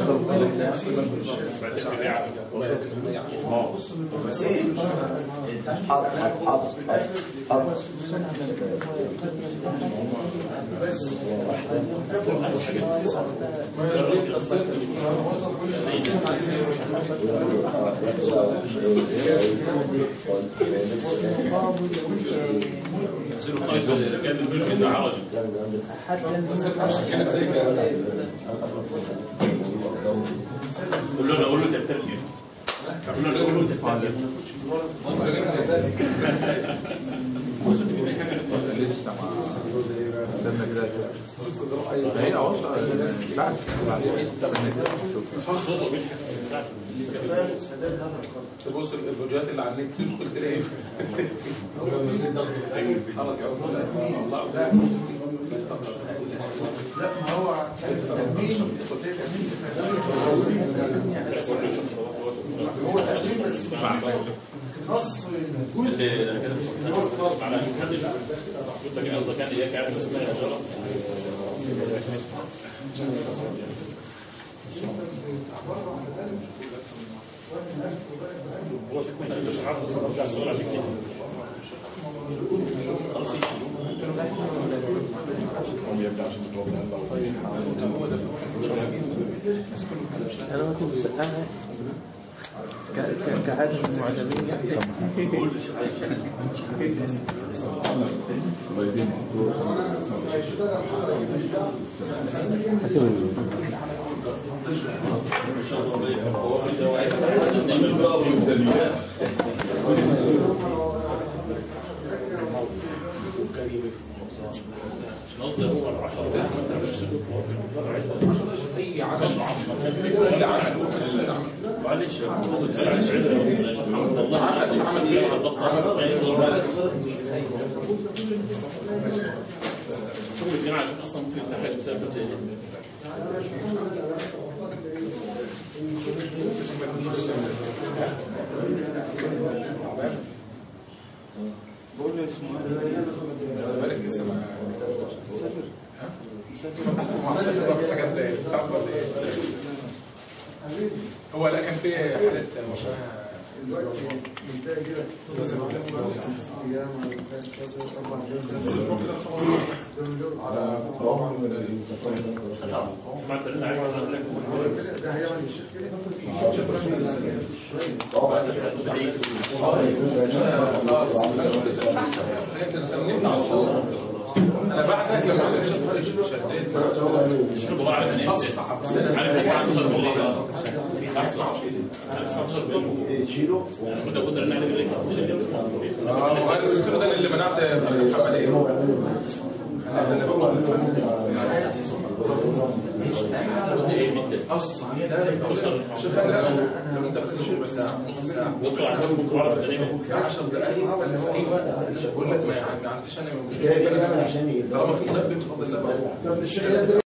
اقول له ترتيب تبص الفيديوهات اللي على النت تدخل تلاقي خلاص يا لا ما هو تأمين هو تأمين بس نص على محدش قلت لك قصدك يعني ايه قاعد اسمها غلط مش عارف ارجع السؤال عشان كده خلاص انا ما كنت بسألها كعادة المعجمين نص هو 10 اي عمل كل عمل معلش والله عمل فيها شغل الجامعه عشان اصلا ممكن يفتح لك بسبب تاني بقول له اسمه بالك لسه ما هو لا كان في حالات انا بعد لما عملت شديت تشربوا على بني عارف 11 بالليل في 19 بالليل تشيله كنت اقدر ان انا اللي منعت لو انت بتشرب بس نص ساعه ويطلع على فيسبوك عرض تقريبا 10 دقائق ولا في اي وقت بقول لك ما عنديش انا مشكله طالما في منبه بفضل الله